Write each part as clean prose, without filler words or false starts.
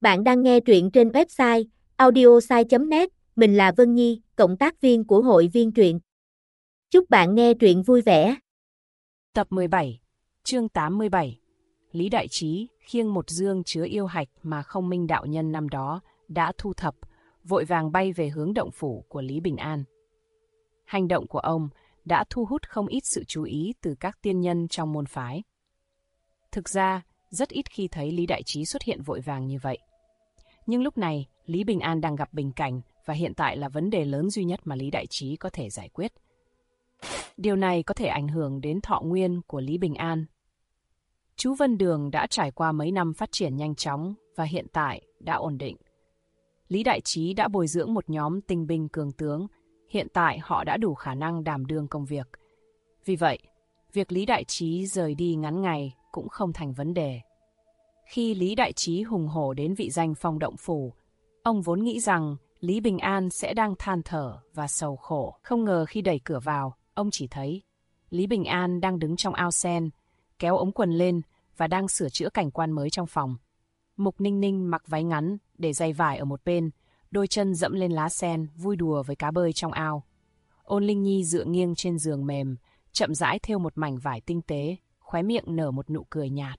Bạn đang nghe truyện trên website audiosai.net, mình là Vân Nhi, cộng tác viên của hội viên truyện. Chúc bạn nghe truyện vui vẻ. Tập 17, chương 87. Lý Đại Trí khiêng một dương chứa yêu hạch mà Không Minh đạo nhân năm đó đã thu thập, vội vàng bay về hướng động phủ của Lý Bình An. Hành động của ông đã thu hút không ít sự chú ý từ các tiên nhân trong môn phái. Thực ra, rất ít khi thấy Lý Đại Trí xuất hiện vội vàng như vậy. Nhưng lúc này, Lý Bình An đang gặp bình cảnh và hiện tại là vấn đề lớn duy nhất mà Lý Đại Trí có thể giải quyết. Điều này có thể ảnh hưởng đến thọ nguyên của Lý Bình An. Chú Vân Đường đã trải qua mấy năm phát triển nhanh chóng và hiện tại đã ổn định. Lý Đại Trí đã bồi dưỡng một nhóm tinh binh cường tướng, hiện tại họ đã đủ khả năng đảm đương công việc. Vì vậy, việc Lý Đại Trí rời đi ngắn ngày cũng không thành vấn đề. Khi Lý Đại Trí hùng hổ đến vị danh Phong Động Phủ, ông vốn nghĩ rằng Lý Bình An sẽ đang than thở và sầu khổ. Không ngờ khi đẩy cửa vào, ông chỉ thấy Lý Bình An đang đứng trong ao sen, kéo ống quần lên và đang sửa chữa cảnh quan mới trong phòng. Mục Ninh Ninh mặc váy ngắn, để giày vải ở một bên, đôi chân dẫm lên lá sen, vui đùa với cá bơi trong ao. Ôn Linh Nhi dựa nghiêng trên giường mềm, chậm rãi thêu một mảnh vải tinh tế, khóe miệng nở một nụ cười nhạt.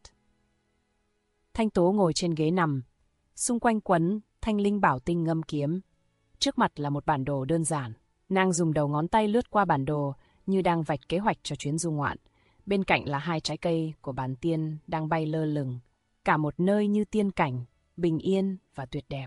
Thanh Tố ngồi trên ghế nằm, xung quanh quấn thanh linh bảo tinh ngâm kiếm. Trước mặt là một bản đồ đơn giản. Nàng dùng đầu ngón tay lướt qua bản đồ như đang vạch kế hoạch cho chuyến du ngoạn. Bên cạnh là 2 trái cây của bán tiên đang bay lơ lửng. Cả một nơi như tiên cảnh, bình yên và tuyệt đẹp.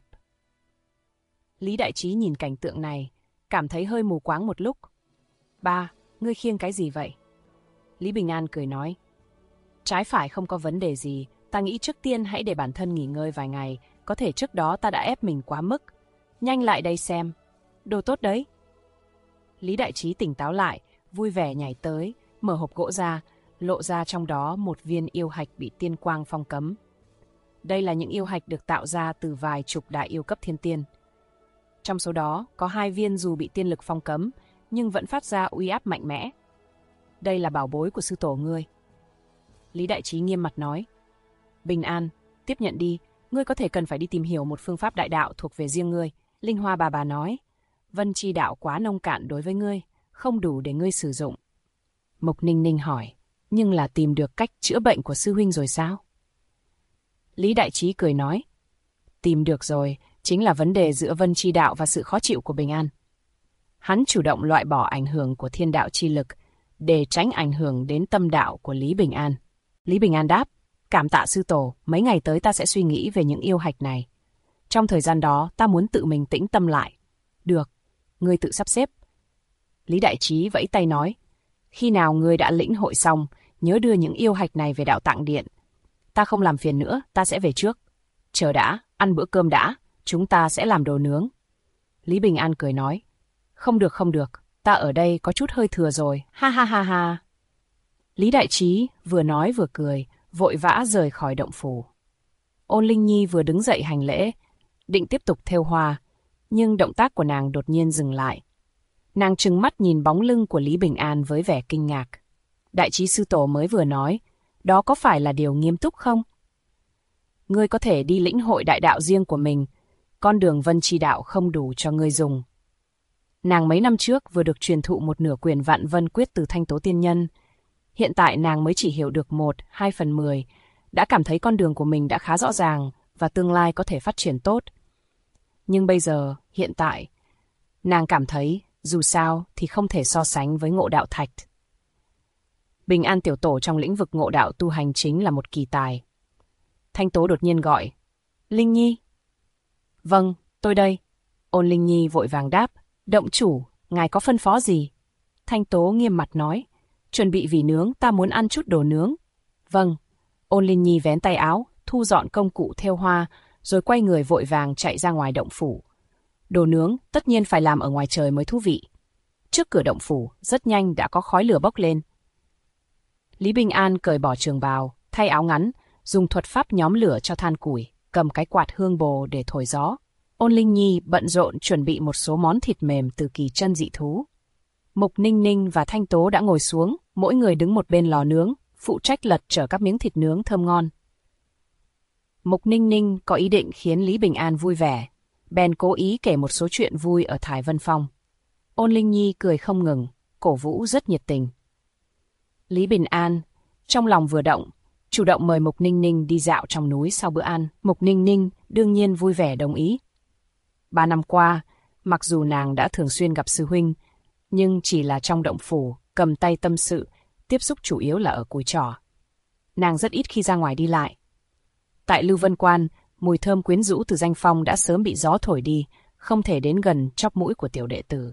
Lý Đại Trí nhìn cảnh tượng này, cảm thấy hơi mù quáng một lúc. Ba, ngươi khiêng cái gì vậy? Lý Bình An cười nói. Trái phải không có vấn đề gì, ta nghĩ trước tiên hãy để bản thân nghỉ ngơi vài ngày, có thể trước đó ta đã ép mình quá mức. Nhanh lại đây xem, đồ tốt đấy. Lý Đại Trí tỉnh táo lại, vui vẻ nhảy tới, mở hộp gỗ ra, lộ ra trong đó một viên yêu hạch bị tiên quang phong cấm. Đây là những yêu hạch được tạo ra từ vài chục đại yêu cấp thiên tiên. Trong số đó có 2 viên dù bị tiên lực phong cấm, nhưng vẫn phát ra uy áp mạnh mẽ. Đây là bảo bối của sư tổ ngươi. Lý Đại Trí nghiêm mặt nói. Bình An, tiếp nhận đi, ngươi có thể cần phải đi tìm hiểu một phương pháp đại đạo thuộc về riêng ngươi. Linh Hoa bà nói, Vân Chi đạo quá nông cạn đối với ngươi, không đủ để ngươi sử dụng. Mục Ninh Ninh hỏi, nhưng là tìm được cách chữa bệnh của sư huynh rồi sao? Lý Đại Trí cười nói, tìm được rồi, chính là vấn đề giữa Vân Chi đạo và sự khó chịu của Bình An. Hắn chủ động loại bỏ ảnh hưởng của thiên đạo chi lực để tránh ảnh hưởng đến tâm đạo của Lý Bình An. Lý Bình An đáp, cảm tạ sư tổ, mấy ngày tới ta sẽ suy nghĩ về những yêu hạch này. Trong thời gian đó, ta muốn tự mình tĩnh tâm lại. Được, ngươi tự sắp xếp. Lý Đại Trí vẫy tay nói, khi nào ngươi đã lĩnh hội xong, nhớ đưa những yêu hạch này về đạo tạng điện. Ta không làm phiền nữa, ta sẽ về trước. Chờ đã, ăn bữa cơm đã, chúng ta sẽ làm đồ nướng. Lý Bình An cười nói, không được, ta ở đây có chút hơi thừa rồi, ha ha ha ha. Lý Đại Trí vừa nói vừa cười, vội vã rời khỏi động phủ. Ôn Linh Nhi vừa đứng dậy hành lễ, định tiếp tục thêu hoa, nhưng động tác của nàng đột nhiên dừng lại. Nàng trừng mắt nhìn bóng lưng của Lý Bình An với vẻ kinh ngạc. Đại Trí sư tổ mới vừa nói, đó có phải là điều nghiêm túc không? Ngươi có thể đi lĩnh hội đại đạo riêng của mình, con đường Vân Chi đạo không đủ cho ngươi dùng. Nàng mấy năm trước vừa được truyền thụ một nửa quyền Vạn Vân Quyết từ Thanh Tố tiên nhân. Hiện tại nàng mới chỉ hiểu được 1/2/10, đã cảm thấy con đường của mình đã khá rõ ràng và tương lai có thể phát triển tốt. Nhưng bây giờ, hiện tại, nàng cảm thấy dù sao thì không thể so sánh với Ngộ Đạo Thạch. Bình An tiểu tổ trong lĩnh vực ngộ đạo tu hành chính là một kỳ tài. Thanh Tố đột nhiên gọi, Linh Nhi. Vâng, tôi đây. Ôn Linh Nhi vội vàng đáp, động chủ, ngài có phân phó gì? Thanh Tố nghiêm mặt nói, chuẩn bị vỉ nướng, ta muốn ăn chút đồ nướng. Vâng. Ôn Linh Nhi vén tay áo, thu dọn công cụ thêu hoa, rồi quay người vội vàng chạy ra ngoài động phủ. Đồ nướng tất nhiên phải làm ở ngoài trời mới thú vị. Trước cửa động phủ, rất nhanh đã có khói lửa bốc lên. Lý Bình An cởi bỏ trường bào, thay áo ngắn, dùng thuật pháp nhóm lửa cho than củi, cầm cái quạt hương bồ để thổi gió. Ôn Linh Nhi bận rộn chuẩn bị một số món thịt mềm từ kỳ chân dị thú. Mục Ninh Ninh và Thanh Tố đã ngồi xuống, mỗi người đứng một bên lò nướng, phụ trách lật chở các miếng thịt nướng thơm ngon. Mục Ninh Ninh có ý định khiến Lý Bình An vui vẻ, bèn cố ý kể một số chuyện vui ở Thái Vân Phong. Ôn Linh Nhi cười không ngừng, cổ vũ rất nhiệt tình. Lý Bình An, trong lòng vừa động, chủ động mời Mục Ninh Ninh đi dạo trong núi sau bữa ăn. Mục Ninh Ninh đương nhiên vui vẻ đồng ý. 3 năm qua, mặc dù nàng đã thường xuyên gặp sư huynh, nhưng chỉ là trong động phủ, cầm tay tâm sự, tiếp xúc chủ yếu là ở cùi trỏ. Nàng rất ít khi ra ngoài đi lại. Tại Lưu Vân Quan, mùi thơm quyến rũ từ danh phong đã sớm bị gió thổi đi, không thể đến gần chóp mũi của tiểu đệ tử.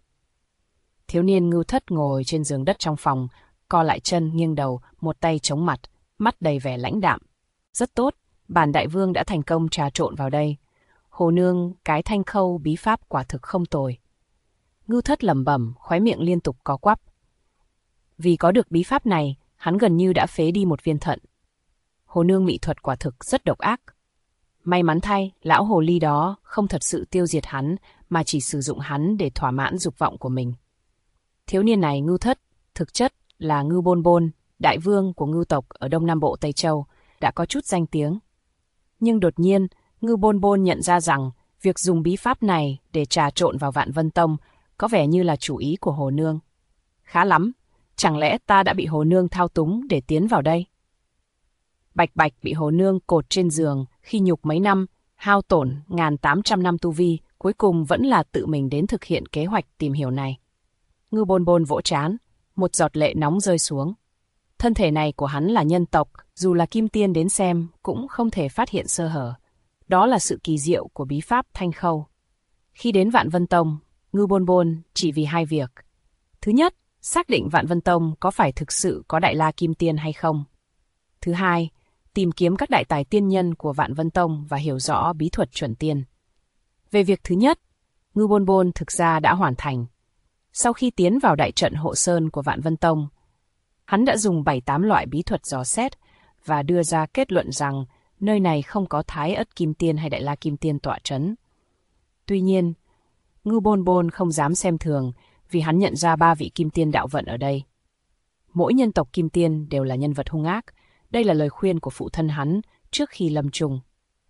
Thiếu niên Ngưu Thất ngồi trên giường đất trong phòng, co lại chân nghiêng đầu, một tay chống mặt, mắt đầy vẻ lãnh đạm. Rất tốt, bản đại vương đã thành công trà trộn vào đây. Hồ nương, cái thanh khâu bí pháp quả thực không tồi. Ngưu Thất lẩm bẩm, khóe miệng liên tục có quắp. Vì có được bí pháp này, hắn gần như đã phế đi một viên thận. Hồ nương mỹ thuật quả thực rất độc ác. May mắn thay, lão hồ ly đó không thật sự tiêu diệt hắn, mà chỉ sử dụng hắn để thỏa mãn dục vọng của mình. Thiếu niên này Ngưu Thất, thực chất là Ngưu Bôn Bôn, đại vương của Ngưu tộc ở Đông Nam Bộ Tây Châu, đã có chút danh tiếng. Nhưng đột nhiên, Ngưu Bôn Bôn nhận ra rằng việc dùng bí pháp này để trà trộn vào Vạn Vân Tông có vẻ như là chủ ý của Hồ nương. Khá lắm, chẳng lẽ ta đã bị Hồ nương thao túng để tiến vào đây? Bạch Bạch bị Hồ nương cột trên giường khi nhục mấy năm, hao tổn 1800 năm tu vi, cuối cùng vẫn là tự mình đến thực hiện kế hoạch tìm hiểu này. Ngưu Bôn Bôn vỗ trán, một giọt lệ nóng rơi xuống. Thân thể này của hắn là nhân tộc, dù là kim tiên đến xem cũng không thể phát hiện sơ hở. Đó là sự kỳ diệu của bí pháp thanh khâu. Khi đến Vạn Vân Tông, Ngưu Bôn Bôn chỉ vì 2 việc. Thứ nhất, xác định Vạn Vân Tông có phải thực sự có Đại La Kim Tiên hay không. Thứ hai, tìm kiếm các đại tài tiên nhân của Vạn Vân Tông và hiểu rõ bí thuật chuẩn tiên. Về việc thứ nhất, Ngưu Bôn Bôn thực ra đã hoàn thành. Sau khi tiến vào đại trận hộ sơn của Vạn Vân Tông, hắn đã dùng 7-8 loại bí thuật dò xét và đưa ra kết luận rằng nơi này không có Thái Ất Kim Tiên hay Đại La Kim Tiên tọa trấn. Tuy nhiên, Ngưu Bôn Bôn không dám xem thường vì hắn nhận ra 3 vị Kim Tiên đạo vận ở đây. Mỗi nhân tộc Kim Tiên đều là nhân vật hung ác. Đây là lời khuyên của phụ thân hắn trước khi lâm chung.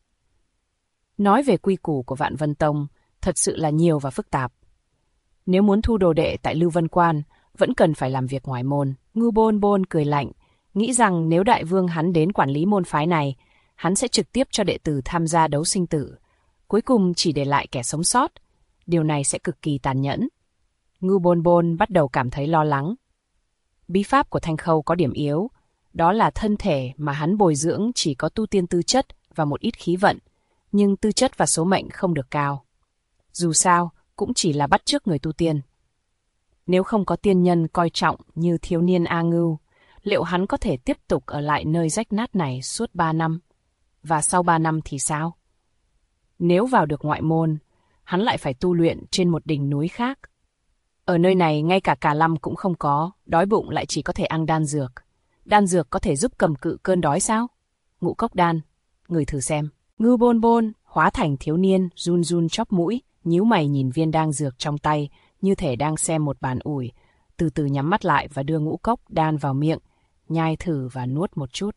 Nói về quy củ của Vạn Vân Tông, thật sự là nhiều và phức tạp. Nếu muốn thu đồ đệ tại Lưu Vân Quan, vẫn cần phải làm việc ngoài môn. Ngưu Bôn Bôn cười lạnh, nghĩ rằng nếu đại vương hắn đến quản lý môn phái này, hắn sẽ trực tiếp cho đệ tử tham gia đấu sinh tử, cuối cùng chỉ để lại kẻ sống sót. Điều này sẽ cực kỳ tàn nhẫn. Ngưu Bôn Bôn bắt đầu cảm thấy lo lắng. Bí pháp của Thanh Khâu có điểm yếu, đó là thân thể mà hắn bồi dưỡng chỉ có tu tiên tư chất và một ít khí vận, nhưng tư chất và số mệnh không được cao. Dù sao, cũng chỉ là bắt chước người tu tiên. Nếu không có tiên nhân coi trọng như thiếu niên A Ngưu, liệu hắn có thể tiếp tục ở lại nơi rách nát này suốt 3 năm? Và sau 3 năm thì sao? Nếu vào được ngoại môn, hắn lại phải tu luyện trên một đỉnh núi khác. Ở nơi này ngay cả cà lâm cũng không có, đói bụng lại chỉ có thể ăn đan dược. Đan dược có thể giúp cầm cự cơn đói sao? Ngũ cốc đan, người thử xem. Ngưu Bôn Bôn hóa thành thiếu niên, run run chóp mũi, nhíu mày nhìn viên đan dược trong tay, như thể đang xem một bàn ủi, từ từ nhắm mắt lại và đưa ngũ cốc đan vào miệng, nhai thử và nuốt một chút.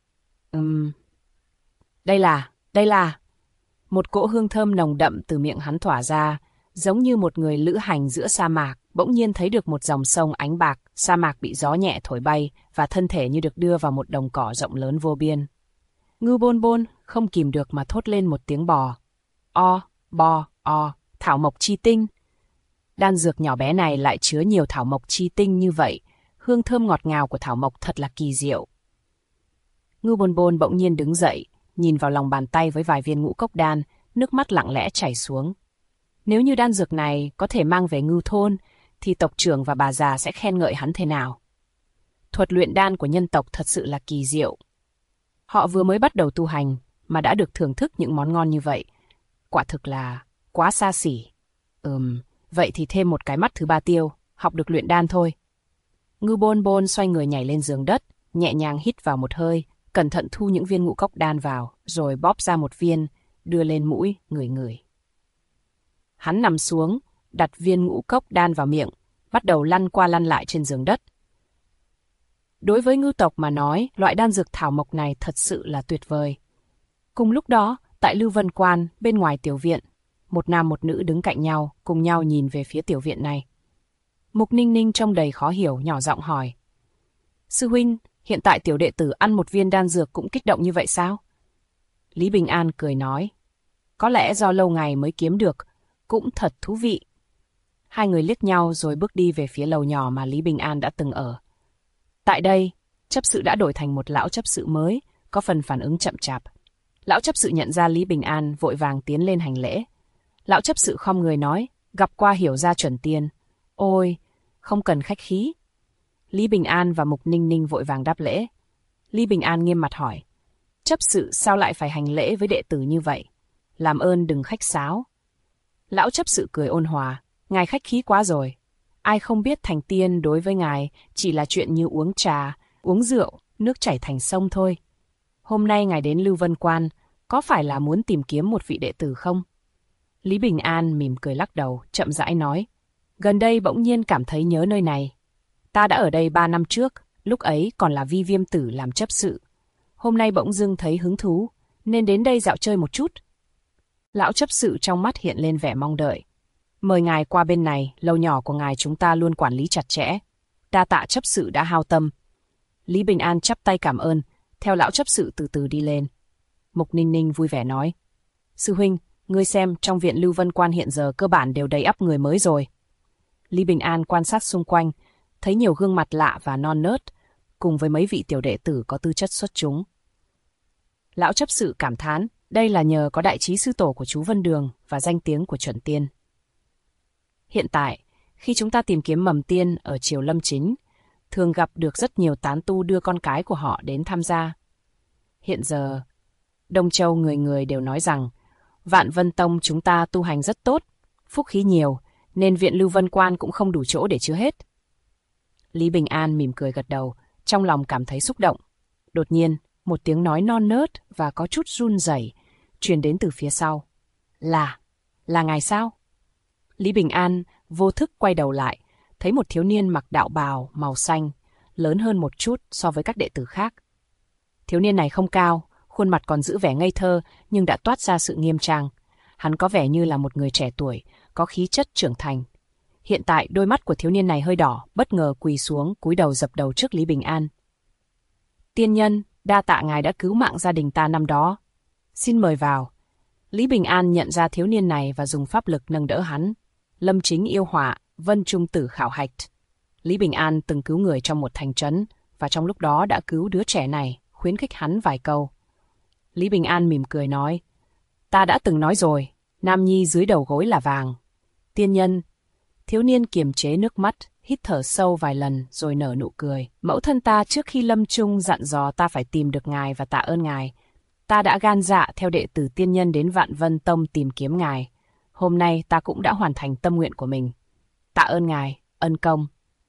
Đây là... Một cỗ hương thơm nồng đậm từ miệng hắn tỏa ra, giống như một người lữ hành giữa sa mạc, bỗng nhiên thấy được một dòng sông ánh bạc, sa mạc bị gió nhẹ thổi bay và thân thể như được đưa vào một đồng cỏ rộng lớn vô biên. Ngưu Bôn Bôn không kìm được mà thốt lên một tiếng bò. Thảo mộc chi tinh. Đan dược nhỏ bé này lại chứa nhiều thảo mộc chi tinh như vậy, hương thơm ngọt ngào của thảo mộc thật là kỳ diệu. Ngưu Bôn Bôn bỗng nhiên đứng dậy, nhìn vào lòng bàn tay với vài viên ngũ cốc đan, nước mắt lặng lẽ chảy xuống. Nếu như đan dược này có thể mang về Ngưu thôn, thì tộc trưởng và bà già sẽ khen ngợi hắn thế nào? Thuật luyện đan của nhân tộc thật sự là kỳ diệu. Họ vừa mới bắt đầu tu hành mà đã được thưởng thức những món ngon như vậy. Quả thực là quá xa xỉ. Vậy thì thêm một cái mắt thứ 3 tiêu, học được luyện đan thôi. Ngưu Bôn Bôn xoay người nhảy lên giường đất, nhẹ nhàng hít vào một hơi, cẩn thận thu những viên ngũ cốc đan vào, rồi bóp ra một viên, đưa lên mũi, ngửi. Hắn nằm xuống, đặt viên ngũ cốc đan vào miệng, bắt đầu lăn qua lăn lại trên giường đất. Đối với ngưu tộc mà nói, loại đan dược thảo mộc này thật sự là tuyệt vời. Cùng lúc đó, tại Lưu Vân Quan, bên ngoài tiểu viện, một nam một nữ đứng cạnh nhau, cùng nhau nhìn về phía tiểu viện này. Mục Ninh Ninh trông đầy khó hiểu, nhỏ giọng hỏi. Sư huynh, hiện tại tiểu đệ tử ăn một viên đan dược cũng kích động như vậy sao? Lý Bình An cười nói. Có lẽ do lâu ngày mới kiếm được, cũng thật thú vị. Hai người liếc nhau rồi bước đi về phía lầu nhỏ mà Lý Bình An đã từng ở. Tại đây, chấp sự đã đổi thành một lão chấp sự mới, có phần phản ứng chậm chạp. Lão chấp sự nhận ra Lý Bình An vội vàng tiến lên hành lễ. Lão chấp sự khom người nói, gặp qua hiểu gia chuẩn tiên. Ôi, không cần khách khí. Lý Bình An và Mục Ninh Ninh vội vàng đáp lễ. Lý Bình An nghiêm mặt hỏi, chấp sự sao lại phải hành lễ với đệ tử như vậy? Làm ơn đừng khách sáo. Lão chấp sự cười ôn hòa, ngài khách khí quá rồi. Ai không biết thành tiên đối với ngài chỉ là chuyện như uống trà, uống rượu, nước chảy thành sông thôi. Hôm nay ngài đến Lưu Vân Quan, có phải là muốn tìm kiếm một vị đệ tử không? Lý Bình An mỉm cười lắc đầu, chậm rãi nói. Gần đây bỗng nhiên cảm thấy nhớ nơi này. Ta đã ở đây 3 năm trước, lúc ấy còn là Vi Viêm Tử làm chấp sự. Hôm nay bỗng dưng thấy hứng thú, nên đến đây dạo chơi một chút. Lão chấp sự trong mắt hiện lên vẻ mong đợi. Mời ngài qua bên này, lầu nhỏ của ngài chúng ta luôn quản lý chặt chẽ. Đa tạ chấp sự đã hao tâm. Lý Bình An chắp tay cảm ơn, theo lão chấp sự từ từ đi lên. Mục Ninh Ninh vui vẻ nói. Sư huynh, ngươi xem trong viện Lưu Vân Quan hiện giờ cơ bản đều đầy ắp người mới rồi. Lý Bình An quan sát xung quanh, thấy nhiều gương mặt lạ và non nớt, cùng với mấy vị tiểu đệ tử có tư chất xuất chúng. Lão chấp sự cảm thán, đây là nhờ có đại trí sư tổ của chú Vân Đường và danh tiếng của chuẩn tiên. Hiện tại, khi chúng ta tìm kiếm mầm tiên ở Triều Lâm Chính, thường gặp được rất nhiều tán tu đưa con cái của họ đến tham gia. Hiện giờ, Đông Châu người người đều nói rằng, Vạn Vân Tông chúng ta tu hành rất tốt, phúc khí nhiều, nên viện Lưu Vân Quan cũng không đủ chỗ để chứa hết. Lý Bình An mỉm cười gật đầu, trong lòng cảm thấy xúc động. Đột nhiên, một tiếng nói non nớt và có chút run rẩy truyền đến từ phía sau. Là ngài sao? Lý Bình An vô thức quay đầu lại, thấy một thiếu niên mặc đạo bào màu xanh, lớn hơn một chút so với các đệ tử khác. Thiếu niên này không cao, khuôn mặt còn giữ vẻ ngây thơ nhưng đã toát ra sự nghiêm trang. Hắn có vẻ như là một người trẻ tuổi, có khí chất trưởng thành. Hiện tại đôi mắt của thiếu niên này hơi đỏ, bất ngờ quỳ xuống cúi đầu dập đầu trước Lý Bình An. Tiên nhân, đa tạ ngài đã cứu mạng gia đình ta năm đó. Xin mời vào. Lý Bình An nhận ra thiếu niên này và dùng pháp lực nâng đỡ hắn. Lâm Chính yêu họa, Vân Trung Tử khảo hạch. Lý Bình An từng cứu người trong một thành trấn và trong lúc đó đã cứu đứa trẻ này, khuyến khích hắn vài câu. Lý Bình An mỉm cười nói, ta đã từng nói rồi, nam nhi dưới đầu gối là vàng. Tiên nhân. Thiếu niên kiềm chế nước mắt, hít thở sâu vài lần rồi nở nụ cười. Mẫu thân ta trước khi lâm chung dặn dò ta phải tìm được ngài và tạ ơn ngài. Ta đã gan dạ theo đệ tử tiên nhân đến Vạn Vân Tông tìm kiếm ngài. Hôm nay ta cũng đã hoàn thành tâm nguyện của mình. Tạ ơn ngài, ân công.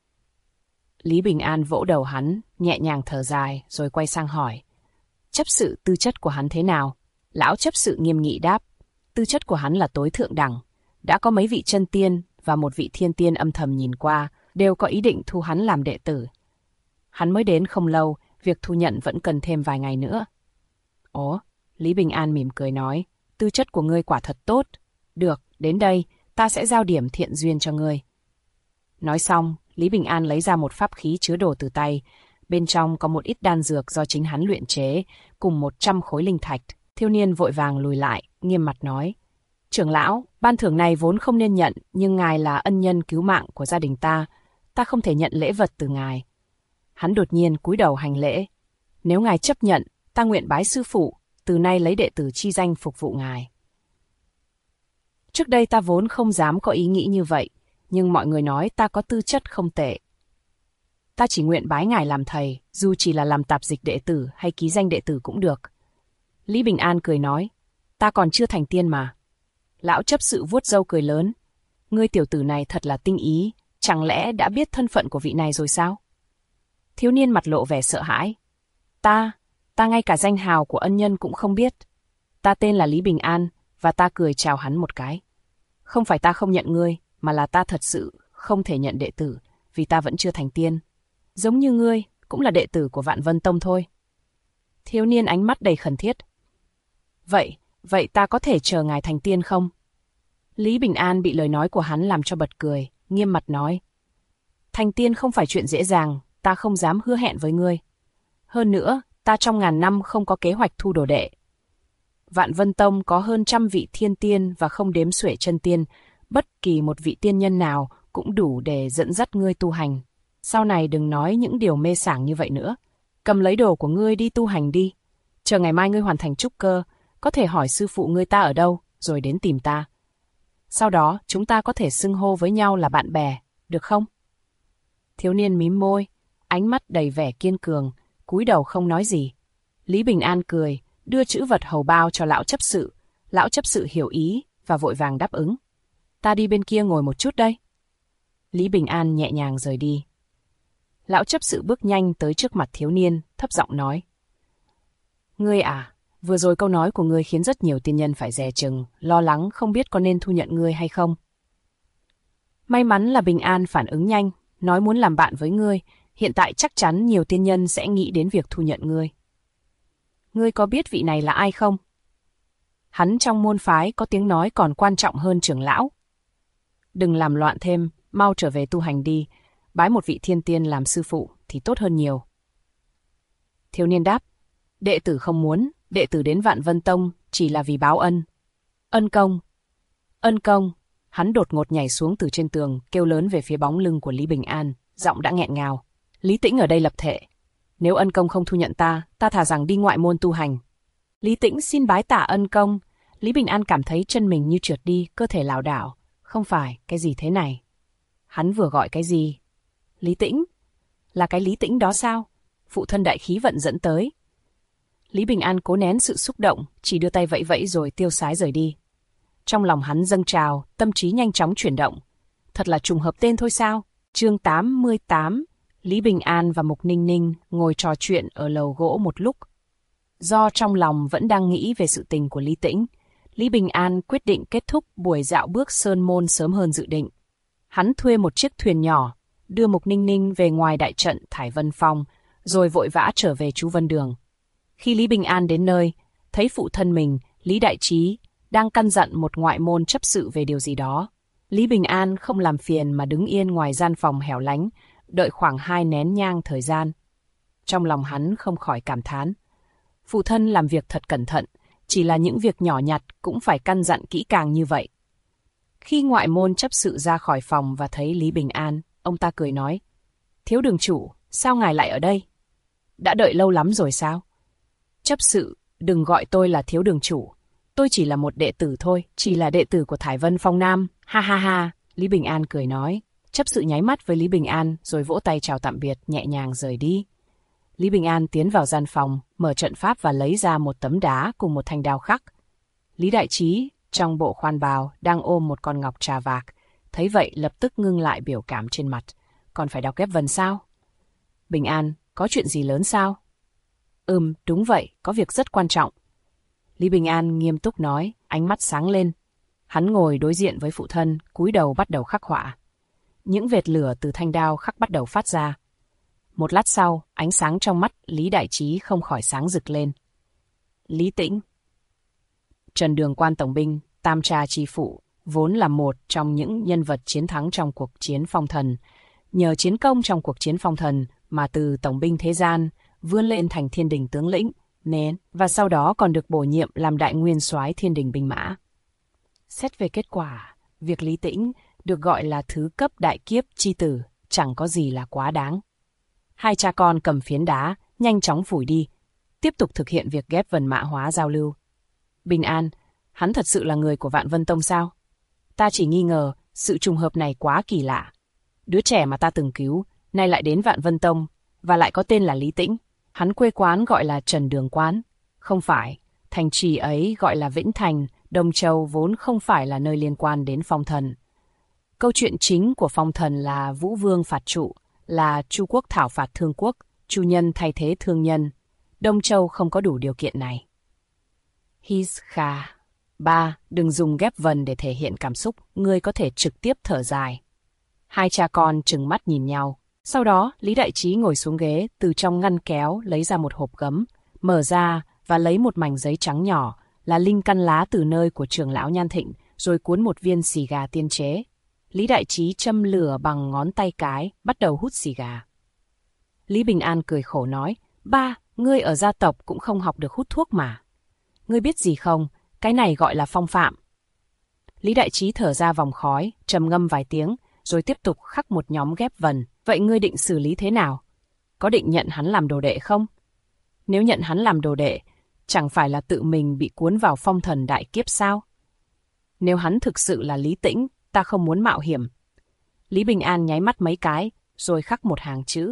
Lý Bình An vỗ đầu hắn, nhẹ nhàng thở dài rồi quay sang hỏi. Chấp sự tư chất của hắn thế nào? Lão chấp sự nghiêm nghị đáp. Tư chất của hắn là tối thượng đẳng. Đã có mấy vị chân tiên và một vị thiên tiên âm thầm nhìn qua, đều có ý định thu hắn làm đệ tử. Hắn mới đến không lâu, việc thu nhận vẫn cần thêm vài ngày nữa. Ồ, Lý Bình An mỉm cười nói, tư chất của ngươi quả thật tốt. Được, đến đây, ta sẽ giao điểm thiện duyên cho ngươi. Nói xong, Lý Bình An lấy ra một pháp khí chứa đồ từ tay. Bên trong có một ít đan dược do chính hắn luyện chế, cùng 100 khối linh thạch. Thiếu niên vội vàng lùi lại, nghiêm mặt nói. Trưởng lão, ban thưởng này vốn không nên nhận, nhưng ngài là ân nhân cứu mạng của gia đình ta không thể nhận lễ vật từ ngài. Hắn đột nhiên cúi đầu hành lễ. Nếu ngài chấp nhận, ta nguyện bái sư phụ, từ nay lấy đệ tử chi danh phục vụ ngài. Trước đây ta vốn không dám có ý nghĩ như vậy, nhưng mọi người nói ta có tư chất không tệ. Ta chỉ nguyện bái ngài làm thầy, dù chỉ là làm tạp dịch đệ tử hay ký danh đệ tử cũng được. Lý Bình An cười nói, ta còn chưa thành tiên mà. Lão chấp sự vuốt râu cười lớn. Ngươi tiểu tử này thật là tinh ý, chẳng lẽ đã biết thân phận của vị này rồi sao? Thiếu niên mặt lộ vẻ sợ hãi. Ta ngay cả danh hào của ân nhân cũng không biết. Ta tên là Lý Bình An, và ta cười chào hắn một cái. Không phải ta không nhận ngươi, mà là ta thật sự không thể nhận đệ tử, vì ta vẫn chưa thành tiên. Giống như ngươi, cũng là đệ tử của Vạn Vân Tông thôi. Thiếu niên ánh mắt đầy khẩn thiết. Vậy ta có thể chờ ngài thành tiên không? Lý Bình An bị lời nói của hắn làm cho bật cười, nghiêm mặt nói. Thành tiên không phải chuyện dễ dàng, ta không dám hứa hẹn với ngươi. Hơn nữa, ta trong ngàn năm không có kế hoạch thu đồ đệ. Vạn Vân Tông có hơn 100 vị thiên tiên và không đếm xuể chân tiên, bất kỳ một vị tiên nhân nào cũng đủ để dẫn dắt ngươi tu hành. Sau này đừng nói những điều mê sảng như vậy nữa. Cầm lấy đồ của ngươi đi tu hành đi. Chờ ngày mai ngươi hoàn thành trúc cơ, có thể hỏi sư phụ ngươi ta ở đâu, rồi đến tìm ta. Sau đó, chúng ta có thể xưng hô với nhau là bạn bè, được không? Thiếu niên mím môi, ánh mắt đầy vẻ kiên cường, cúi đầu không nói gì. Lý Bình An cười, đưa chữ vật hầu bao cho lão chấp sự. Lão chấp sự hiểu ý và vội vàng đáp ứng. Ta đi bên kia ngồi một chút đây. Lý Bình An nhẹ nhàng rời đi. Lão chấp sự bước nhanh tới trước mặt thiếu niên, thấp giọng nói. Ngươi à, vừa rồi câu nói của ngươi khiến rất nhiều tiên nhân phải dè chừng, lo lắng không biết có nên thu nhận ngươi hay không. May mắn là Bình An phản ứng nhanh, nói muốn làm bạn với ngươi, hiện tại chắc chắn nhiều tiên nhân sẽ nghĩ đến việc thu nhận ngươi. Ngươi có biết vị này là ai không? Hắn trong môn phái có tiếng nói còn quan trọng hơn trưởng lão. Đừng làm loạn thêm, mau trở về tu hành đi, bái một vị thiên tiên làm sư phụ thì tốt hơn nhiều. Thiếu niên đáp, đệ tử không muốn, đệ tử đến Vạn Vân Tông chỉ là vì báo ân. Ân công. Ân công. Hắn đột ngột nhảy xuống từ trên tường, kêu lớn về phía bóng lưng của Lý Bình An, giọng đã nghẹn ngào. Lý Tĩnh ở đây lập thệ. Nếu ân công không thu nhận ta thà rằng đi ngoại môn tu hành. Lý Tĩnh xin bái tạ ân công. Lý Bình An cảm thấy chân mình như trượt đi, cơ thể lảo đảo. Không phải, cái gì thế này? Hắn vừa gọi cái gì? Lý Tĩnh? Là cái Lý Tĩnh đó sao? Phụ thân đại khí vận dẫn tới. Lý Bình An cố nén sự xúc động, chỉ đưa tay vẫy vẫy rồi tiêu sái rời đi. Trong lòng hắn dâng trào, tâm trí nhanh chóng chuyển động. Thật là trùng hợp tên thôi sao? Chương 88. Lý Bình An và Mục Ninh Ninh ngồi trò chuyện ở lầu gỗ một lúc. Do trong lòng vẫn đang nghĩ về sự tình của Lý Tĩnh, Lý Bình An quyết định kết thúc buổi dạo bước sơn môn sớm hơn dự định. Hắn thuê một chiếc thuyền nhỏ, đưa Mục Ninh Ninh về ngoài đại trận Thải Vân Phong, rồi vội vã trở về Chú Vân Đường. Khi Lý Bình An đến nơi, thấy phụ thân mình, Lý Đại Trí, đang căn dặn một ngoại môn chấp sự về điều gì đó. Lý Bình An không làm phiền mà đứng yên ngoài gian phòng hẻo lánh, đợi khoảng 2 nén nhang thời gian. Trong lòng hắn không khỏi cảm thán. Phụ thân làm việc thật cẩn thận, chỉ là những việc nhỏ nhặt cũng phải căn dặn kỹ càng như vậy. Khi ngoại môn chấp sự ra khỏi phòng và thấy Lý Bình An, ông ta cười nói, thiếu đường chủ, sao ngài lại ở đây? Đã đợi lâu lắm rồi sao? Chấp sự, đừng gọi tôi là thiếu đường chủ. Tôi chỉ là một đệ tử thôi, chỉ là đệ tử của Thải Vân Phong Nam. Ha ha ha, Lý Bình An cười nói. Chấp sự nháy mắt với Lý Bình An rồi vỗ tay chào tạm biệt, nhẹ nhàng rời đi. Lý Bình An tiến vào gian phòng, mở trận pháp và lấy ra một tấm đá cùng một thanh đao khắc. Lý Đại Trí, trong bộ khoan bào, đang ôm một con ngọc trà vạc. Thấy vậy lập tức ngưng lại biểu cảm trên mặt. Còn phải đọc ghép vần sao? Bình An, có chuyện gì lớn sao? Đúng vậy, có việc rất quan trọng. Lý Bình An nghiêm túc nói, ánh mắt sáng lên. Hắn ngồi đối diện với phụ thân, cúi đầu bắt đầu khắc họa. Những vệt lửa từ thanh đao khắc bắt đầu phát ra. Một lát sau, ánh sáng trong mắt Lý Đại Trí không khỏi sáng rực lên. Lý Tĩnh. Trần Đường Quan tổng binh, Tam Tra chi phụ, vốn là một trong những nhân vật chiến thắng trong cuộc chiến phong thần. Nhờ chiến công trong cuộc chiến phong thần mà từ tổng binh thế gian vươn lên thành thiên đình tướng lĩnh, và sau đó còn được bổ nhiệm làm đại nguyên soái thiên đình binh mã. Xét về kết quả, việc Lý Tĩnh được gọi là thứ cấp đại kiếp chi tử chẳng có gì là quá đáng. Hai cha con cầm phiến đá, nhanh chóng phủi đi, tiếp tục thực hiện việc ghép vần mã hóa giao lưu. Bình An, hắn thật sự là người của Vạn Vân Tông sao? Ta chỉ nghi ngờ, sự trùng hợp này quá kỳ lạ. Đứa trẻ mà ta từng cứu, nay lại đến Vạn Vân Tông, và lại có tên là Lý Tĩnh. Hắn quê quán gọi là Trần Đường Quán. Không phải, thành trì ấy gọi là Vĩnh Thành, Đông Châu vốn không phải là nơi liên quan đến phong thần. Câu chuyện chính của phong thần là Vũ Vương phạt trụ, là Chu quốc thảo phạt Thương quốc, Chu nhân thay thế Thương nhân. Đông Châu không có đủ điều kiện này. His kha. 3. Đừng dùng ghép vần để thể hiện cảm xúc, ngươi có thể trực tiếp thở dài. Hai cha con trừng mắt nhìn nhau. Sau đó, Lý Đại Trí ngồi xuống ghế, từ trong ngăn kéo lấy ra một hộp gấm, mở ra và lấy một mảnh giấy trắng nhỏ, là linh căn lá từ nơi của trưởng lão Nhan Thịnh, rồi cuốn một viên xì gà tiên chế. Lý Đại Trí châm lửa bằng ngón tay cái, bắt đầu hút xì gà. Lý Bình An cười khổ nói, ba, ngươi ở gia tộc cũng không học được hút thuốc mà. Ngươi biết gì không, cái này gọi là phong phạm. Lý Đại Trí thở ra vòng khói, trầm ngâm vài tiếng, rồi tiếp tục khắc một nhóm ghép vần. Vậy ngươi định xử lý thế nào? Có định nhận hắn làm đồ đệ không? Nếu nhận hắn làm đồ đệ, chẳng phải là tự mình bị cuốn vào phong thần đại kiếp sao? Nếu hắn thực sự là Lý Tĩnh, ta không muốn mạo hiểm. Lý Bình An nháy mắt mấy cái, rồi khắc một hàng chữ.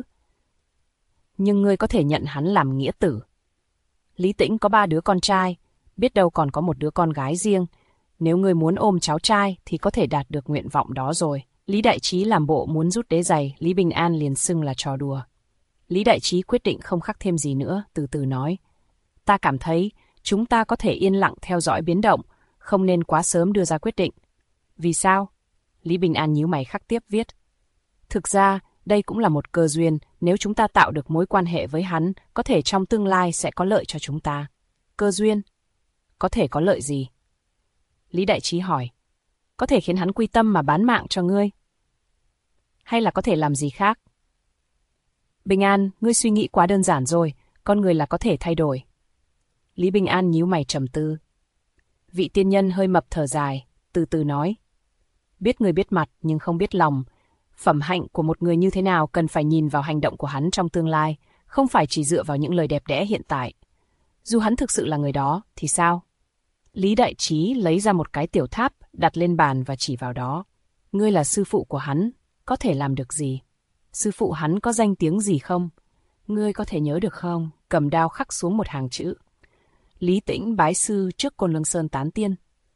Nhưng ngươi có thể nhận hắn làm nghĩa tử. Lý Tĩnh có 3 đứa con trai, biết đâu còn có một đứa con gái riêng. Nếu ngươi muốn ôm cháu trai thì có thể đạt được nguyện vọng đó rồi. Lý Đại Trí làm bộ muốn rút đế giày, Lý Bình An liền xưng là trò đùa. Lý Đại Trí quyết định không khắc thêm gì nữa, từ từ nói. Ta cảm thấy chúng ta có thể yên lặng theo dõi biến động, không nên quá sớm đưa ra quyết định. Vì sao? Lý Bình An nhíu mày khắc tiếp viết. Thực ra, đây cũng là một cơ duyên, nếu chúng ta tạo được mối quan hệ với hắn, có thể trong tương lai sẽ có lợi cho chúng ta. Cơ duyên? Có thể có lợi gì? Lý Đại Trí hỏi. Có thể khiến hắn quy tâm mà bán mạng cho ngươi. Hay là có thể làm gì khác? Bình An, ngươi suy nghĩ quá đơn giản rồi, con người là có thể thay đổi. Lý Bình An nhíu mày trầm tư. Vị tiên nhân hơi mập thở dài, từ từ nói. Biết người biết mặt nhưng không biết lòng. Phẩm hạnh của một người như thế nào cần phải nhìn vào hành động của hắn trong tương lai, không phải chỉ dựa vào những lời đẹp đẽ hiện tại. Dù hắn thực sự là người đó, thì sao? Lý Đại Trí lấy ra một cái tiểu tháp, đặt lên bàn và chỉ vào đó. Ngươi là sư phụ của hắn, có thể làm được gì? Sư phụ hắn có danh tiếng gì không? Ngươi có thể nhớ được không? Cầm đao khắc xuống một hàng chữ. Lý Tĩnh bái sư trước Côn Lương Sơn tán tiên.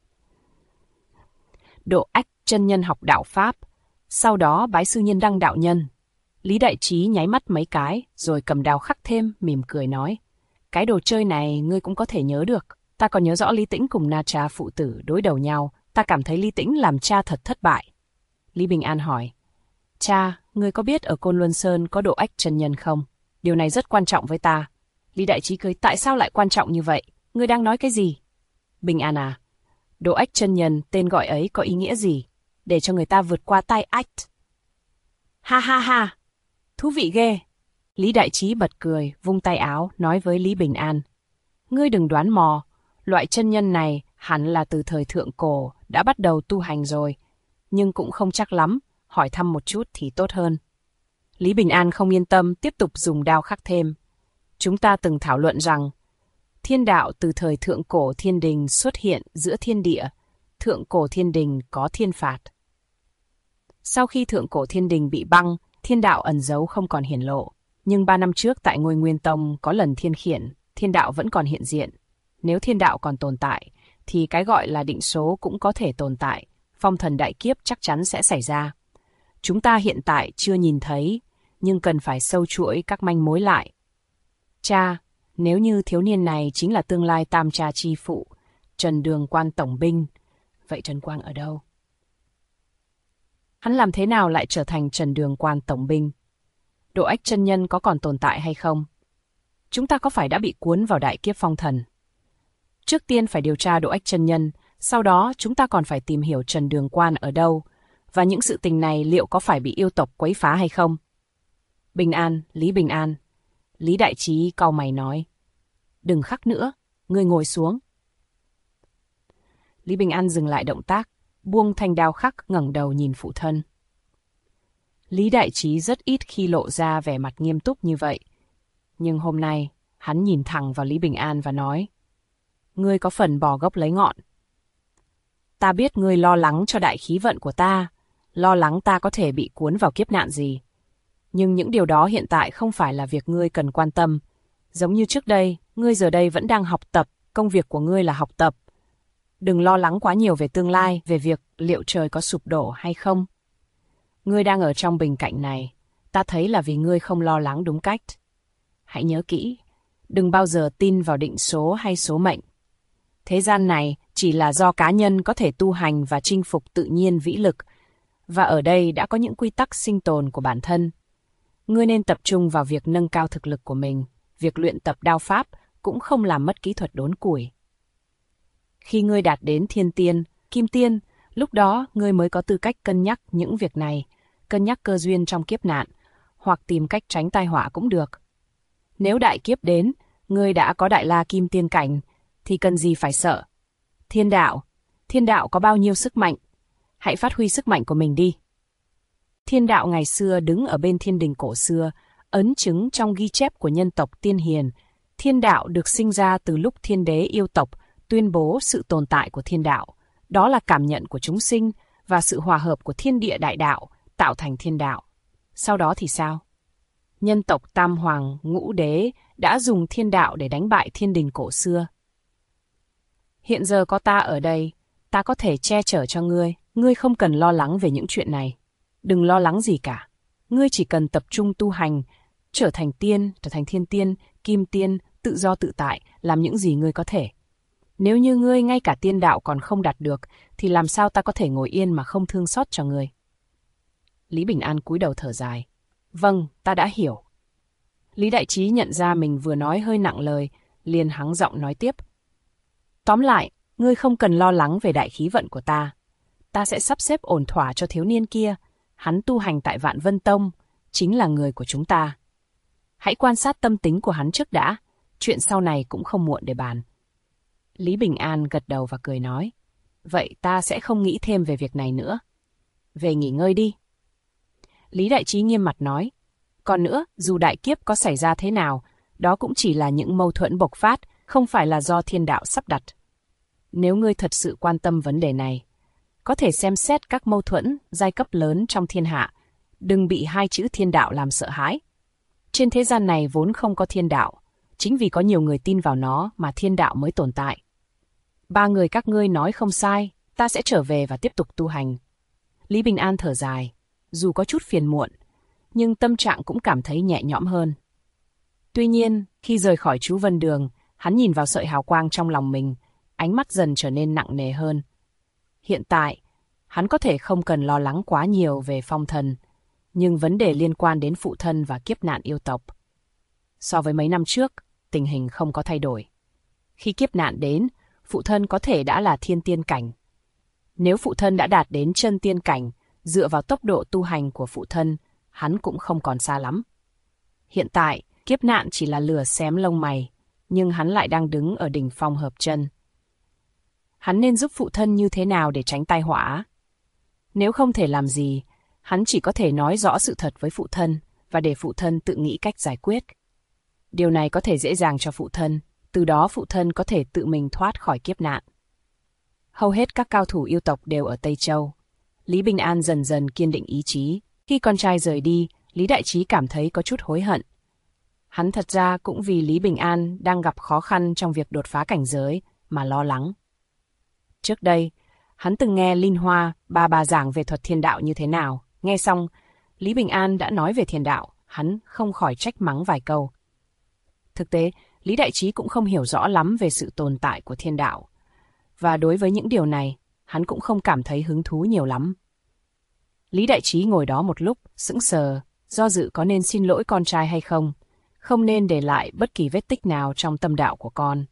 Độ Ách chân nhân học đạo Pháp, sau đó bái sư Nhân Đăng đạo nhân. Lý Đại Trí nháy mắt mấy cái, rồi cầm đao khắc thêm, mỉm cười nói. Cái đồ chơi này ngươi cũng có thể nhớ được. Ta còn nhớ rõ Lý Tĩnh cùng Na Cha phụ tử đối đầu nhau, ta cảm thấy Lý Tĩnh làm cha thật thất bại. Lý Bình An hỏi. Cha, ngươi có biết ở Côn Luân Sơn có Độ Ách chân nhân không? Điều này rất quan trọng với ta. Lý Đại Trí cười, tại sao lại quan trọng như vậy? Ngươi đang nói cái gì? Bình An à, Độ Ách chân nhân, tên gọi ấy có ý nghĩa gì? Để cho người ta vượt qua tai ách. Ha ha ha, thú vị ghê. Lý Đại Trí bật cười, vung tay áo, nói với Lý Bình An. Ngươi đừng đoán mò, loại chân nhân này hẳn là từ thời thượng cổ đã bắt đầu tu hành rồi. Nhưng cũng không chắc lắm, hỏi thăm một chút thì tốt hơn. Lý Bình An không yên tâm, tiếp tục dùng đao khắc thêm. Chúng ta từng thảo luận rằng, thiên đạo từ thời thượng cổ thiên đình xuất hiện giữa thiên địa, thượng cổ thiên đình có thiên phạt. Sau khi thượng cổ thiên đình bị băng, thiên đạo ẩn giấu không còn hiển lộ. Nhưng 3 năm trước tại ngôi Nguyên Tông có lần thiên khiển, thiên đạo vẫn còn hiện diện. Nếu thiên đạo còn tồn tại, thì cái gọi là định số cũng có thể tồn tại. Phong thần đại kiếp chắc chắn sẽ xảy ra. Chúng ta hiện tại chưa nhìn thấy, nhưng cần phải sâu chuỗi các manh mối lại. Cha, nếu như thiếu niên này chính là tương lai tam cha chi phụ, Trần Đường Quan tổng binh, vậy Trần Quang ở đâu? Hắn làm thế nào lại trở thành Trần Đường Quan tổng binh? Độ Ách chân nhân có còn tồn tại hay không? Chúng ta có phải đã bị cuốn vào đại kiếp phong thần? Trước tiên phải điều tra Độ Ách chân nhân, sau đó chúng ta còn phải tìm hiểu Trần Đường Quan ở đâu, và những sự tình này liệu có phải bị yêu tộc quấy phá hay không? Bình An, Lý Bình An. Lý Đại Trí cau mày nói. Đừng khắc nữa, ngươi ngồi xuống. Lý Bình An dừng lại động tác, buông thanh đao khắc, ngẩng đầu nhìn phụ thân. Lý Đại Trí rất ít khi lộ ra vẻ mặt nghiêm túc như vậy. Nhưng hôm nay, hắn nhìn thẳng vào Lý Bình An và nói. Ngươi có phần bỏ gốc lấy ngọn. Ta biết ngươi lo lắng cho đại khí vận của ta, lo lắng ta có thể bị cuốn vào kiếp nạn gì. Nhưng những điều đó hiện tại không phải là việc ngươi cần quan tâm. Giống như trước đây, ngươi giờ đây vẫn đang học tập, công việc của ngươi là học tập. Đừng lo lắng quá nhiều về tương lai, về việc liệu trời có sụp đổ hay không. Ngươi đang ở trong bình cảnh này, ta thấy là vì ngươi không lo lắng đúng cách. Hãy nhớ kỹ, đừng bao giờ tin vào định số hay số mệnh. Thế gian này chỉ là do cá nhân có thể tu hành và chinh phục tự nhiên vĩ lực, và ở đây đã có những quy tắc sinh tồn của bản thân. Ngươi nên tập trung vào việc nâng cao thực lực của mình, việc luyện tập đao pháp cũng không làm mất kỹ thuật đốn củi. Khi ngươi đạt đến thiên tiên, kim tiên, lúc đó ngươi mới có tư cách cân nhắc những việc này, cân nhắc cơ duyên trong kiếp nạn, hoặc tìm cách tránh tai họa cũng được. Nếu đại kiếp đến, ngươi đã có đại la kim tiên cảnh, thì cần gì phải sợ. Thiên đạo có bao nhiêu sức mạnh? Hãy phát huy sức mạnh của mình đi. Thiên đạo ngày xưa đứng ở bên thiên đình cổ xưa, ấn chứng trong ghi chép của nhân tộc tiên hiền. Thiên đạo được sinh ra từ lúc thiên đế yêu tộc tuyên bố sự tồn tại của thiên đạo. Đó là cảm nhận của chúng sinh và sự hòa hợp của thiên địa đại đạo tạo thành thiên đạo. Sau đó thì sao? Nhân tộc Tam Hoàng, Ngũ Đế đã dùng thiên đạo để đánh bại thiên đình cổ xưa. Hiện giờ có ta ở đây, ta có thể che chở cho ngươi không cần lo lắng về những chuyện này. Đừng lo lắng gì cả. Ngươi chỉ cần tập trung tu hành, trở thành thiên tiên, kim tiên, tự do tự tại, làm những gì ngươi có thể. Nếu như ngươi ngay cả tiên đạo còn không đạt được, thì làm sao ta có thể ngồi yên mà không thương xót cho ngươi? Lý Bình An cúi đầu thở dài. Vâng, ta đã hiểu. Lý Đại Trí nhận ra mình vừa nói hơi nặng lời, liền hắng giọng nói tiếp. Tóm lại, ngươi không cần lo lắng về đại khí vận của ta. Ta sẽ sắp xếp ổn thỏa cho thiếu niên kia. Hắn tu hành tại Vạn Vân Tông, chính là người của chúng ta. Hãy quan sát tâm tính của hắn trước đã, chuyện sau này cũng không muộn để bàn. Lý Bình An gật đầu và cười nói. Vậy ta sẽ không nghĩ thêm về việc này nữa. Về nghỉ ngơi đi. Lý Đại Trí nghiêm mặt nói. Còn nữa, dù đại kiếp có xảy ra thế nào, đó cũng chỉ là những mâu thuẫn bộc phát, không phải là do thiên đạo sắp đặt. Nếu ngươi thật sự quan tâm vấn đề này, có thể xem xét các mâu thuẫn giai cấp lớn trong thiên hạ, đừng bị hai chữ thiên đạo làm sợ hãi. Trên thế gian này vốn không có thiên đạo, chính vì có nhiều người tin vào nó mà thiên đạo mới tồn tại. Ba người các ngươi nói không sai, ta sẽ trở về và tiếp tục tu hành. Lý Bình An thở dài, dù có chút phiền muộn, nhưng tâm trạng cũng cảm thấy nhẹ nhõm hơn. Tuy nhiên, khi rời khỏi chú Vân Đường, hắn nhìn vào sợi hào quang trong lòng mình, ánh mắt dần trở nên nặng nề hơn. Hiện tại, hắn có thể không cần lo lắng quá nhiều về phong thần, nhưng vấn đề liên quan đến phụ thân và kiếp nạn yêu tộc. So với mấy năm trước, tình hình không có thay đổi. Khi kiếp nạn đến, phụ thân có thể đã là thiên tiên cảnh. Nếu phụ thân đã đạt đến chân tiên cảnh, dựa vào tốc độ tu hành của phụ thân, hắn cũng không còn xa lắm. Hiện tại, kiếp nạn chỉ là lửa xém lông mày, nhưng hắn lại đang đứng ở đỉnh phong hợp chân. Hắn nên giúp phụ thân như thế nào để tránh tai họa? Nếu không thể làm gì, hắn chỉ có thể nói rõ sự thật với phụ thân và để phụ thân tự nghĩ cách giải quyết. Điều này có thể dễ dàng cho phụ thân, từ đó phụ thân có thể tự mình thoát khỏi kiếp nạn. Hầu hết các cao thủ yêu tộc đều ở Tây Châu. Lý Bình An dần dần kiên định ý chí. Khi con trai rời đi, Lý Đại Trí cảm thấy có chút hối hận. Hắn thật ra cũng vì Lý Bình An đang gặp khó khăn trong việc đột phá cảnh giới mà lo lắng. Trước đây, hắn từng nghe Linh Hoa bà giảng về thuật thiên đạo như thế nào. Nghe xong, Lý Bình An đã nói về thiên đạo, hắn không khỏi trách mắng vài câu. Thực tế, Lý Đại Trí cũng không hiểu rõ lắm về sự tồn tại của thiên đạo. Và đối với những điều này, hắn cũng không cảm thấy hứng thú nhiều lắm. Lý Đại Trí ngồi đó một lúc, sững sờ, do dự có nên xin lỗi con trai hay không, không nên để lại bất kỳ vết tích nào trong tâm đạo của con.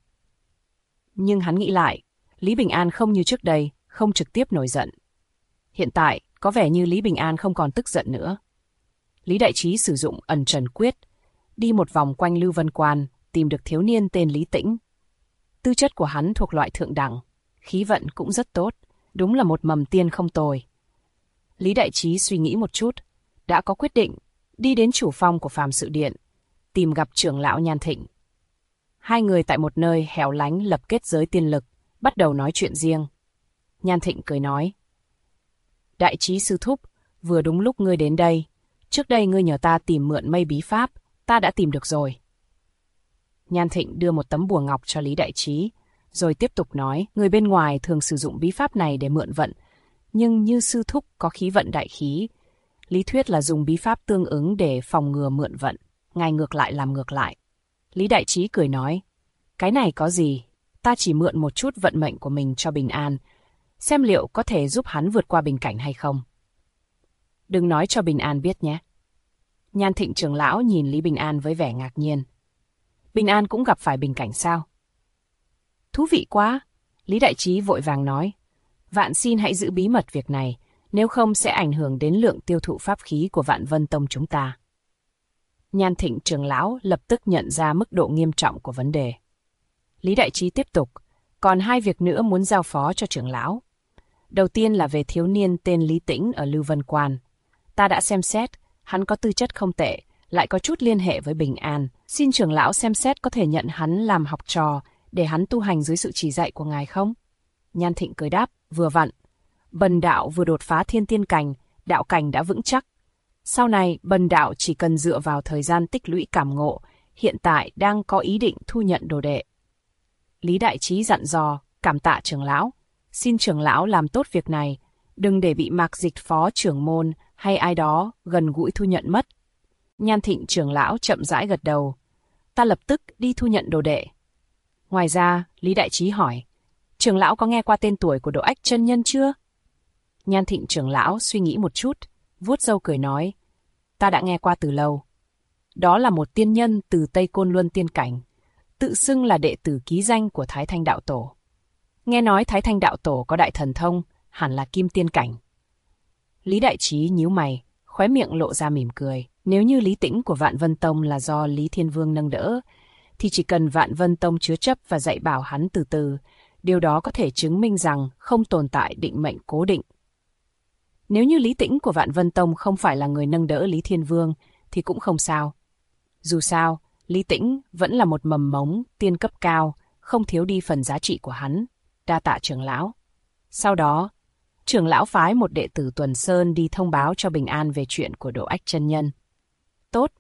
Nhưng hắn nghĩ lại, Lý Bình An không như trước đây, không trực tiếp nổi giận. Hiện tại, có vẻ như Lý Bình An không còn tức giận nữa. Lý Đại Trí sử dụng ẩn trần quyết, đi một vòng quanh Lưu Vân Quan, tìm được thiếu niên tên Lý Tĩnh. Tư chất của hắn thuộc loại thượng đẳng, khí vận cũng rất tốt, đúng là một mầm tiên không tồi. Lý Đại Trí suy nghĩ một chút, đã có quyết định, đi đến chủ phong của Phàm Sự Điện, tìm gặp trưởng lão Nhan Thịnh. Hai người tại một nơi hẻo lánh lập kết giới tiên lực, bắt đầu nói chuyện riêng. Nhan Thịnh cười nói, Đại Trí sư thúc, vừa đúng lúc ngươi đến đây. Trước đây ngươi nhờ ta tìm mượn mây bí pháp, ta đã tìm được rồi. Nhan Thịnh đưa một tấm bùa ngọc cho Lý Đại Trí, rồi tiếp tục nói, người bên ngoài thường sử dụng bí pháp này để mượn vận, nhưng như sư thúc có khí vận đại khí, lý thuyết là dùng bí pháp tương ứng để phòng ngừa mượn vận, ngài ngược lại làm ngược lại. Lý Đại Trí cười nói, cái này có gì, ta chỉ mượn một chút vận mệnh của mình cho Bình An, xem liệu có thể giúp hắn vượt qua bình cảnh hay không. Đừng nói cho Bình An biết nhé. Nhan Thịnh trưởng lão nhìn Lý Bình An với vẻ ngạc nhiên. Bình An cũng gặp phải bình cảnh sao? Thú vị quá! Lý Đại Trí vội vàng nói, Vạn xin hãy giữ bí mật việc này, nếu không sẽ ảnh hưởng đến lượng tiêu thụ pháp khí của Vạn Vân Tông chúng ta. Nhan Thịnh trưởng lão lập tức nhận ra mức độ nghiêm trọng của vấn đề. Lý Đại Trí tiếp tục, còn 2 việc nữa muốn giao phó cho trưởng lão. Đầu tiên là về thiếu niên tên Lý Tĩnh ở Lưu Vân Quan. Ta đã xem xét, hắn có tư chất không tệ, lại có chút liên hệ với Bình An. Xin trưởng lão xem xét có thể nhận hắn làm học trò, để hắn tu hành dưới sự chỉ dạy của ngài không? Nhan Thịnh cười đáp, vừa vặn. Bần đạo vừa đột phá thiên tiên cảnh, đạo cảnh đã vững chắc. Sau này, bần đạo chỉ cần dựa vào thời gian tích lũy cảm ngộ, hiện tại đang có ý định thu nhận đồ đệ. Lý Đại Trí dặn dò, cảm tạ trưởng lão. Xin trưởng lão làm tốt việc này, đừng để bị Mạc Dịch phó trưởng môn hay ai đó gần gũi thu nhận mất. Nhan Thịnh trưởng lão chậm rãi gật đầu. Ta lập tức đi thu nhận đồ đệ. Ngoài ra, Lý Đại Trí hỏi, trưởng lão có nghe qua tên tuổi của Độ Ách chân nhân chưa? Nhan Thịnh trưởng lão suy nghĩ một chút, vuốt râu cười nói, ta đã nghe qua từ lâu. Đó là một tiên nhân từ Tây Côn Luân tiên cảnh, tự xưng là đệ tử ký danh của Thái Thanh đạo tổ. Nghe nói Thái Thanh đạo tổ có đại thần thông, hẳn là kim tiên cảnh. Lý Đại Trí nhíu mày, khóe miệng lộ ra mỉm cười. Nếu như Lý Tĩnh của Vạn Vân Tông là do Lý Thiên Vương nâng đỡ, thì chỉ cần Vạn Vân Tông chứa chấp và dạy bảo hắn từ từ, điều đó có thể chứng minh rằng không tồn tại định mệnh cố định. Nếu như Lý Tĩnh của Vạn Vân Tông không phải là người nâng đỡ Lý Thiên Vương, thì cũng không sao. Dù sao, Lý Tĩnh vẫn là một mầm mống tiên cấp cao, không thiếu đi phần giá trị của hắn. Đa tạ trưởng lão. Sau đó, trưởng lão phái một đệ tử Tuần Sơn đi thông báo cho Bình An về chuyện của Độ Ách chân nhân. Tốt.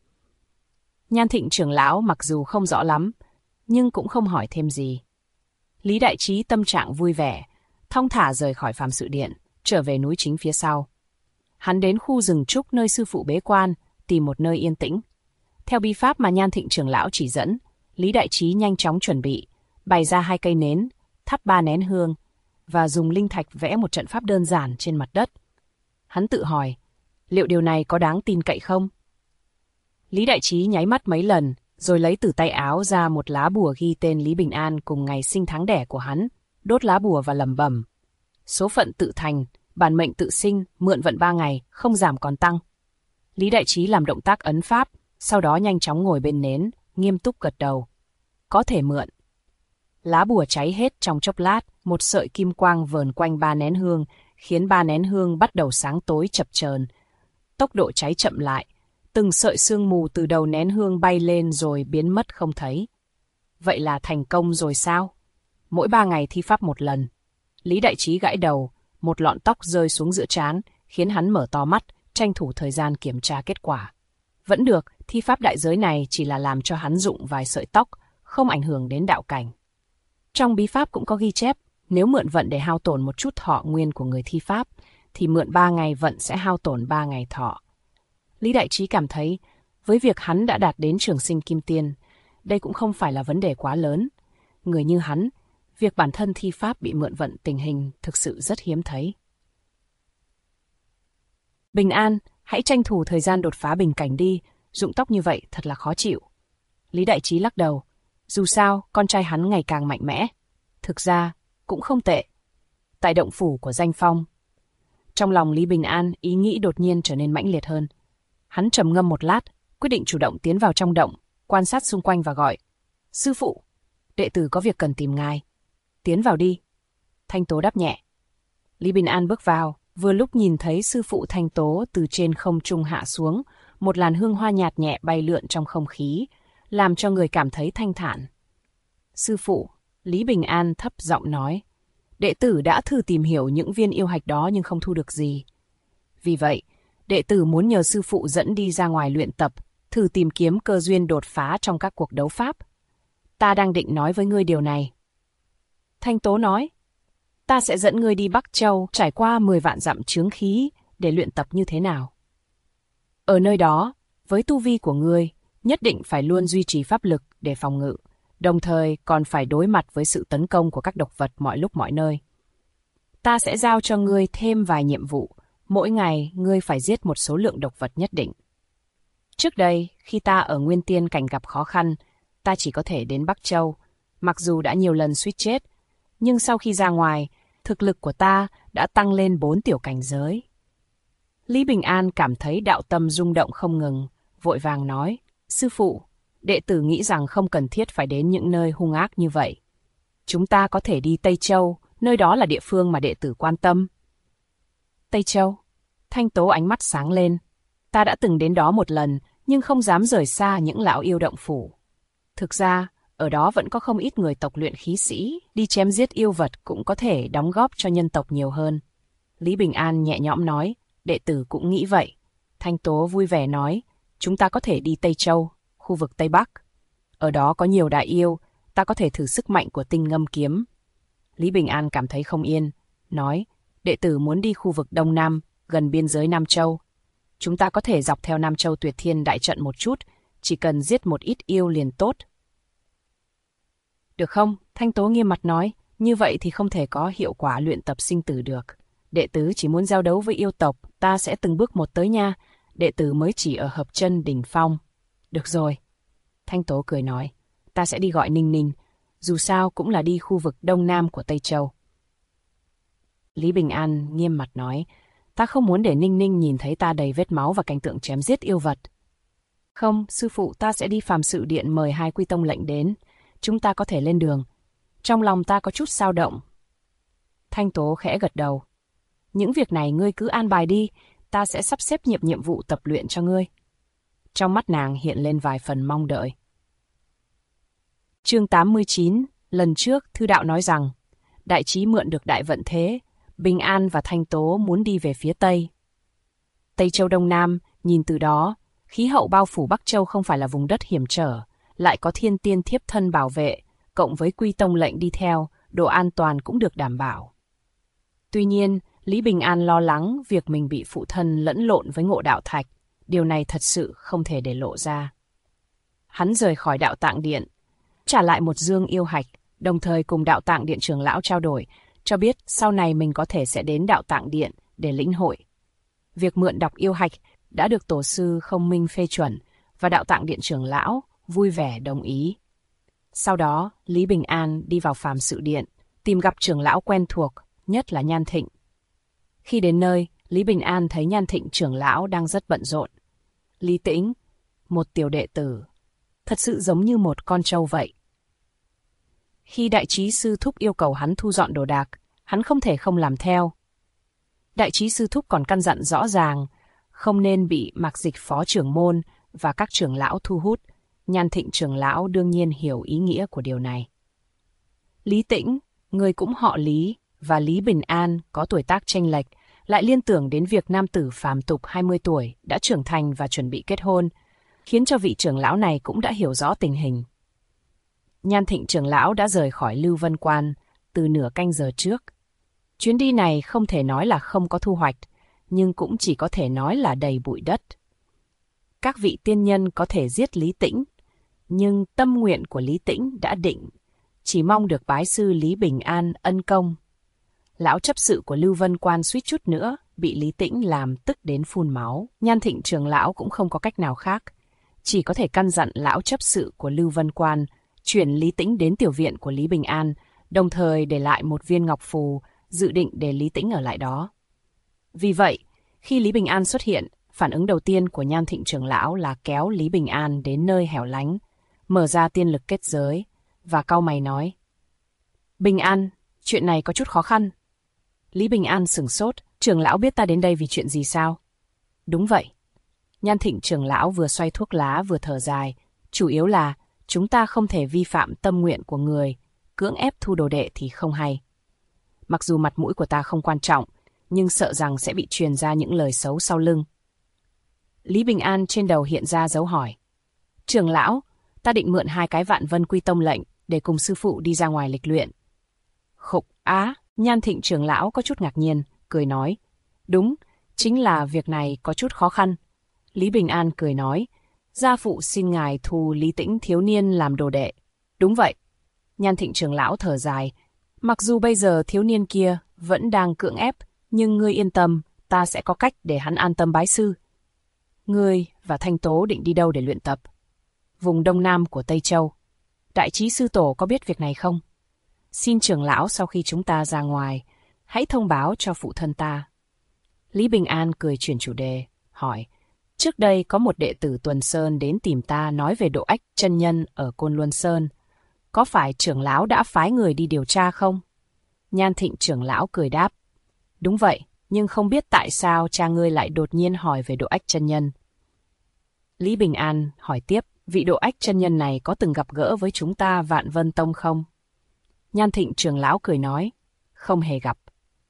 Nhan Thịnh trưởng lão mặc dù không rõ lắm, nhưng cũng không hỏi thêm gì. Lý Đại Trí tâm trạng vui vẻ, thong thả rời khỏi Phàm Sự Điện, trở về núi chính phía sau. Hắn đến khu rừng trúc nơi sư phụ bế quan, tìm một nơi yên tĩnh. Theo bí pháp mà Nhan Thịnh trưởng lão chỉ dẫn, Lý Đại Trí nhanh chóng chuẩn bị, bày ra 2 cây nến, thắp 3 nén hương, và dùng linh thạch vẽ một trận pháp đơn giản trên mặt đất. Hắn tự hỏi, liệu điều này có đáng tin cậy không? Lý Đại Trí nháy mắt mấy lần, rồi lấy từ tay áo ra một lá bùa ghi tên Lý Bình An cùng ngày sinh tháng đẻ của hắn, đốt lá bùa và lẩm bẩm. Số phận tự thành, bản mệnh tự sinh, mượn vận 3 ngày, không giảm còn tăng. Lý Đại Trí làm động tác ấn pháp, sau đó nhanh chóng ngồi bên nến, nghiêm túc gật đầu. Có thể mượn. Lá bùa cháy hết trong chốc lát, một sợi kim quang vờn quanh 3 nén hương, khiến 3 nén hương bắt đầu sáng tối chập chờn. Tốc độ cháy chậm lại, từng sợi sương mù từ đầu nén hương bay lên rồi biến mất không thấy. Vậy là thành công rồi sao? Mỗi 3 ngày thi pháp một lần. Lý Đại Trí gãi đầu, một lọn tóc rơi xuống giữa trán, khiến hắn mở to mắt, tranh thủ thời gian kiểm tra kết quả. Vẫn được, thi pháp đại giới này chỉ là làm cho hắn rụng vài sợi tóc, không ảnh hưởng đến đạo cảnh. Trong bí pháp cũng có ghi chép, nếu mượn vận để hao tổn một chút thọ nguyên của người thi pháp, thì mượn 3 ngày vận sẽ hao tổn 3 ngày thọ. Lý Đại Trí cảm thấy, với việc hắn đã đạt đến trường sinh kim tiên, đây cũng không phải là vấn đề quá lớn. Người như hắn, việc bản thân thi pháp bị mượn vận tình hình thực sự rất hiếm thấy. Bình An, hãy tranh thủ thời gian đột phá bình cảnh đi, rụng tóc như vậy thật là khó chịu. Lý Đại Trí lắc đầu. Dù sao, con trai hắn ngày càng mạnh mẽ. Thực ra, cũng không tệ. Tại động phủ của Danh Phong. Trong lòng Lý Bình An, ý nghĩ đột nhiên trở nên mãnh liệt hơn. Hắn trầm ngâm một lát, quyết định chủ động tiến vào trong động, quan sát xung quanh và gọi. Sư phụ, đệ tử có việc cần tìm ngài. Tiến vào đi. Thanh Tố đáp nhẹ. Lý Bình An bước vào, vừa lúc nhìn thấy sư phụ Thanh Tố từ trên không trung hạ xuống, một làn hương hoa nhạt nhẹ bay lượn trong không khí, làm cho người cảm thấy thanh thản. Sư phụ, Lý Bình An thấp giọng nói, đệ tử đã thử tìm hiểu những viên yêu hạch đó nhưng không thu được gì. Vì vậy, đệ tử muốn nhờ sư phụ dẫn đi ra ngoài luyện tập, thử tìm kiếm cơ duyên đột phá trong các cuộc đấu pháp. Ta đang định nói với ngươi điều này. Thanh Tố nói, ta sẽ dẫn ngươi đi Bắc Châu trải qua 10 vạn dặm chướng khí để luyện tập như thế nào. Ở nơi đó, với tu vi của ngươi, nhất định phải luôn duy trì pháp lực để phòng ngự, đồng thời còn phải đối mặt với sự tấn công của các độc vật mọi lúc mọi nơi. Ta sẽ giao cho ngươi thêm vài nhiệm vụ, mỗi ngày ngươi phải giết một số lượng độc vật nhất định. Trước đây, khi ta ở Nguyên Tiên cảnh gặp khó khăn, ta chỉ có thể đến Bắc Châu, mặc dù đã nhiều lần suýt chết, nhưng sau khi ra ngoài, thực lực của ta đã tăng lên 4 tiểu cảnh giới. Lý Bình An cảm thấy đạo tâm rung động không ngừng, vội vàng nói, sư phụ, đệ tử nghĩ rằng không cần thiết phải đến những nơi hung ác như vậy. Chúng ta có thể đi Tây Châu, nơi đó là địa phương mà đệ tử quan tâm. Tây Châu? Thanh Tố ánh mắt sáng lên. Ta đã từng đến đó một lần, nhưng không dám rời xa những lão yêu động phủ. Thực ra, ở đó vẫn có không ít người tộc luyện khí sĩ, đi chém giết yêu vật cũng có thể đóng góp cho nhân tộc nhiều hơn. Lý Bình An nhẹ nhõm nói, đệ tử cũng nghĩ vậy. Thanh Tố vui vẻ nói, chúng ta có thể đi Tây Châu, khu vực Tây Bắc. Ở đó có nhiều đại yêu, ta có thể thử sức mạnh của tinh ngâm kiếm. Lý Bình An cảm thấy không yên, nói, đệ tử muốn đi khu vực Đông Nam, gần biên giới Nam Châu. Chúng ta có thể dọc theo Nam Châu Tuyệt Thiên đại trận một chút, chỉ cần giết một ít yêu liền tốt. Được không? Thanh Tố nghiêm mặt nói, như vậy thì không thể có hiệu quả luyện tập sinh tử được. Đệ tử chỉ muốn giao đấu với yêu tộc, ta sẽ từng bước một tới nha. Đệ tử mới chỉ ở hợp chân đỉnh phong. Được rồi. Thanh Tố cười nói, ta sẽ đi gọi Ninh Ninh, dù sao cũng là đi khu vực Đông Nam của Tây Châu. Lý Bình An nghiêm mặt nói, ta không muốn để Ninh Ninh nhìn thấy ta đầy vết máu và cảnh tượng chém giết yêu vật. Không, sư phụ, ta sẽ đi Phàm Sự Điện mời 2 Quy Tông lệnh đến. Chúng ta có thể lên đường. Trong lòng ta có chút dao động. Thanh Tố khẽ gật đầu. Những việc này ngươi cứ an bài đi, ta sẽ sắp xếp nhiệm vụ tập luyện cho ngươi. Trong mắt nàng hiện lên vài phần mong đợi. Chương 89, lần trước Thư Đạo nói rằng, Đại Trí mượn được đại vận thế, Bình An và Thanh Tố muốn đi về phía Tây. Tây Châu Đông Nam, nhìn từ đó, khí hậu bao phủ Bắc Châu không phải là vùng đất hiểm trở, lại có thiên tiên thiếp thân bảo vệ, cộng với Quy Tông lệnh đi theo, độ an toàn cũng được đảm bảo. Tuy nhiên, Lý Bình An lo lắng việc mình bị phụ thân lẫn lộn với Ngộ Đạo Thạch, điều này thật sự không thể để lộ ra. Hắn rời khỏi Đạo Tạng Điện, trả lại một dương yêu hạch, đồng thời cùng Đạo Tạng Điện trưởng lão trao đổi, cho biết sau này mình có thể sẽ đến Đạo Tạng Điện để lĩnh hội. Việc mượn đọc yêu hạch đã được tổ sư Không Minh phê chuẩn, và Đạo Tạng Điện trưởng lão vui vẻ đồng ý. Sau đó, Lý Bình An đi vào Phàm Sự Điện, tìm gặp trưởng lão quen thuộc, nhất là Nhan Thịnh. Khi đến nơi, Lý Bình An thấy Nhan Thịnh trưởng lão đang rất bận rộn. Lý Tĩnh, một tiểu đệ tử, thật sự giống như một con trâu vậy. Khi Đại Trí Sư Thúc yêu cầu hắn thu dọn đồ đạc, hắn không thể không làm theo. Đại Trí Sư Thúc còn căn dặn rõ ràng, không nên bị Mạc Dịch phó trưởng môn và các trưởng lão thu hút. Nhan Thịnh trưởng lão đương nhiên hiểu ý nghĩa của điều này. Lý Tĩnh, người cũng họ Lý, và Lý Bình An có tuổi tác chênh lệch, lại liên tưởng đến việc nam tử phàm tục 20 tuổi đã trưởng thành và chuẩn bị kết hôn, khiến cho vị trưởng lão này cũng đã hiểu rõ tình hình. Nhan Thịnh trưởng lão đã rời khỏi Lưu Vân Quan từ nửa canh giờ trước. Chuyến đi này không thể nói là không có thu hoạch, nhưng cũng chỉ có thể nói là đầy bụi đất. Các vị tiên nhân có thể giết Lý Tĩnh, nhưng tâm nguyện của Lý Tĩnh đã định, chỉ mong được bái sư Lý Bình An ân công. Lão chấp sự của Lưu Vân Quan suýt chút nữa bị Lý Tĩnh làm tức đến phun máu. Nhan Thịnh trưởng lão cũng không có cách nào khác, chỉ có thể căn dặn lão chấp sự của Lưu Vân Quan chuyển Lý Tĩnh đến tiểu viện của Lý Bình An, đồng thời để lại một viên ngọc phù, dự định để Lý Tĩnh ở lại đó. Vì vậy, khi Lý Bình An xuất hiện, phản ứng đầu tiên của Nhan Thịnh trưởng lão là kéo Lý Bình An đến nơi hẻo lánh, mở ra tiên lực kết giới, và cau mày nói: Bình An, chuyện này có chút khó khăn. Lý Bình An sửng sốt, trưởng lão biết ta đến đây vì chuyện gì sao? Đúng vậy. Nhan Thịnh trưởng lão vừa xoay thuốc lá vừa thở dài, chủ yếu là chúng ta không thể vi phạm tâm nguyện của người, cưỡng ép thu đồ đệ thì không hay. Mặc dù mặt mũi của ta không quan trọng, nhưng sợ rằng sẽ bị truyền ra những lời xấu sau lưng. Lý Bình An trên đầu hiện ra dấu hỏi. Trưởng lão, ta định mượn 2 cái Vạn Vân Quy Tông lệnh để cùng sư phụ đi ra ngoài lịch luyện. Khục á, Nhan Thịnh trưởng lão có chút ngạc nhiên, cười nói. Đúng, chính là việc này có chút khó khăn. Lý Bình An cười nói. Gia phụ xin ngài thu Lý Tĩnh thiếu niên làm đồ đệ. Đúng vậy. Nhan Thịnh trưởng lão thở dài. Mặc dù bây giờ thiếu niên kia vẫn đang cưỡng ép, nhưng ngươi yên tâm, ta sẽ có cách để hắn an tâm bái sư. Ngươi và Thanh Tố định đi đâu để luyện tập? Vùng Đông Nam của Tây Châu. Đại Trí sư tổ có biết việc này không? Xin trưởng lão sau khi chúng ta ra ngoài, hãy thông báo cho phụ thân ta. Lý Bình An cười chuyển chủ đề, hỏi, trước đây có một đệ tử Tuần Sơn đến tìm ta nói về Độ Ách chân nhân ở Côn Luân Sơn. Có phải trưởng lão đã phái người đi điều tra không? Nhan Thịnh trưởng lão cười đáp, đúng vậy, nhưng không biết tại sao cha ngươi lại đột nhiên hỏi về Độ Ách chân nhân. Lý Bình An hỏi tiếp, vị Độ Ách chân nhân này có từng gặp gỡ với chúng ta Vạn Vân Tông không? Nhan Thịnh trưởng lão cười nói, không hề gặp.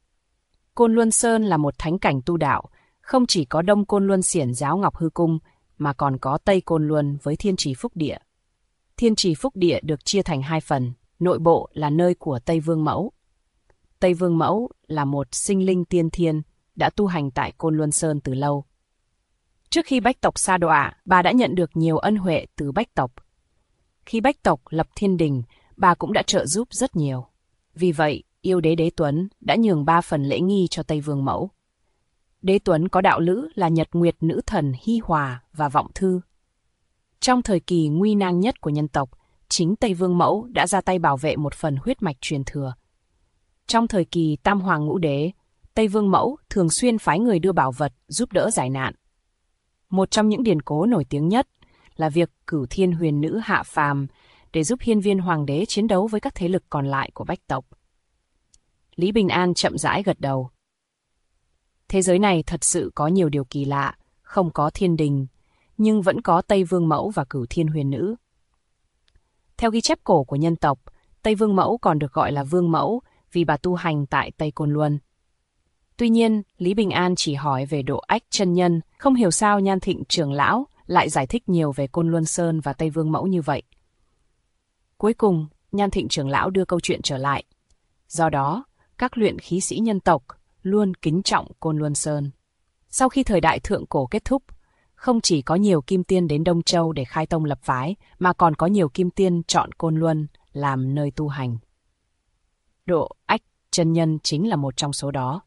Côn Luân Sơn là một thánh cảnh tu đạo, không chỉ có Đông Côn Luân Xiển Giáo Ngọc Hư Cung, mà còn có Tây Côn Luân với Thiên Trì Phúc Địa. Thiên Trì Phúc Địa được chia thành hai phần, nội bộ là nơi của Tây Vương Mẫu. Tây Vương Mẫu là một sinh linh tiên thiên, đã tu hành tại Côn Luân Sơn từ lâu. Trước khi Bách tộc sa đọa, bà đã nhận được nhiều ân huệ từ Bách tộc. Khi Bách tộc lập thiên đình, bà cũng đã trợ giúp rất nhiều. Vì vậy, yêu đế Đế Tuấn đã nhường 3 phần lễ nghi cho Tây Vương Mẫu. Đế Tuấn có đạo lữ là Nhật Nguyệt nữ thần Hi Hòa và Vọng Thư. Trong thời kỳ nguy nan nhất của nhân tộc, chính Tây Vương Mẫu đã ra tay bảo vệ một phần huyết mạch truyền thừa. Trong thời kỳ Tam Hoàng Ngũ Đế, Tây Vương Mẫu thường xuyên phái người đưa bảo vật giúp đỡ giải nạn. Một trong những điển cố nổi tiếng nhất là việc Cửu Thiên Huyền Nữ hạ phàm để giúp Hiên Viên Hoàng đế chiến đấu với các thế lực còn lại của Bách tộc. Lý Bình An chậm rãi gật đầu. Thế giới này thật sự có nhiều điều kỳ lạ, không có thiên đình, nhưng vẫn có Tây Vương Mẫu và Cửu Thiên Huyền Nữ. Theo ghi chép cổ của nhân tộc, Tây Vương Mẫu còn được gọi là Vương Mẫu vì bà tu hành tại Tây Côn Luân. Tuy nhiên, Lý Bình An chỉ hỏi về Độ Ách chân nhân, không hiểu sao Nhan Thịnh trưởng lão lại giải thích nhiều về Côn Luân Sơn và Tây Vương Mẫu như vậy. Cuối cùng, Nhan Thịnh trưởng lão đưa câu chuyện trở lại. Do đó, các luyện khí sĩ nhân tộc luôn kính trọng Côn Luân Sơn. Sau khi thời đại thượng cổ kết thúc, không chỉ có nhiều kim tiên đến Đông Châu để khai tông lập phái, mà còn có nhiều kim tiên chọn Côn Luân làm nơi tu hành. Độ Ách chân nhân chính là một trong số đó.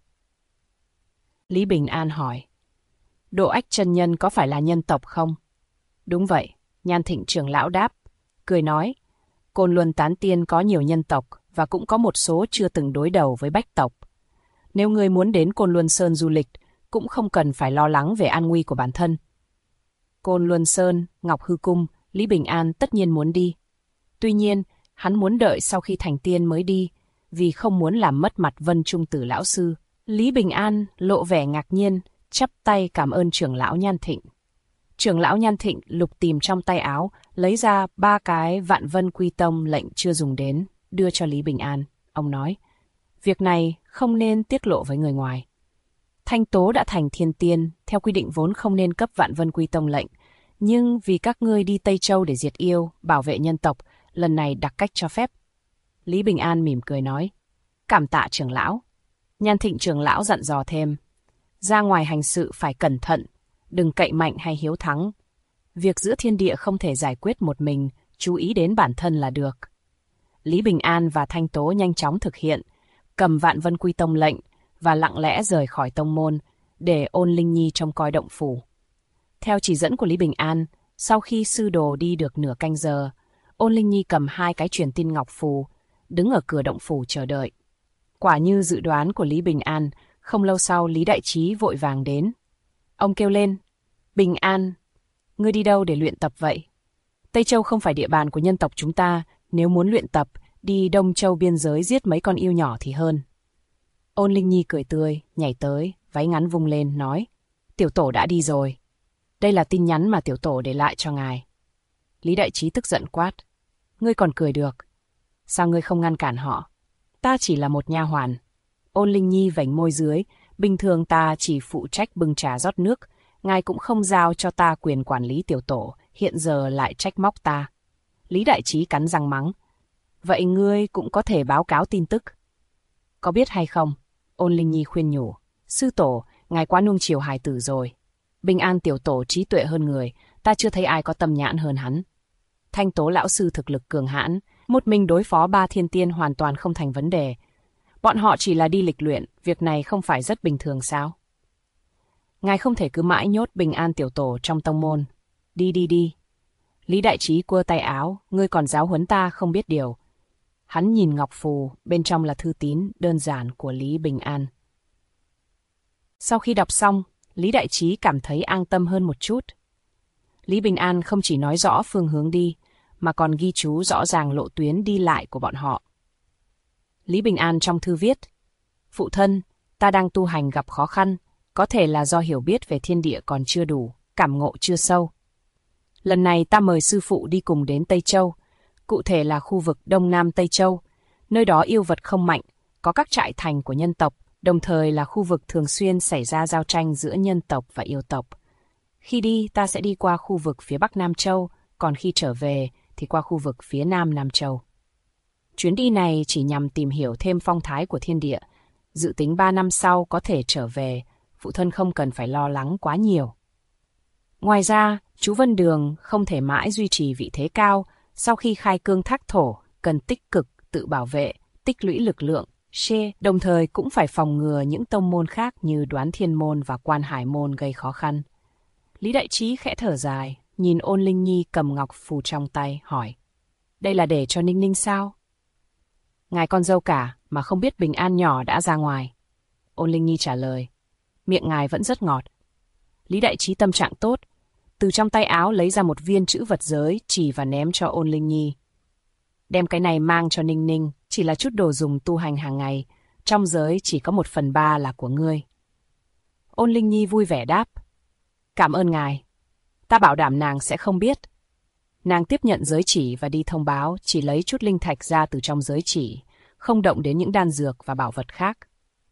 Lý Bình An hỏi, Độ Ách chân nhân có phải là nhân tộc không? Đúng vậy, Nhan Thịnh trưởng lão đáp, cười nói, Côn Luân tán tiên có nhiều nhân tộc và cũng có một số chưa từng đối đầu với Bách tộc. Nếu người muốn đến Côn Luân Sơn du lịch, cũng không cần phải lo lắng về an nguy của bản thân. Côn Luân Sơn, Ngọc Hư Cung, Lý Bình An tất nhiên muốn đi. Tuy nhiên, hắn muốn đợi sau khi thành tiên mới đi, vì không muốn làm mất mặt Vân Trung Tử lão sư. Lý Bình An lộ vẻ ngạc nhiên, chắp tay cảm ơn trưởng lão Nhan Thịnh. Trưởng lão Nhan Thịnh lục tìm trong tay áo, lấy ra 3 cái Vạn Vân Quy Tông lệnh chưa dùng đến, đưa cho Lý Bình An. Ông nói, việc này không nên tiết lộ với người ngoài. Thanh Tố đã thành thiên tiên, theo quy định vốn không nên cấp Vạn Vân Quy Tông lệnh, nhưng vì các ngươi đi Tây Châu để diệt yêu, bảo vệ nhân tộc, lần này đặc cách cho phép. Lý Bình An mỉm cười nói, cảm tạ trưởng lão. Nhan Thịnh trưởng lão dặn dò thêm, ra ngoài hành sự phải cẩn thận, đừng cậy mạnh hay hiếu thắng. Việc giữa thiên địa không thể giải quyết một mình, chú ý đến bản thân là được. Lý Bình An và Thanh Tố nhanh chóng thực hiện, cầm Vạn Vân Quy Tông lệnh và lặng lẽ rời khỏi tông môn để Ôn Linh Nhi trông coi động phủ. Theo chỉ dẫn của Lý Bình An, sau khi sư đồ đi được nửa canh giờ, Ôn Linh Nhi cầm 2 cái truyền tin ngọc phù, đứng ở cửa động phủ chờ đợi. Quả như dự đoán của Lý Bình An, không lâu sau Lý Đại Trí vội vàng đến. Ông kêu lên, Bình An, ngươi đi đâu để luyện tập vậy? Tây Châu không phải địa bàn của nhân tộc chúng ta, nếu muốn luyện tập, đi Đông Châu biên giới giết mấy con yêu nhỏ thì hơn. Ôn Linh Nhi cười tươi, nhảy tới, váy ngắn vung lên, nói, tiểu tổ đã đi rồi. Đây là tin nhắn mà tiểu tổ để lại cho ngài. Lý Đại Trí tức giận quát, ngươi còn cười được. Sao ngươi không ngăn cản họ? Ta chỉ là một nha hoàn. Ôn Linh Nhi vểnh môi dưới, bình thường ta chỉ phụ trách bưng trà rót nước, ngài cũng không giao cho ta quyền quản lý tiểu tổ, hiện giờ lại trách móc ta. Lý Đại Trí cắn răng mắng, vậy ngươi cũng có thể báo cáo tin tức. Có biết hay không? Ôn Linh Nhi khuyên nhủ, sư tổ, ngài quá nuông chiều hài tử rồi. Bình An tiểu tổ trí tuệ hơn người, ta chưa thấy ai có tâm nhãn hơn hắn. Thanh Tố lão sư thực lực cường hãn, một mình đối phó 3 thiên tiên hoàn toàn không thành vấn đề. Bọn họ chỉ là đi lịch luyện, việc này không phải rất bình thường sao? Ngài không thể cứ mãi nhốt Bình An tiểu tổ trong tông môn. Đi. Lý Đại Trí quơ tay áo, ngươi còn giáo huấn ta không biết điều. Hắn nhìn ngọc phù, bên trong là thư tín đơn giản của Lý Bình An. Sau khi đọc xong, Lý Đại Trí cảm thấy an tâm hơn một chút. Lý Bình An không chỉ nói rõ phương hướng đi, mà còn ghi chú rõ ràng lộ tuyến đi lại của bọn họ. Lý Bình An trong thư viết: Phụ thân, ta đang tu hành gặp khó khăn, có thể là do hiểu biết về thiên địa còn chưa đủ, cảm ngộ chưa sâu. Lần này ta mời sư phụ đi cùng đến Tây Châu, cụ thể là khu vực Đông Nam Tây Châu, nơi đó yêu vật không mạnh, có các trại thành của nhân tộc, đồng thời là khu vực thường xuyên xảy ra giao tranh giữa nhân tộc và yêu tộc. Khi đi, ta sẽ đi qua khu vực phía Bắc Nam Châu, còn khi trở về thì qua khu vực phía Nam Nam Châu. Chuyến đi này chỉ nhằm tìm hiểu thêm phong thái của thiên địa, dự tính 3 năm sau có thể trở về, phụ thân không cần phải lo lắng quá nhiều. Ngoài ra, chú Vân Đường không thể mãi duy trì vị thế cao, sau khi khai cương thác thổ, cần tích cực tự bảo vệ, tích lũy lực lượng, đồng thời cũng phải phòng ngừa những tông môn khác như Đoán Thiên Môn và Quan Hải Môn gây khó khăn. Lý Đại Trí khẽ thở dài, nhìn Ôn Linh Nhi cầm ngọc phù trong tay, hỏi: Đây là để cho Ninh Ninh sao? Ngài con dâu cả mà không biết Bình An nhỏ đã ra ngoài. Ôn Linh Nhi trả lời. Miệng ngài vẫn rất ngọt. Lý Đại Trí tâm trạng tốt, từ trong tay áo lấy ra một viên chữ vật giới, chỉ và ném cho Ôn Linh Nhi. Đem cái này mang cho Ninh Ninh, chỉ là chút đồ dùng tu hành hàng ngày, trong giới chỉ có 1/3 là của ngươi. Ôn Linh Nhi vui vẻ đáp: Cảm ơn ngài, ta bảo đảm nàng sẽ không biết. Nàng tiếp nhận giới chỉ và đi thông báo, chỉ lấy chút linh thạch ra từ trong giới chỉ, không động đến những đan dược và bảo vật khác.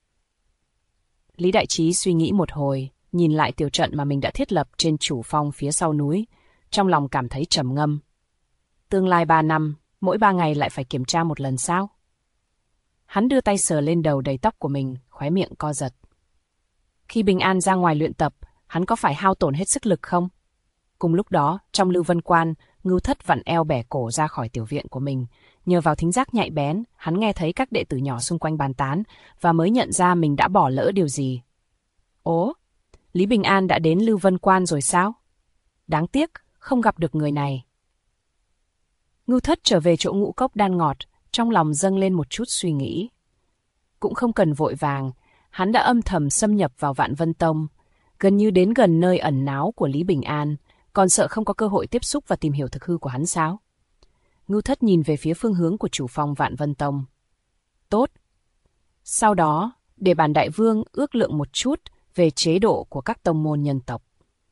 Lý Đại Trí suy nghĩ một hồi, nhìn lại tiểu trận mà mình đã thiết lập trên chủ phong phía sau núi, trong lòng cảm thấy trầm ngâm. Tương lai 3 năm, mỗi 3 ngày lại phải kiểm tra một lần sao? Hắn đưa tay sờ lên đầu đầy tóc của mình, khóe miệng co giật. Khi Bình An ra ngoài luyện tập, hắn có phải hao tổn hết sức lực không? Cùng lúc đó, trong Lưu Vân Quan, Ngưu Thất vặn eo bẻ cổ ra khỏi tiểu viện của mình. Nhờ vào thính giác nhạy bén, hắn nghe thấy các đệ tử nhỏ xung quanh bàn tán và mới nhận ra mình đã bỏ lỡ điều gì. Ố, Lý Bình An đã đến Lưu Vân Quan rồi sao? Đáng tiếc, không gặp được người này. Ngưu Thất trở về chỗ ngũ cốc đan ngọt, trong lòng dâng lên một chút suy nghĩ. Cũng không cần vội vàng, hắn đã âm thầm xâm nhập vào Vạn Vân Tông, gần như đến gần nơi ẩn náu của Lý Bình An, còn sợ không có cơ hội tiếp xúc và tìm hiểu thực hư của hắn sao? Ngưu Thất nhìn về phía phương hướng của chủ phong Vạn Vân Tông. Tốt. Sau đó, để bản đại vương ước lượng một chút về chế độ của các tông môn nhân tộc.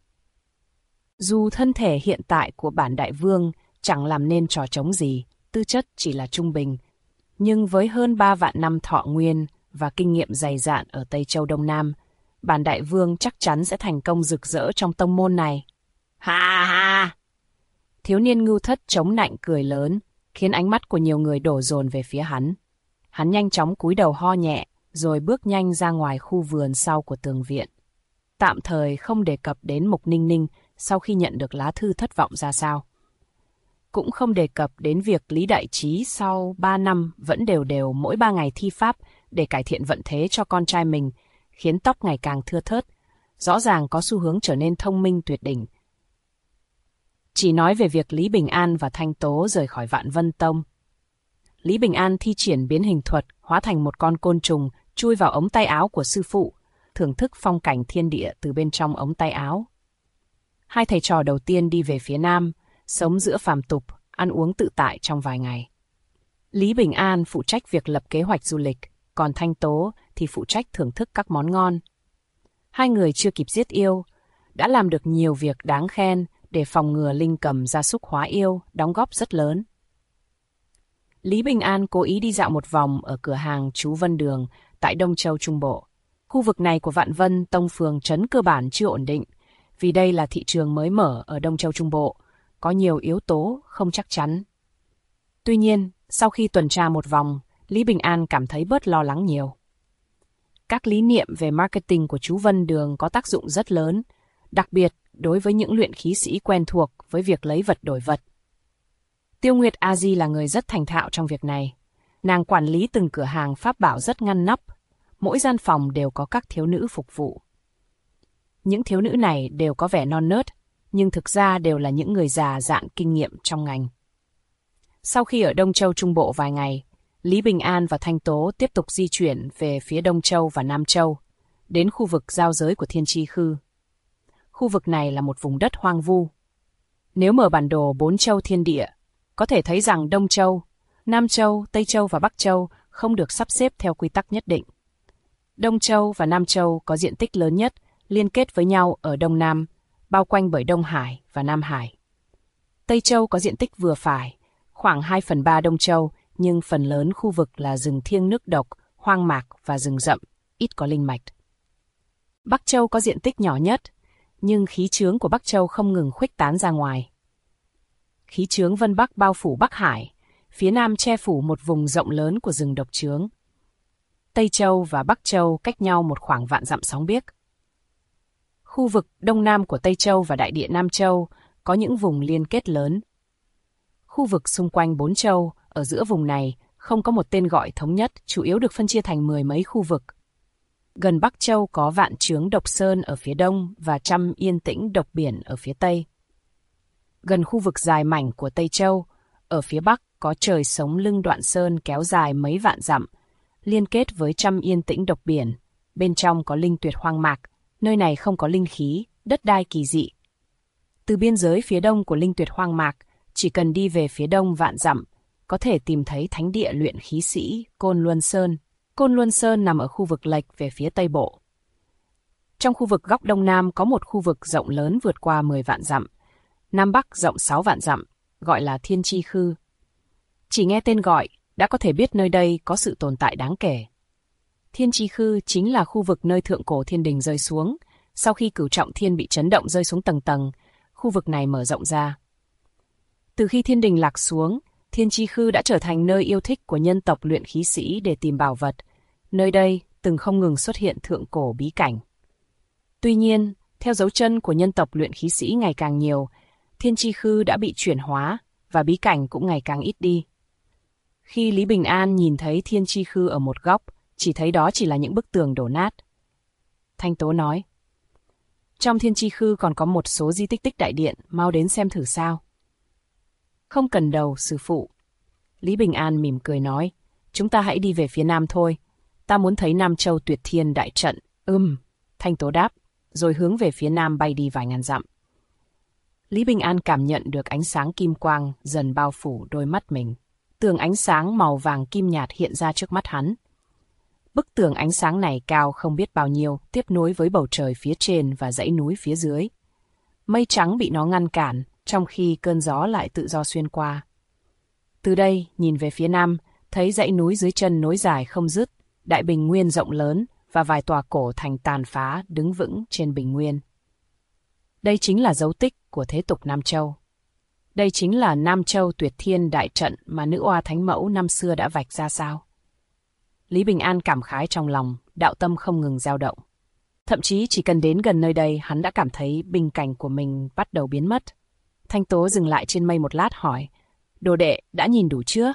Dù thân thể hiện tại của bản đại vương chẳng làm nên trò trống gì, tư chất chỉ là trung bình, nhưng với hơn 3 vạn năm thọ nguyên và kinh nghiệm dày dạn ở Tây Châu Đông Nam, bản đại vương chắc chắn sẽ thành công rực rỡ trong tông môn này. Ha ha! Thiếu niên Ngưu Thất chống nạnh cười lớn, khiến ánh mắt của nhiều người đổ dồn về phía hắn. Hắn nhanh chóng cúi đầu ho nhẹ, rồi bước nhanh ra ngoài khu vườn sau của tường viện. Tạm thời không đề cập đến Mục Ninh Ninh sau khi nhận được lá thư thất vọng ra sao. Cũng không đề cập đến việc Lý Đại Trí sau 3 năm vẫn đều mỗi 3 ngày thi pháp để cải thiện vận thế cho con trai mình, khiến tóc ngày càng thưa thớt, rõ ràng có xu hướng trở nên thông minh tuyệt đỉnh. Chỉ nói về việc Lý Bình An và Thanh Tố rời khỏi Vạn Vân Tông. Lý Bình An thi triển biến hình thuật, hóa thành một con côn trùng, chui vào ống tay áo của sư phụ, thưởng thức phong cảnh thiên địa từ bên trong ống tay áo. Hai thầy trò đầu tiên đi về phía Nam, sống giữa phàm tục, ăn uống tự tại trong vài ngày. Lý Bình An phụ trách việc lập kế hoạch du lịch, còn Thanh Tố thì phụ trách thưởng thức các món ngon. Hai người chưa kịp giết yêu, đã làm được nhiều việc đáng khen để phòng ngừa linh cầm gia súc hóa yêu, đóng góp rất lớn. Lý Bình An cố ý đi dạo một vòng ở cửa hàng chú Vân Đường tại Đông Châu Trung Bộ. Khu vực này của Vạn Vân Tông phường trấn cơ bản chưa ổn định, vì đây là thị trường mới mở ở Đông Châu Trung Bộ, có nhiều yếu tố không chắc chắn. Tuy nhiên, sau khi tuần tra một vòng, Lý Bình An cảm thấy bớt lo lắng nhiều. Các lý niệm về marketing của chú Vân Đường có tác dụng rất lớn, đặc biệt đối với những luyện khí sĩ quen thuộc với việc lấy vật đổi vật. Tiêu Nguyệt A Di là người rất thành thạo trong việc này. Nàng quản lý từng cửa hàng pháp bảo rất ngăn nắp, mỗi gian phòng đều có các thiếu nữ phục vụ. Những thiếu nữ này đều có vẻ non nớt, nhưng thực ra đều là những người già dạn kinh nghiệm trong ngành. Sau khi ở Đông Châu Trung Bộ vài ngày, Lý Bình An và Thanh Tố tiếp tục di chuyển về phía Đông Châu và Nam Châu, đến khu vực giao giới của Thiên Chi Khư. Khu vực này là một vùng đất hoang vu. Nếu mở bản đồ 4 châu thiên địa, có thể thấy rằng Đông Châu, Nam Châu, Tây Châu và Bắc Châu không được sắp xếp theo quy tắc nhất định. Đông Châu và Nam Châu có diện tích lớn nhất, liên kết với nhau ở Đông Nam, bao quanh bởi Đông Hải và Nam Hải. Tây Châu có diện tích vừa phải, khoảng 2/3 Đông Châu, nhưng phần lớn khu vực là rừng thiêng nước độc, hoang mạc và rừng rậm, ít có linh mạch. Bắc Châu có diện tích nhỏ nhất, nhưng khí chướng của Bắc Châu không ngừng khuếch tán ra ngoài. Khí chướng Vân Bắc bao phủ Bắc Hải, phía Nam che phủ một vùng rộng lớn của rừng độc chướng. Tây Châu và Bắc Châu cách nhau một khoảng vạn dặm sóng biếc. Khu vực Đông Nam của Tây Châu và Đại địa Nam Châu có những vùng liên kết lớn. Khu vực xung quanh 4 châu, ở giữa vùng này, không có một tên gọi thống nhất, chủ yếu được phân chia thành 10 mấy khu vực. Gần Bắc Châu có Vạn Chướng Độc Sơn ở phía đông và Trăm Yên Tĩnh Độc Biển ở phía tây. Gần khu vực dài mảnh của Tây Châu, ở phía bắc có Trời Sống Lưng Đoạn Sơn kéo dài mấy vạn dặm, liên kết với Trăm Yên Tĩnh Độc Biển. Bên trong có Linh Tuyệt hoang mạc, nơi này không có linh khí, đất đai kỳ dị. Từ biên giới phía đông của Linh Tuyệt hoang mạc, chỉ cần đi về phía đông vạn dặm, có thể tìm thấy thánh địa luyện khí sĩ Côn Luân Sơn. Côn Luân Sơn nằm ở khu vực lệch về phía tây bộ. Trong khu vực góc đông nam có một khu vực rộng lớn vượt qua 10 vạn dặm, nam bắc rộng 6 vạn dặm, gọi là Thiên Chi Khư. Chỉ nghe tên gọi, đã có thể biết nơi đây có sự tồn tại đáng kể. Thiên Chi Khư chính là khu vực nơi thượng cổ thiên đình rơi xuống. Sau khi cửu trọng thiên bị chấn động rơi xuống tầng tầng, khu vực này mở rộng ra. Từ khi thiên đình lạc xuống, Thiên Chi Khư đã trở thành nơi yêu thích của nhân tộc luyện khí sĩ để tìm bảo vật. Nơi đây từng không ngừng xuất hiện thượng cổ bí cảnh. Tuy nhiên, theo dấu chân của nhân tộc luyện khí sĩ ngày càng nhiều, Thiên Chi Khư đã bị chuyển hóa và bí cảnh cũng ngày càng ít đi. Khi Lý Bình An nhìn thấy Thiên Chi Khư ở một góc, chỉ thấy đó chỉ là những bức tường đổ nát. Thanh Tố nói, trong Thiên Chi Khư còn có một số di tích Tích Đại Điện, mau đến xem thử sao. Không cần đâu, sư phụ. Lý Bình An mỉm cười nói, chúng ta hãy đi về phía nam thôi. Ta muốn thấy Nam Châu Tuyệt Thiên Đại Trận. Thanh Tố đáp, rồi hướng về phía nam bay đi vài ngàn dặm. Lý Bình An cảm nhận được ánh sáng kim quang dần bao phủ đôi mắt mình. Tường ánh sáng màu vàng kim nhạt hiện ra trước mắt hắn. Bức tường ánh sáng này cao không biết bao nhiêu, tiếp nối với bầu trời phía trên và dãy núi phía dưới. Mây trắng bị nó ngăn cản, trong khi cơn gió lại tự do xuyên qua. Từ đây, nhìn về phía nam, thấy dãy núi dưới chân nối dài không dứt, đại bình nguyên rộng lớn và vài tòa cổ thành tàn phá đứng vững trên bình nguyên. Đây chính là dấu tích của thế tục Nam Châu. Đây chính là Nam Châu Tuyệt Thiên Đại Trận mà nữ oa Thánh Mẫu năm xưa đã vạch ra sao? Lý Bình An cảm khái trong lòng, đạo tâm không ngừng dao động. Thậm chí chỉ cần đến gần nơi đây, hắn đã cảm thấy bình cảnh của mình bắt đầu biến mất. Thanh Tố dừng lại trên mây một lát hỏi, đồ đệ đã nhìn đủ chưa?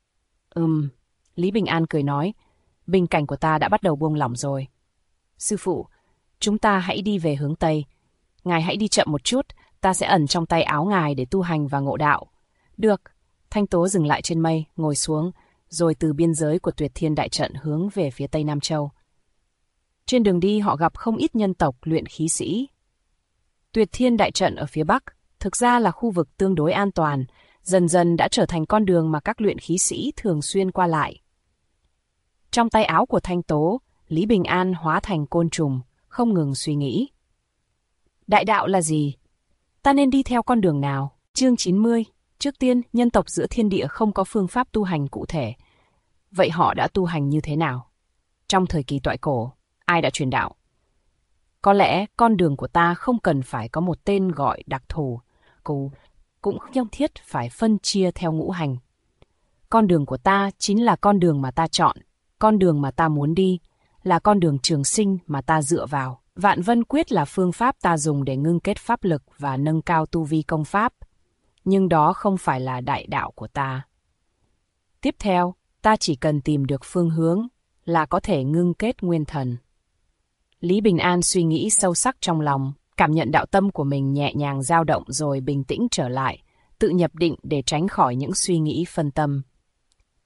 Lý Bình An cười nói, bình cảnh của ta đã bắt đầu buông lỏng rồi. Sư phụ, chúng ta hãy đi về hướng Tây. Ngài hãy đi chậm một chút, ta sẽ ẩn trong tay áo ngài để tu hành và ngộ đạo. Được. Thanh Tố dừng lại trên mây, ngồi xuống, rồi từ biên giới của Tuyệt Thiên Đại Trận hướng về phía Tây Nam Châu. Trên đường đi họ gặp không ít nhân tộc luyện khí sĩ. Tuyệt Thiên Đại Trận ở phía Bắc thực ra là khu vực tương đối an toàn, dần dần đã trở thành con đường mà các luyện khí sĩ thường xuyên qua lại. Trong tay áo của Thanh Tố, Lý Bình An hóa thành côn trùng, không ngừng suy nghĩ. Đại đạo là gì? Ta nên đi theo con đường nào? Chương 90. Trước tiên, nhân tộc giữa thiên địa không có phương pháp tu hành cụ thể. Vậy họ đã tu hành như thế nào? Trong thời kỳ Toại Cổ, ai đã truyền đạo? Có lẽ con đường của ta không cần phải có một tên gọi đặc thù, cũng không nhất thiết phải phân chia theo ngũ hành. Con đường của ta chính là con đường mà ta chọn, con đường mà ta muốn đi, là con đường trường sinh mà ta dựa vào. Vạn Vân Quyết là phương pháp ta dùng để ngưng kết pháp lực và nâng cao tu vi công pháp. Nhưng đó không phải là đại đạo của ta. Tiếp theo, ta chỉ cần tìm được phương hướng là có thể ngưng kết nguyên thần. Lý Bình An suy nghĩ sâu sắc trong lòng, cảm nhận đạo tâm của mình nhẹ nhàng dao động rồi bình tĩnh trở lại, tự nhập định để tránh khỏi những suy nghĩ phân tâm.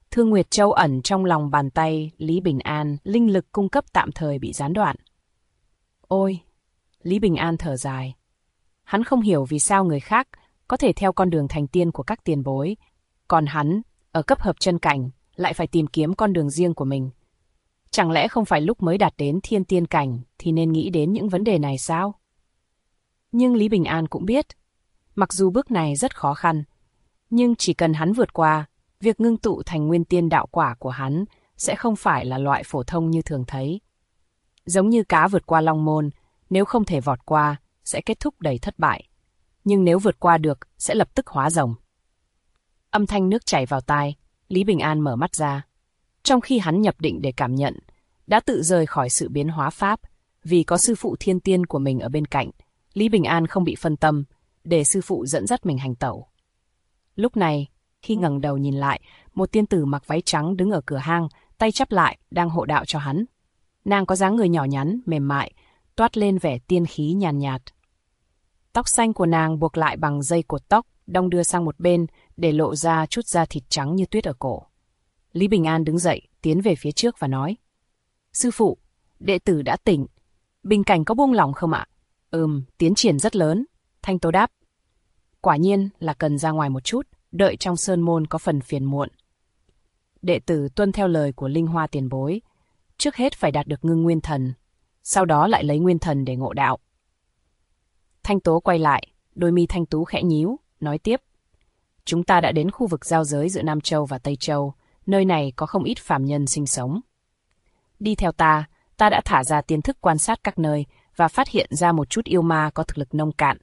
Thương Nguyệt Châu ẩn trong lòng bàn tay Lý Bình An, linh lực cung cấp tạm thời bị gián đoạn. Ôi! Lý Bình An thở dài. Hắn không hiểu vì sao người khác có thể theo con đường thành tiên của các tiền bối, còn hắn, ở cấp hợp chân cảnh, lại phải tìm kiếm con đường riêng của mình. Chẳng lẽ không phải lúc mới đạt đến thiên tiên cảnh thì nên nghĩ đến những vấn đề này sao? Nhưng Lý Bình An cũng biết, mặc dù bước này rất khó khăn, nhưng chỉ cần hắn vượt qua, việc ngưng tụ thành nguyên tiên đạo quả của hắn sẽ không phải là loại phổ thông như thường thấy. Giống như cá vượt qua long môn, nếu không thể vọt qua, sẽ kết thúc đầy thất bại. Nhưng nếu vượt qua được, sẽ lập tức hóa rồng. Âm thanh nước chảy vào tai, Lý Bình An mở mắt ra. Trong khi hắn nhập định để cảm nhận, đã tự rời khỏi sự biến hóa pháp, vì có sư phụ thiên tiên của mình ở bên cạnh, Lý Bình An không bị phân tâm, để sư phụ dẫn dắt mình hành tẩu. Lúc này, khi ngẩng đầu nhìn lại, một tiên tử mặc váy trắng đứng ở cửa hang, tay chắp lại, đang hộ đạo cho hắn. Nàng có dáng người nhỏ nhắn, mềm mại, toát lên vẻ tiên khí nhàn nhạt. Tóc xanh của nàng buộc lại bằng dây cột tóc, đong đưa sang một bên để lộ ra chút da thịt trắng như tuyết ở cổ. Lý Bình An đứng dậy, tiến về phía trước và nói: Sư phụ, đệ tử đã tỉnh. Bình cảnh có buông lỏng không ạ? Tiến triển rất lớn. Thanh Tố đáp: Quả nhiên là cần ra ngoài một chút, đợi trong sơn môn có phần phiền muộn. Đệ tử tuân theo lời của Linh Hoa tiền bối, trước hết phải đạt được ngưng nguyên thần, sau đó lại lấy nguyên thần để ngộ đạo. Thanh Tố quay lại, đôi mi thanh tú khẽ nhíu, nói tiếp: Chúng ta đã đến khu vực giao giới giữa Nam Châu và Tây Châu, nơi này có không ít phàm nhân sinh sống. Đi theo ta đã thả ra tiên thức quan sát các nơi và phát hiện ra một chút yêu ma có thực lực nông cạn.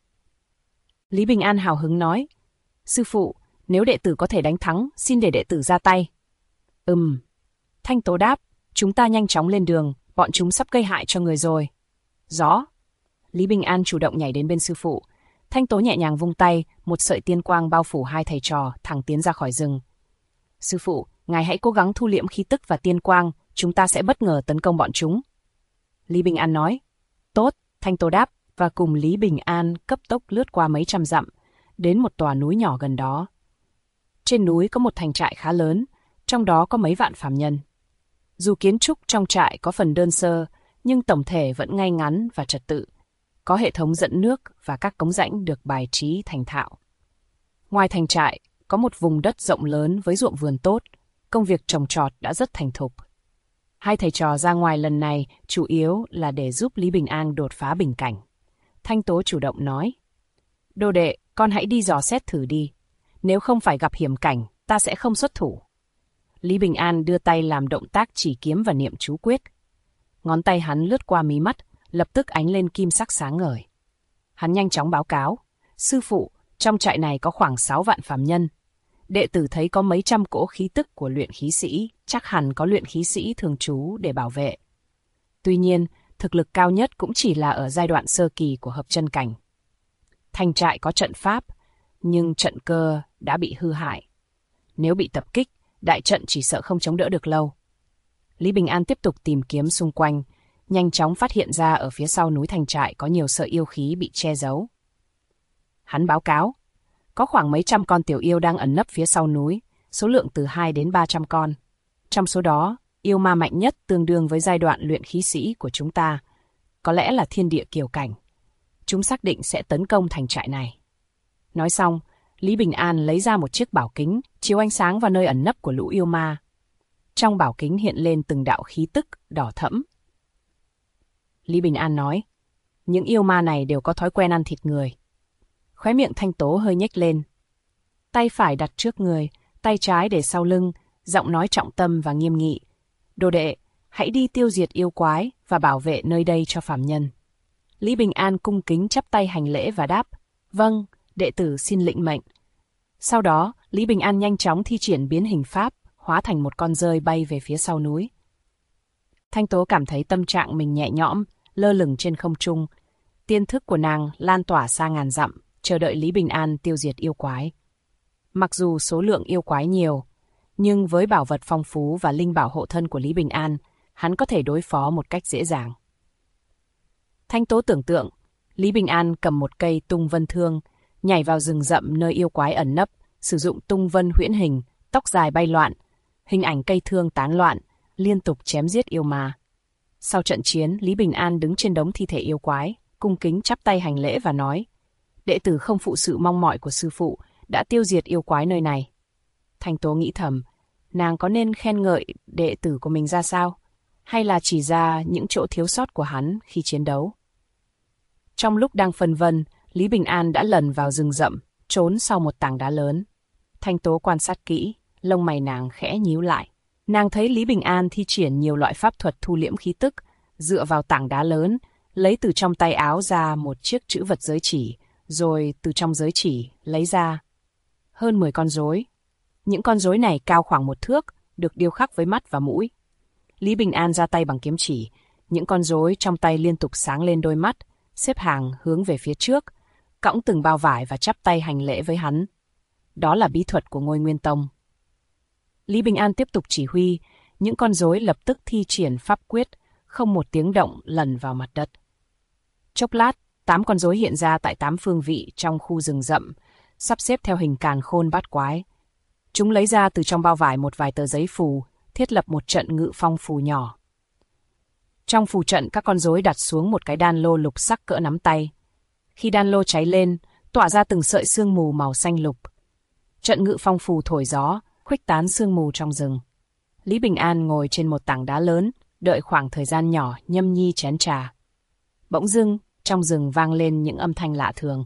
Lý Bình An hào hứng nói: Sư phụ, nếu đệ tử có thể đánh thắng, xin để đệ tử ra tay. Thanh Tố đáp: Chúng ta nhanh chóng lên đường, bọn chúng sắp gây hại cho người rồi. Rõ. Lý Bình An chủ động nhảy đến bên sư phụ. Thanh Tố nhẹ nhàng vung tay, một sợi tiên quang bao phủ hai thầy trò, thẳng tiến ra khỏi rừng. Sư phụ, ngài hãy cố gắng thu liễm khí tức và tiên quang, chúng ta sẽ bất ngờ tấn công bọn chúng. Lý Bình An nói. Tốt, Thanh Tố đáp, và cùng Lý Bình An cấp tốc lướt qua mấy trăm dặm, đến một tòa núi nhỏ gần đó. Trên núi có một thành trại khá lớn, trong đó có mấy vạn phàm nhân. Dù kiến trúc trong trại có phần đơn sơ, nhưng tổng thể vẫn ngay ngắn và trật tự. Có hệ thống dẫn nước và các cống rãnh được bài trí thành thạo. Ngoài thành trại, có một vùng đất rộng lớn với ruộng vườn tốt, công việc trồng trọt đã rất thành thục. Hai thầy trò ra ngoài lần này chủ yếu là để giúp Lý Bình An đột phá bình cảnh. Thanh Tố chủ động nói: Đồ đệ, con hãy đi dò xét thử đi. Nếu không phải gặp hiểm cảnh, ta sẽ không xuất thủ. Lý Bình An đưa tay làm động tác chỉ kiếm và niệm chú quyết. Ngón tay hắn lướt qua mí mắt, lập tức ánh lên kim sắc sáng ngời. Hắn nhanh chóng báo cáo: Sư phụ, trong trại này có khoảng 6 vạn phàm nhân. Đệ tử thấy có mấy trăm cỗ khí tức của luyện khí sĩ, chắc hẳn có luyện khí sĩ thường trú để bảo vệ. Tuy nhiên, thực lực cao nhất cũng chỉ là ở giai đoạn sơ kỳ của hợp chân cảnh. Thành trại có trận pháp, nhưng trận cơ đã bị hư hại. Nếu bị tập kích, đại trận chỉ sợ không chống đỡ được lâu. Lý Bình An tiếp tục tìm kiếm xung quanh, nhanh chóng phát hiện ra ở phía sau núi thành trại có nhiều sợi yêu khí bị che giấu. Hắn báo cáo: có khoảng mấy trăm con tiểu yêu đang ẩn nấp phía sau núi, số lượng từ 2 đến 300 con. Trong số đó, yêu ma mạnh nhất tương đương với giai đoạn luyện khí sĩ của chúng ta, có lẽ là thiên địa kiều cảnh. Chúng xác định sẽ tấn công thành trại này. Nói xong, Lý Bình An lấy ra một chiếc bảo kính, chiếu ánh sáng vào nơi ẩn nấp của lũ yêu ma. Trong bảo kính hiện lên từng đạo khí tức đỏ thẫm. Lý Bình An nói: những yêu ma này đều có thói quen ăn thịt người. Khóe miệng Thanh Tố hơi nhếch lên. Tay phải đặt trước người, tay trái để sau lưng, giọng nói trọng tâm và nghiêm nghị: Đồ đệ, hãy đi tiêu diệt yêu quái và bảo vệ nơi đây cho phàm nhân. Lý Bình An cung kính chắp tay hành lễ và đáp: Vâng, đệ tử xin lĩnh mệnh. Sau đó, Lý Bình An nhanh chóng thi triển biến hình pháp, hóa thành một con dơi bay về phía sau núi. Thanh Tố cảm thấy tâm trạng mình nhẹ nhõm, lơ lửng trên không trung. Tiên thức của nàng lan tỏa xa ngàn dặm, chờ đợi Lý Bình An tiêu diệt yêu quái. Mặc dù số lượng yêu quái nhiều, nhưng với bảo vật phong phú và linh bảo hộ thân của Lý Bình An, hắn có thể đối phó một cách dễ dàng. Thanh Tố tưởng tượng, Lý Bình An cầm một cây tung vân thương, nhảy vào rừng rậm nơi yêu quái ẩn nấp, sử dụng tung vân huyễn hình, tóc dài bay loạn, hình ảnh cây thương tán loạn, liên tục chém giết yêu ma. Sau trận chiến, Lý Bình An đứng trên đống thi thể yêu quái, cung kính chắp tay hành lễ và nói: đệ tử không phụ sự mong mỏi của sư phụ, đã tiêu diệt yêu quái nơi này. Thanh Tố nghĩ thầm, nàng có nên khen ngợi đệ tử của mình ra sao, hay là chỉ ra những chỗ thiếu sót của hắn khi chiến đấu. Trong lúc đang phân vân, Lý Bình An đã lẩn vào rừng rậm, trốn sau một tảng đá lớn. Thanh Tố quan sát kỹ, lông mày nàng khẽ nhíu lại. Nàng thấy Lý Bình An thi triển nhiều loại pháp thuật thu liễm khí tức, dựa vào tảng đá lớn, lấy từ trong tay áo ra một chiếc trữ vật giới chỉ, rồi từ trong giới chỉ lấy ra hơn 10 con rối. Những con rối này cao khoảng 1 thước, được điêu khắc với mắt và mũi. Lý Bình An ra tay bằng kiếm chỉ, những con rối trong tay liên tục sáng lên đôi mắt, xếp hàng hướng về phía trước, cõng từng bao vải và chắp tay hành lễ với hắn. Đó là bí thuật của Ngôi Nguyên Tông. Lý Bình An tiếp tục chỉ huy, những con rối lập tức thi triển pháp quyết, không một tiếng động lẩn vào mặt đất. Chốc lát, 8 con rối hiện ra tại 8 phương vị trong khu rừng rậm, sắp xếp theo hình càn khôn bát quái. Chúng lấy ra từ trong bao vải một vài tờ giấy phù, thiết lập một trận ngự phong phù nhỏ. Trong phù trận, các con rối đặt xuống một cái đan lô lục sắc cỡ nắm tay. Khi đan lô cháy lên, tỏa ra từng sợi sương mù màu xanh lục. Trận ngự phong phù thổi gió, khuếch tán sương mù trong rừng. Lý Bình An ngồi trên một tảng đá lớn, đợi khoảng thời gian nhỏ nhâm nhi chén trà. Bỗng dưng, trong rừng vang lên những âm thanh lạ thường.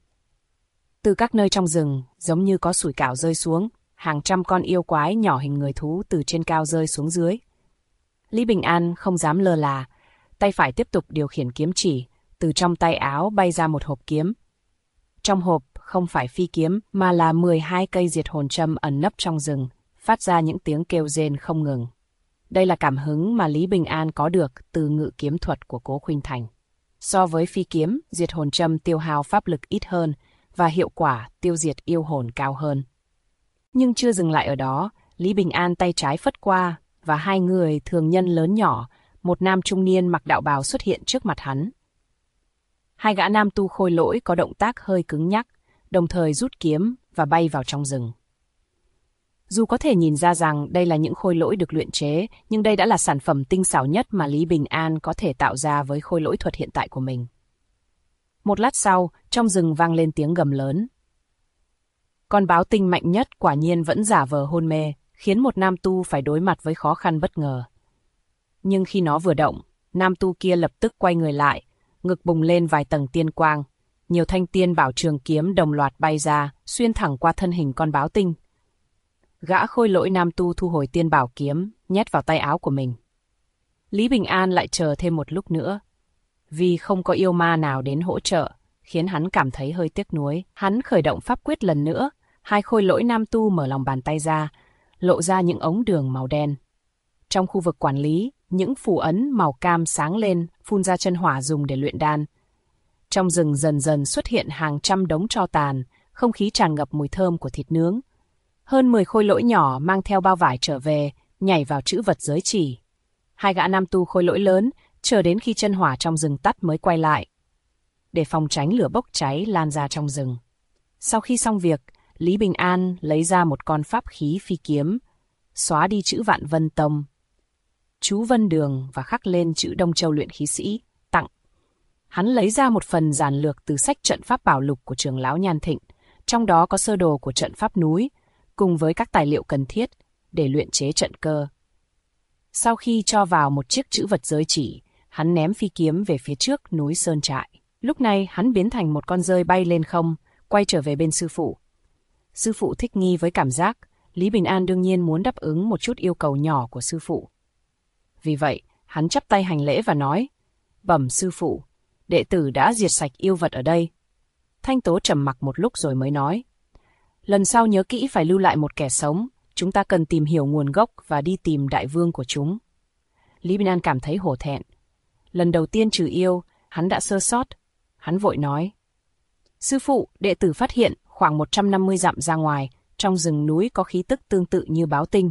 Từ các nơi trong rừng, giống như có sủi cảo rơi xuống, hàng trăm con yêu quái nhỏ hình người thú từ trên cao rơi xuống dưới. Lý Bình An không dám lơ là, tay phải tiếp tục điều khiển kiếm chỉ, từ trong tay áo bay ra một hộp kiếm. Trong hộp không phải phi kiếm mà là 12 cây diệt hồn châm ẩn nấp trong rừng, phát ra những tiếng kêu rên không ngừng. Đây là cảm hứng mà Lý Bình An có được từ ngự kiếm thuật của Cố Khuynh Thành. So với phi kiếm, diệt hồn châm tiêu hao pháp lực ít hơn và hiệu quả tiêu diệt yêu hồn cao hơn. Nhưng chưa dừng lại ở đó, Lý Bình An tay trái phất qua và 2 người thường nhân lớn nhỏ, một nam trung niên mặc đạo bào xuất hiện trước mặt hắn. 2 gã nam tu khôi lỗi có động tác hơi cứng nhắc, đồng thời rút kiếm và bay vào trong rừng. Dù có thể nhìn ra rằng đây là những khôi lỗi được luyện chế, nhưng đây đã là sản phẩm tinh xảo nhất mà Lý Bình An có thể tạo ra với khôi lỗi thuật hiện tại của mình. Một lát sau, trong rừng vang lên tiếng gầm lớn. Con báo tinh mạnh nhất quả nhiên vẫn giả vờ hôn mê, khiến một nam tu phải đối mặt với khó khăn bất ngờ. Nhưng khi nó vừa động, nam tu kia lập tức quay người lại, ngực bùng lên vài tầng tiên quang. Nhiều thanh tiên bảo trường kiếm đồng loạt bay ra, xuyên thẳng qua thân hình con báo tinh. Gã khôi lỗi nam tu thu hồi tiên bảo kiếm, nhét vào tay áo của mình. Lý Bình An lại chờ thêm một lúc nữa. Vì không có yêu ma nào đến hỗ trợ, khiến hắn cảm thấy hơi tiếc nuối. Hắn khởi động pháp quyết lần nữa, 2 khôi lỗi nam tu mở lòng bàn tay ra, lộ ra những ống đường màu đen. Trong khu vực quản lý, những phù ấn màu cam sáng lên, phun ra chân hỏa dùng để luyện đan. Trong rừng dần dần xuất hiện hàng trăm đống tro tàn, không khí tràn ngập mùi thơm của thịt nướng. Hơn 10 khôi lỗi nhỏ mang theo bao vải trở về, nhảy vào trữ vật giới chỉ. 2 gã nam tu khôi lỗi lớn, chờ đến khi chân hỏa trong rừng tắt mới quay lại, để phòng tránh lửa bốc cháy lan ra trong rừng. Sau khi xong việc, Lý Bình An lấy ra một con pháp khí phi kiếm, xóa đi chữ Vạn Vân Tông, chú Vân Đường và khắc lên chữ Đông Châu luyện khí sĩ, tặng. Hắn lấy ra một phần giản lược từ sách trận pháp bảo lục của trưởng lão Nhan Thịnh, trong đó có sơ đồ của trận pháp núi, cùng với các tài liệu cần thiết để luyện chế trận cơ. Sau khi cho vào một chiếc trữ vật giới chỉ, hắn ném phi kiếm về phía trước núi Sơn Trại. Lúc này hắn biến thành một con dơi bay lên không, quay trở về bên sư phụ. Sư phụ thích nghi với cảm giác, Lý Bình An đương nhiên muốn đáp ứng một chút yêu cầu nhỏ của sư phụ. Vì vậy, hắn chắp tay hành lễ và nói, bẩm sư phụ, đệ tử đã diệt sạch yêu vật ở đây. Thanh Tố trầm mặc một lúc rồi mới nói, lần sau nhớ kỹ phải lưu lại một kẻ sống, chúng ta cần tìm hiểu nguồn gốc và đi tìm đại vương của chúng. Lý Bình An cảm thấy hổ thẹn. Lần đầu tiên trừ yêu, hắn đã sơ sót. Hắn vội nói, sư phụ, đệ tử phát hiện khoảng 150 dặm ra ngoài, trong rừng núi có khí tức tương tự như báo tinh.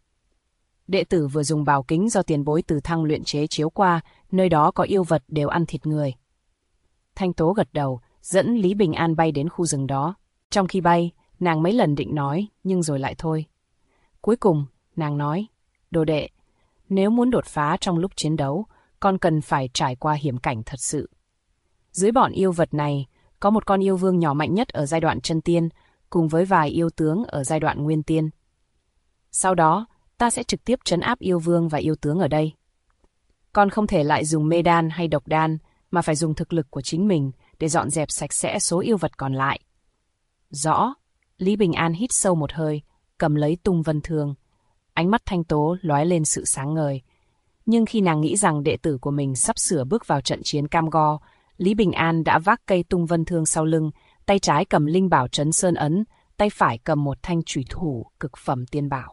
Đệ tử vừa dùng bảo kính do tiền bối Từ Thăng luyện chế chiếu qua, nơi đó có yêu vật đều ăn thịt người. Thanh Tố gật đầu, dẫn Lý Bình An bay đến khu rừng đó. Trong khi bay, nàng mấy lần định nói, nhưng rồi lại thôi. Cuối cùng, Nàng nói, đồ đệ, nếu muốn đột phá trong lúc chiến đấu, con cần phải trải qua hiểm cảnh thật sự. Dưới bọn yêu vật này, có một con yêu vương nhỏ mạnh nhất ở giai đoạn chân tiên, cùng với vài yêu tướng ở giai đoạn nguyên tiên. Sau đó, ta sẽ trực tiếp trấn áp yêu vương và yêu tướng ở đây. Con không thể lại dùng mê đan hay độc đan, mà phải dùng thực lực của chính mình để dọn dẹp sạch sẽ số yêu vật còn lại. Rõ. Lý Bình An hít sâu một hơi, cầm lấy tung vân thương. Ánh mắt Thanh Tố lóe lên sự sáng ngời. Nhưng khi nàng nghĩ rằng đệ tử của mình sắp sửa bước vào trận chiến cam go, Lý Bình An đã vác cây tung vân thương sau lưng, tay trái cầm linh bảo trấn sơn ấn, tay phải cầm một thanh chủy thủ cực phẩm tiên bảo.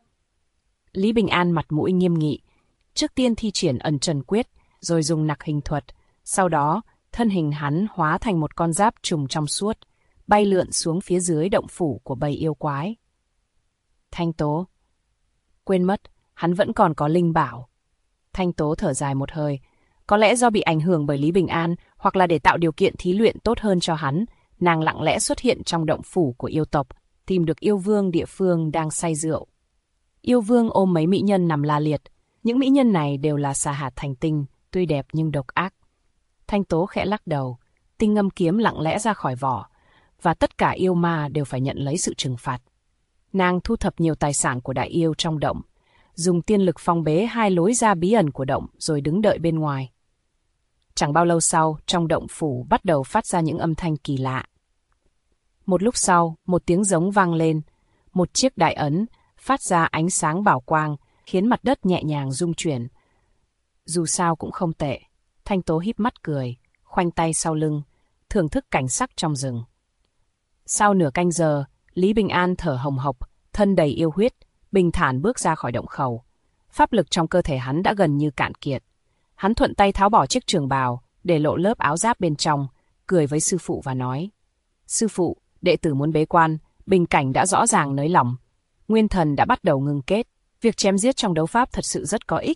Lý Bình An mặt mũi nghiêm nghị, trước tiên thi triển ẩn trần quyết, rồi dùng nặc hình thuật, sau đó thân hình hắn hóa thành một con giáp trùng trong suốt, bay lượn xuống phía dưới động phủ của bầy yêu quái. Thanh Tố. Quên mất, hắn vẫn còn có linh bảo. Thanh Tố thở dài một hơi, có lẽ do bị ảnh hưởng bởi Lý Bình An, hoặc là để tạo điều kiện thí luyện tốt hơn cho hắn, nàng lặng lẽ xuất hiện trong động phủ của yêu tộc, tìm được yêu vương địa phương đang say rượu. Yêu vương ôm mấy mỹ nhân nằm la liệt, những mỹ nhân này đều là xà hạt thành tinh, tuy đẹp nhưng độc ác. Thanh Tố khẽ lắc đầu, tinh ngâm kiếm lặng lẽ ra khỏi vỏ, và tất cả yêu ma đều phải nhận lấy sự trừng phạt. Nàng thu thập nhiều tài sản của đại yêu trong động, dùng tiên lực phong bế hai lối ra bí ẩn của động rồi đứng đợi bên ngoài. Chẳng bao lâu sau, trong động phủ bắt đầu phát ra những âm thanh kỳ lạ. Một lúc sau, một tiếng giống vang lên, một chiếc đại ấn phát ra ánh sáng bảo quang, khiến mặt đất nhẹ nhàng rung chuyển. Dù sao cũng không tệ. Thanh Tố híp mắt cười, khoanh tay sau lưng, thưởng thức cảnh sắc trong rừng. Sau nửa canh giờ, Lý Bình An thở hồng hộc, thân đầy yêu huyết, bình thản bước ra khỏi động khẩu. Pháp lực trong cơ thể hắn đã gần như cạn kiệt. Hắn thuận tay tháo bỏ chiếc trường bào, để lộ lớp áo giáp bên trong, cười với sư phụ và nói: Sư phụ, đệ tử muốn bế quan, bình cảnh đã rõ ràng nới lỏng. Nguyên thần đã bắt đầu ngưng kết, việc chém giết trong đấu pháp thật sự rất có ích.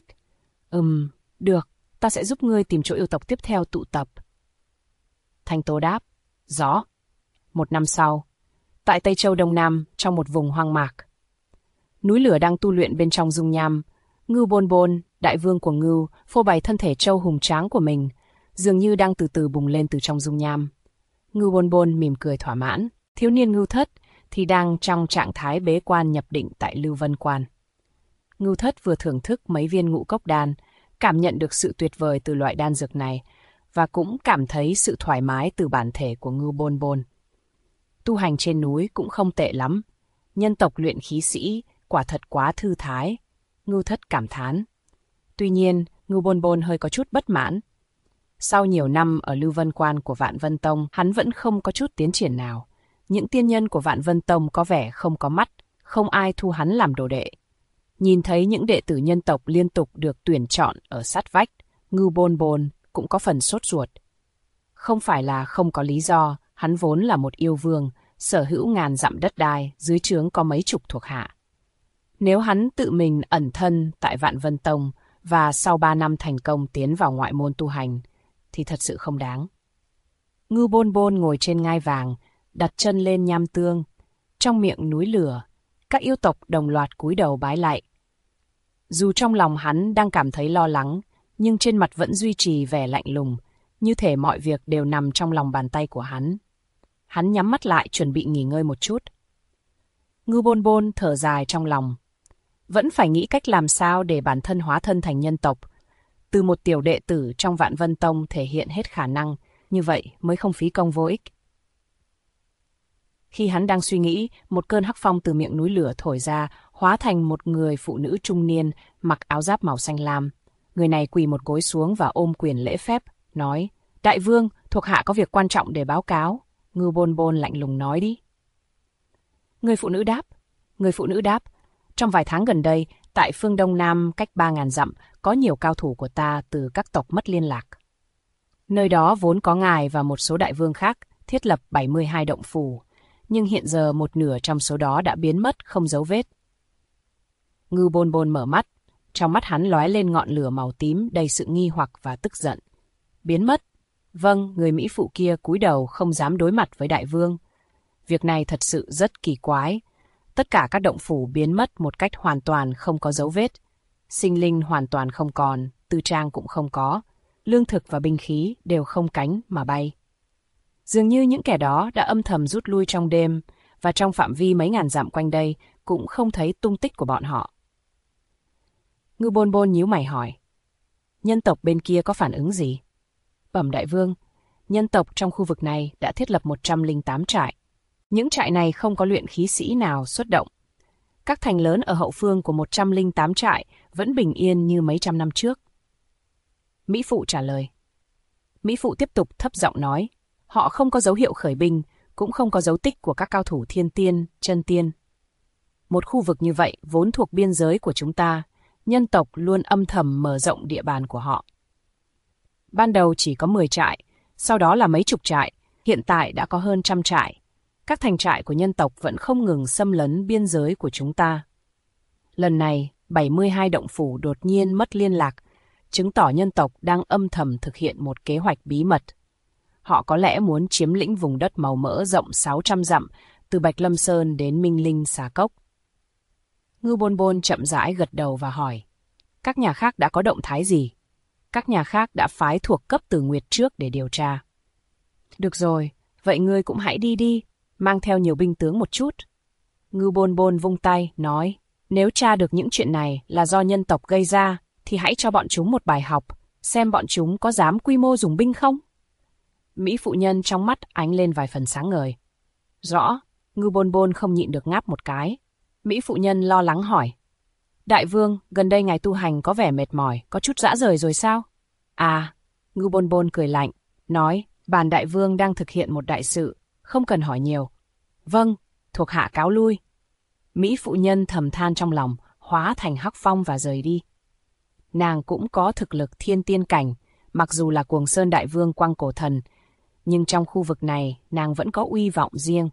Được, ta sẽ giúp ngươi tìm chỗ yêu tộc tiếp theo tụ tập. Thanh Tố đáp: Rõ. Một năm sau, tại Tây Châu Đông Nam, trong một vùng hoang mạc, núi lửa đang tu luyện bên trong dung nham. Ngưu Bôn Bôn, đại vương của ngưu, phô bày thân thể trâu hùng tráng của mình, dường như đang từ từ bùng lên từ trong dung nham. Ngưu Bôn Bôn mỉm cười thỏa mãn. Thiếu niên Ngưu Thất thì đang trong trạng thái bế quan nhập định tại Lưu Vân Quan. Ngưu Thất vừa thưởng thức mấy viên ngũ cốc đan, cảm nhận được sự tuyệt vời từ loại đan dược này, và cũng cảm thấy sự thoải mái từ bản thể của Ngưu Bôn Bôn. Tu hành trên núi cũng không tệ lắm. Nhân tộc luyện khí sĩ quả thật quá thư thái, Ngưu Thất cảm thán. Tuy nhiên, Ngưu Bôn Bôn hơi có chút bất mãn. Sau nhiều năm ở Lưu Vân Quan của Vạn Vân Tông, hắn vẫn không có chút tiến triển nào. Những tiên nhân của Vạn Vân Tông có vẻ không có mắt, không ai thu hắn làm đồ đệ. Nhìn thấy những đệ tử nhân tộc liên tục được tuyển chọn ở sát vách, Ngưu Bôn Bôn cũng có phần sốt ruột. Không phải là không có lý do, hắn vốn là một yêu vương, sở hữu ngàn dặm đất đai, dưới trướng có mấy chục thuộc hạ. Nếu hắn tự mình ẩn thân tại Vạn Vân Tông và sau 3 năm thành công tiến vào ngoại môn tu hành, thì thật sự không đáng. Ngưu Bôn Bôn ngồi trên ngai vàng, đặt chân lên nham tương. Trong miệng núi lửa, các yêu tộc đồng loạt cúi đầu bái lạy. Dù trong lòng hắn đang cảm thấy lo lắng, nhưng trên mặt vẫn duy trì vẻ lạnh lùng, như thể mọi việc đều nằm trong lòng bàn tay của hắn. Hắn nhắm mắt lại chuẩn bị nghỉ ngơi một chút. Ngưu Bôn Bôn thở dài trong lòng. Vẫn phải nghĩ cách làm sao để bản thân hóa thân thành nhân tộc. Từ một tiểu đệ tử trong Vạn Vân Tông thể hiện hết khả năng, như vậy mới không phí công vô ích. Khi hắn đang suy nghĩ, một cơn hắc phong từ miệng núi lửa thổi ra, hóa thành một người phụ nữ trung niên, mặc áo giáp màu xanh lam. Người này quỳ một gối xuống và ôm quyền lễ phép, nói: Đại vương, thuộc hạ có việc quan trọng để báo cáo. Ngưu Bôn Bôn lạnh lùng nói: Đi. Người phụ nữ đáp: Trong vài tháng gần đây, tại phương Đông Nam cách 3.000 dặm, có nhiều cao thủ của ta từ các tộc mất liên lạc. Nơi đó vốn có ngài và một số đại vương khác thiết lập 72 động phủ, nhưng hiện giờ một nửa trong số đó đã biến mất không dấu vết. Ngưu Bôn Bôn mở mắt, trong mắt hắn lóe lên ngọn lửa màu tím đầy sự nghi hoặc và tức giận. Biến mất? Vâng, người Mỹ phụ kia cúi đầu không dám đối mặt với đại vương. Việc này thật sự rất kỳ quái. Tất cả các động phủ biến mất một cách hoàn toàn không có dấu vết. Sinh linh hoàn toàn không còn, tư trang cũng không có. Lương thực và binh khí đều không cánh mà bay. Dường như những kẻ đó đã âm thầm rút lui trong đêm, và trong phạm vi mấy ngàn dặm quanh đây cũng không thấy tung tích của bọn họ. Ngưu Bôn Bôn nhíu mày hỏi. Nhân tộc bên kia có phản ứng gì? Bẩm đại vương, nhân tộc trong khu vực này đã thiết lập 108 trại. Những trại này không có luyện khí sĩ nào xuất động. Các thành lớn ở hậu phương của 108 trại vẫn bình yên như mấy trăm năm trước. Mỹ Phụ trả lời. Mỹ Phụ tiếp tục thấp giọng nói, họ không có dấu hiệu khởi binh, cũng không có dấu tích của các cao thủ thiên tiên, chân tiên. Một khu vực như vậy vốn thuộc biên giới của chúng ta, nhân tộc luôn âm thầm mở rộng địa bàn của họ. Ban đầu chỉ có 10 trại, sau đó là mấy chục trại, hiện tại đã có hơn 100 trại. Các thành trại của nhân tộc vẫn không ngừng xâm lấn biên giới của chúng ta. Lần này, 72 động phủ đột nhiên mất liên lạc, chứng tỏ nhân tộc đang âm thầm thực hiện một kế hoạch bí mật. Họ có lẽ muốn chiếm lĩnh vùng đất màu mỡ rộng 600 dặm, từ Bạch Lâm Sơn đến Minh Linh Xà Cốc. Ngưu Bôn Bôn chậm rãi gật đầu và hỏi, các nhà khác đã có động thái gì? Các nhà khác đã phái thuộc cấp từ Nguyệt trước để điều tra. Được rồi, vậy ngươi cũng hãy đi đi, mang theo nhiều binh tướng một chút. Ngưu Bôn Bôn vung tay, nói, nếu tra được những chuyện này là do nhân tộc gây ra, thì hãy cho bọn chúng một bài học, xem bọn chúng có dám quy mô dùng binh không? Mỹ phụ nhân trong mắt ánh lên vài phần sáng ngời. Rõ, Ngưu Bôn Bôn không nhịn được ngáp một cái. Mỹ phụ nhân lo lắng hỏi. Đại vương, gần đây ngài tu hành có vẻ mệt mỏi, có chút rã rời rồi sao? À, Ngưu Bôn Bôn cười lạnh, nói, bản đại vương đang thực hiện một đại sự, không cần hỏi nhiều. Vâng, thuộc hạ cáo lui. Mỹ phụ nhân thầm than trong lòng, hóa thành hắc phong và rời đi. Nàng cũng có thực lực thiên tiên cảnh, mặc dù là Cuồng Sơn đại vương Quang Cổ Thần, nhưng trong khu vực này nàng vẫn có uy vọng riêng.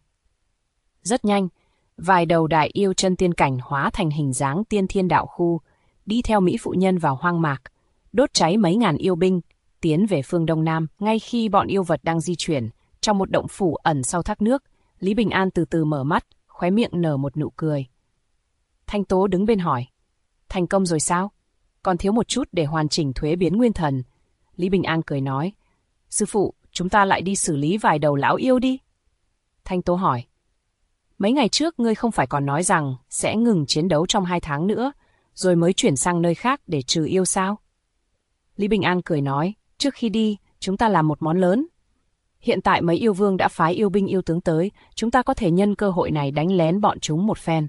Rất nhanh, vài đầu đại yêu chân tiên cảnh hóa thành hình dáng tiên thiên đạo khu, đi theo Mỹ phụ nhân vào hoang mạc, đốt cháy mấy ngàn yêu binh, tiến về phương Đông Nam. Ngay khi bọn yêu vật đang di chuyển, trong một động phủ ẩn sau thác nước, Lý Bình An từ từ mở mắt, khóe miệng nở một nụ cười. Thanh Tố đứng bên hỏi, thành công rồi sao? Còn thiếu một chút để hoàn chỉnh thuế biến nguyên thần. Lý Bình An cười nói, sư phụ, chúng ta lại đi xử lý vài đầu lão yêu đi. Thanh Tố hỏi, mấy ngày trước ngươi không phải còn nói rằng sẽ ngừng chiến đấu trong 2 tháng nữa, rồi mới chuyển sang nơi khác để trừ yêu sao? Lý Bình An cười nói, trước khi đi, chúng ta làm một món lớn. Hiện tại mấy yêu vương đã phái yêu binh yêu tướng tới, chúng ta có thể nhân cơ hội này đánh lén bọn chúng một phen.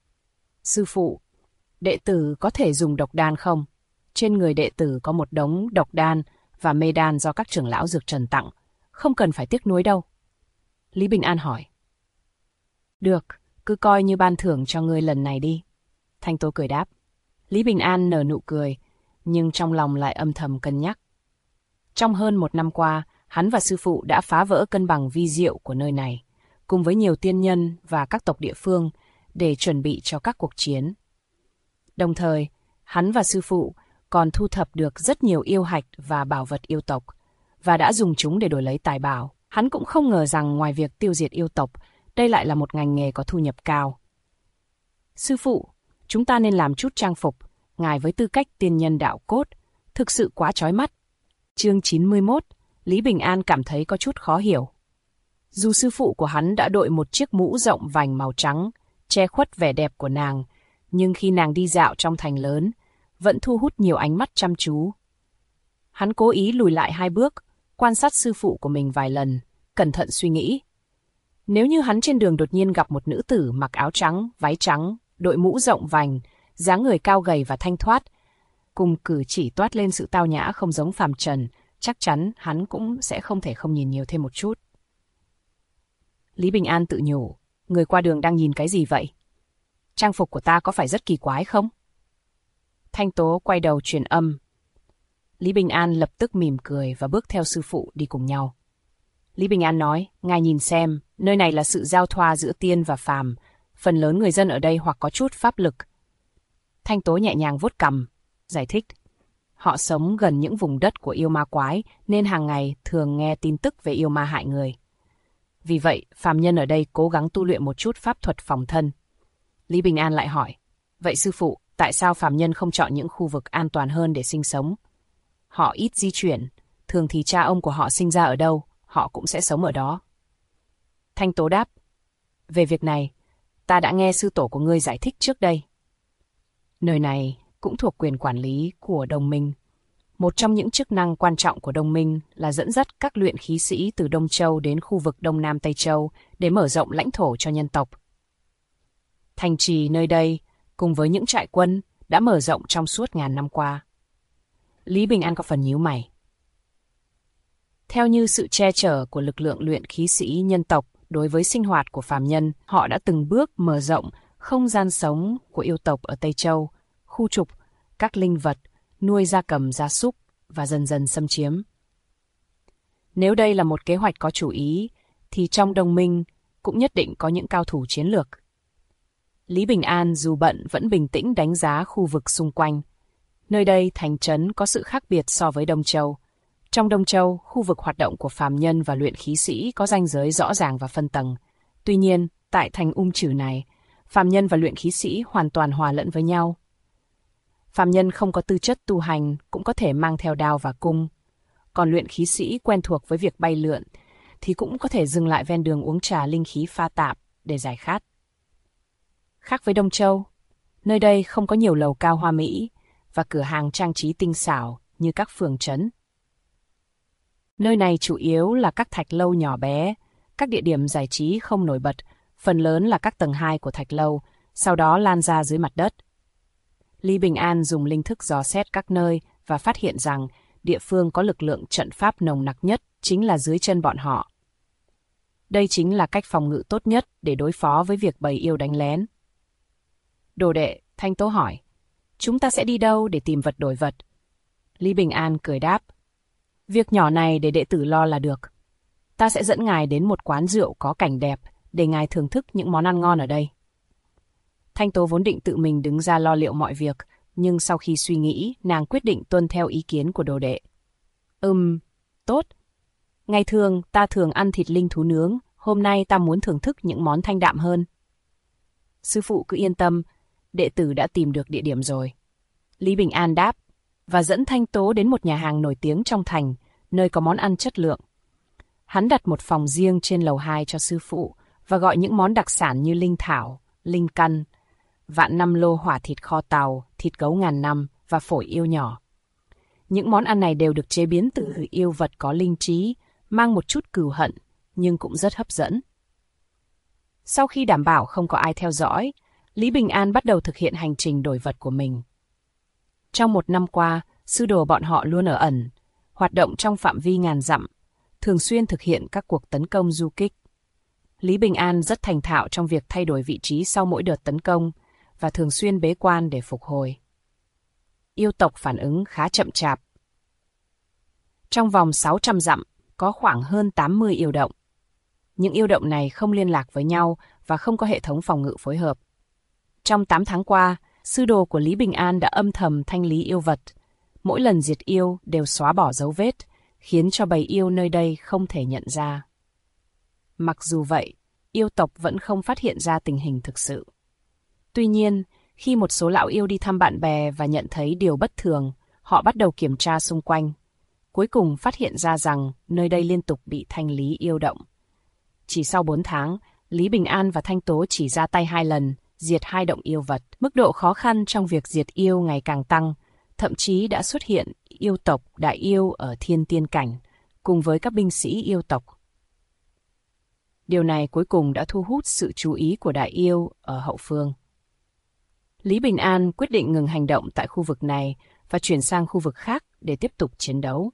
Sư phụ, đệ tử có thể dùng độc đan không? Trên người đệ tử có một đống độc đan và mê đan do các trưởng lão dược trần tặng, không cần phải tiếc nuối đâu. Lý Bình An hỏi. Được, cứ coi như ban thưởng cho ngươi lần này đi. Thanh Tố cười đáp. Lý Bình An nở nụ cười, nhưng trong lòng lại âm thầm cân nhắc. Trong hơn 1 năm qua, hắn và sư phụ đã phá vỡ cân bằng vi diệu của nơi này, cùng với nhiều tiên nhân và các tộc địa phương để chuẩn bị cho các cuộc chiến. Đồng thời, hắn và sư phụ còn thu thập được rất nhiều yêu hạch và bảo vật yêu tộc, và đã dùng chúng để đổi lấy tài bảo. Hắn cũng không ngờ rằng ngoài việc tiêu diệt yêu tộc, đây lại là một ngành nghề có thu nhập cao. Sư phụ, chúng ta nên làm chút trang phục, ngài với tư cách tiên nhân đạo cốt, thực sự quá chói mắt. Chương 91, Lý Bình An cảm thấy có chút khó hiểu. Dù sư phụ của hắn đã đội một chiếc mũ rộng vành màu trắng, che khuất vẻ đẹp của nàng, nhưng khi nàng đi dạo trong thành lớn, vẫn thu hút nhiều ánh mắt chăm chú. Hắn cố ý lùi lại 2 bước, quan sát sư phụ của mình vài lần, cẩn thận suy nghĩ. Nếu như hắn trên đường đột nhiên gặp một nữ tử mặc áo trắng, váy trắng, đội mũ rộng vành, dáng người cao gầy và thanh thoát, cùng cử chỉ toát lên sự tao nhã không giống phàm trần, chắc chắn hắn cũng sẽ không thể không nhìn nhiều thêm một chút. Lý Bình An tự nhủ, người qua đường đang nhìn cái gì vậy? Trang phục của ta có phải rất kỳ quái không? Thanh Tố quay đầu truyền âm. Lý Bình An lập tức mỉm cười và bước theo sư phụ đi cùng nhau. Lý Bình An nói, ngài nhìn xem, nơi này là sự giao thoa giữa tiên và phàm, phần lớn người dân ở đây hoặc có chút pháp lực. Thanh Tố nhẹ nhàng vuốt cằm, giải thích. Họ sống gần những vùng đất của yêu ma quái nên hàng ngày thường nghe tin tức về yêu ma hại người. Vì vậy, phàm nhân ở đây cố gắng tu luyện một chút pháp thuật phòng thân. Lý Bình An lại hỏi, vậy sư phụ, tại sao phàm nhân không chọn những khu vực an toàn hơn để sinh sống? Họ ít di chuyển, thường thì cha ông của họ sinh ra ở đâu, họ cũng sẽ sống ở đó. Thanh Tố đáp, về việc này, ta đã nghe sư tổ của ngươi giải thích trước đây. Nơi này cũng thuộc quyền quản lý của đồng minh. Một trong những chức năng quan trọng của đồng minh là dẫn dắt các luyện khí sĩ từ Đông Châu đến khu vực Đông Nam Tây Châu để mở rộng lãnh thổ cho nhân tộc. Thành trì nơi đây, cùng với những trại quân, đã mở rộng trong suốt ngàn năm qua. Lý Bình An có phần nhíu mày. Theo như sự che chở của lực lượng luyện khí sĩ nhân tộc đối với sinh hoạt của phàm nhân, họ đã từng bước mở rộng không gian sống của yêu tộc ở Tây Châu, khu trục các linh vật, nuôi gia cầm gia súc và dần dần xâm chiếm. Nếu đây là một kế hoạch có chủ ý, thì trong đồng minh cũng nhất định có những cao thủ chiến lược. Lý Bình An dù bận vẫn bình tĩnh đánh giá khu vực xung quanh. Nơi đây thành trấn có sự khác biệt so với Đông Châu. Trong Đông Châu, khu vực hoạt động của phàm nhân và luyện khí sĩ có ranh giới rõ ràng và phân tầng. Tuy nhiên, tại thành Trử này, phàm nhân và luyện khí sĩ hoàn toàn hòa lẫn với nhau. Phàm nhân không có tư chất tu hành cũng có thể mang theo đao và cung. Còn luyện khí sĩ quen thuộc với việc bay lượn thì cũng có thể dừng lại ven đường uống trà linh khí pha tạp để giải khát. Khác với Đông Châu, nơi đây không có nhiều lầu cao hoa mỹ và cửa hàng trang trí tinh xảo như các phường trấn. Nơi này chủ yếu là các thạch lâu nhỏ bé, các địa điểm giải trí không nổi bật, phần lớn là các tầng 2 của thạch lâu, sau đó lan ra dưới mặt đất. Lý Bình An dùng linh thức dò xét các nơi và phát hiện rằng địa phương có lực lượng trận pháp nồng nặc nhất chính là dưới chân bọn họ. Đây chính là cách phòng ngự tốt nhất để đối phó với việc bầy yêu đánh lén. Đồ đệ, Thanh Tố hỏi, chúng ta sẽ đi đâu để tìm vật đổi vật? Lý Bình An cười đáp, việc nhỏ này để đệ tử lo là được. Ta sẽ dẫn ngài đến một quán rượu có cảnh đẹp để ngài thưởng thức những món ăn ngon ở đây. Thanh Tố vốn định tự mình đứng ra lo liệu mọi việc, nhưng sau khi suy nghĩ, nàng quyết định tuân theo ý kiến của đồ đệ. Tốt. Ngày thường, ta thường ăn thịt linh thú nướng, hôm nay ta muốn thưởng thức những món thanh đạm hơn. Sư phụ cứ yên tâm, đệ tử đã tìm được địa điểm rồi. Lý Bình An đáp, và dẫn Thanh Tố đến một nhà hàng nổi tiếng trong thành, nơi có món ăn chất lượng. Hắn đặt một phòng riêng trên lầu 2 cho sư phụ và gọi những món đặc sản như linh thảo, linh căn, vạn năm lô hỏa thịt kho tàu, thịt gấu ngàn năm và phổi yêu nhỏ. Những món ăn này đều được chế biến từ yêu vật có linh trí, mang một chút cừu hận, nhưng cũng rất hấp dẫn. Sau khi đảm bảo không có ai theo dõi, Lý Bình An bắt đầu thực hiện hành trình đổi vật của mình. Trong 1 năm qua, sư đồ bọn họ luôn ở ẩn, hoạt động trong phạm vi ngàn dặm, thường xuyên thực hiện các cuộc tấn công du kích. Lý Bình An rất thành thạo trong việc thay đổi vị trí sau mỗi đợt tấn công và thường xuyên bế quan để phục hồi. Yêu tộc phản ứng khá chậm chạp. Trong vòng 600 dặm, có khoảng hơn 80 yêu động. Những yêu động này không liên lạc với nhau và không có hệ thống phòng ngự phối hợp. Trong 8 tháng qua, sư đồ của Lý Bình An đã âm thầm thanh lý yêu vật. Mỗi lần diệt yêu đều xóa bỏ dấu vết, khiến cho bầy yêu nơi đây không thể nhận ra. Mặc dù vậy, yêu tộc vẫn không phát hiện ra tình hình thực sự. Tuy nhiên, khi một số lão yêu đi thăm bạn bè và nhận thấy điều bất thường, họ bắt đầu kiểm tra xung quanh. Cuối cùng phát hiện ra rằng nơi đây liên tục bị thanh lý yêu động. Chỉ sau 4 tháng, Lý Bình An và Thanh Tố chỉ ra tay 2 lần, diệt 2 động yêu vật. Mức độ khó khăn trong việc diệt yêu ngày càng tăng, thậm chí đã xuất hiện yêu tộc đại yêu ở thiên tiên cảnh, cùng với các binh sĩ yêu tộc. Điều này cuối cùng đã thu hút sự chú ý của đại yêu ở hậu phương. Lý Bình An quyết định ngừng hành động tại khu vực này và chuyển sang khu vực khác để tiếp tục chiến đấu.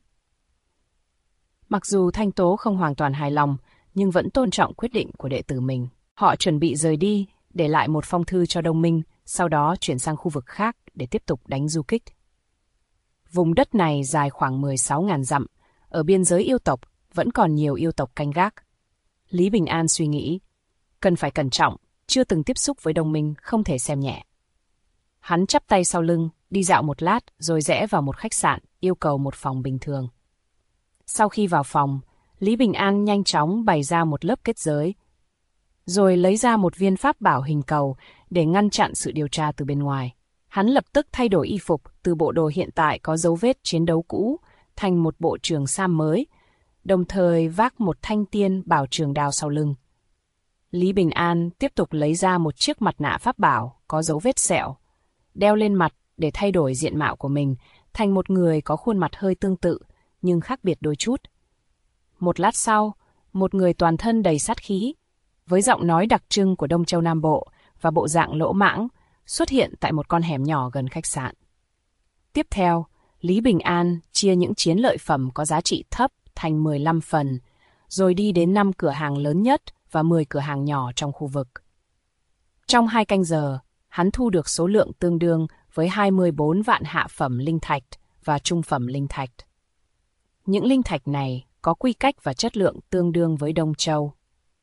Mặc dù Thanh Tố không hoàn toàn hài lòng, nhưng vẫn tôn trọng quyết định của đệ tử mình. Họ chuẩn bị rời đi, để lại một phong thư cho đồng minh, sau đó chuyển sang khu vực khác để tiếp tục đánh du kích. Vùng đất này dài khoảng 16.000 dặm, ở biên giới yêu tộc vẫn còn nhiều yêu tộc canh gác. Lý Bình An suy nghĩ, cần phải cẩn trọng, chưa từng tiếp xúc với đồng minh không thể xem nhẹ. Hắn chắp tay sau lưng, đi dạo một lát rồi rẽ vào một khách sạn, yêu cầu một phòng bình thường. Sau khi vào phòng, Lý Bình An nhanh chóng bày ra một lớp kết giới, rồi lấy ra một viên pháp bảo hình cầu để ngăn chặn sự điều tra từ bên ngoài. Hắn lập tức thay đổi y phục từ bộ đồ hiện tại có dấu vết chiến đấu cũ thành một bộ trường sam mới, đồng thời vác một thanh tiên bảo trường đao sau lưng. Lý Bình An tiếp tục lấy ra một chiếc mặt nạ pháp bảo có dấu vết sẹo, đeo lên mặt để thay đổi diện mạo của mình thành một người có khuôn mặt hơi tương tự nhưng khác biệt đôi chút. Một lát sau, một người toàn thân đầy sát khí, với giọng nói đặc trưng của Đông Châu Nam Bộ và bộ dạng lỗ mãng, xuất hiện tại một con hẻm nhỏ gần khách sạn. Tiếp theo, Lý Bình An chia những chiến lợi phẩm có giá trị thấp thành 15 phần, rồi đi đến 5 cửa hàng lớn nhất và 10 cửa hàng nhỏ trong khu vực. Trong 2 canh giờ, hắn thu được số lượng tương đương với 24 vạn hạ phẩm linh thạch và trung phẩm linh thạch. Những linh thạch này có quy cách và chất lượng tương đương với Đông Châu.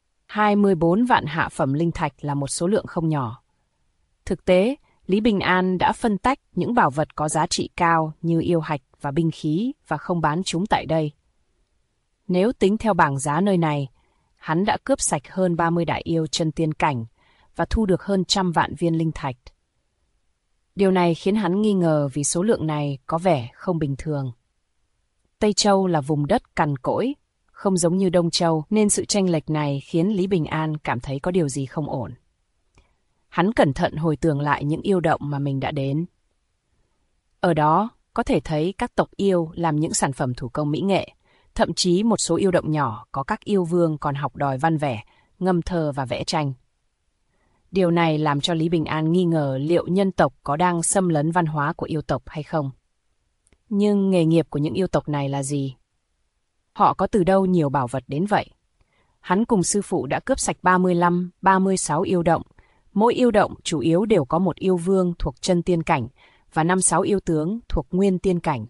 24 vạn hạ phẩm linh thạch là một số lượng không nhỏ. Thực tế, Lý Bình An đã phân tách những bảo vật có giá trị cao như yêu hạch và binh khí và không bán chúng tại đây. Nếu tính theo bảng giá nơi này, hắn đã cướp sạch hơn 30 đại yêu chân tiên cảnh và thu được hơn 100 vạn viên linh thạch. Điều này khiến hắn nghi ngờ vì số lượng này có vẻ không bình thường. Tây Châu là vùng đất cằn cỗi, không giống như Đông Châu nên sự chênh lệch này khiến Lý Bình An cảm thấy có điều gì không ổn. Hắn cẩn thận hồi tưởng lại những yêu động mà mình đã đến. Ở đó, có thể thấy các tộc yêu làm những sản phẩm thủ công mỹ nghệ, thậm chí một số yêu động nhỏ có các yêu vương còn học đòi văn vẽ, ngâm thơ và vẽ tranh. Điều này làm cho Lý Bình An nghi ngờ liệu nhân tộc có đang xâm lấn văn hóa của yêu tộc hay không. Nhưng nghề nghiệp của những yêu tộc này là gì? Họ có từ đâu nhiều bảo vật đến vậy? Hắn cùng sư phụ đã cướp sạch 35, 36 yêu động. Mỗi yêu động chủ yếu đều có một yêu vương thuộc chân tiên cảnh và 5-6 yêu tướng thuộc nguyên tiên cảnh.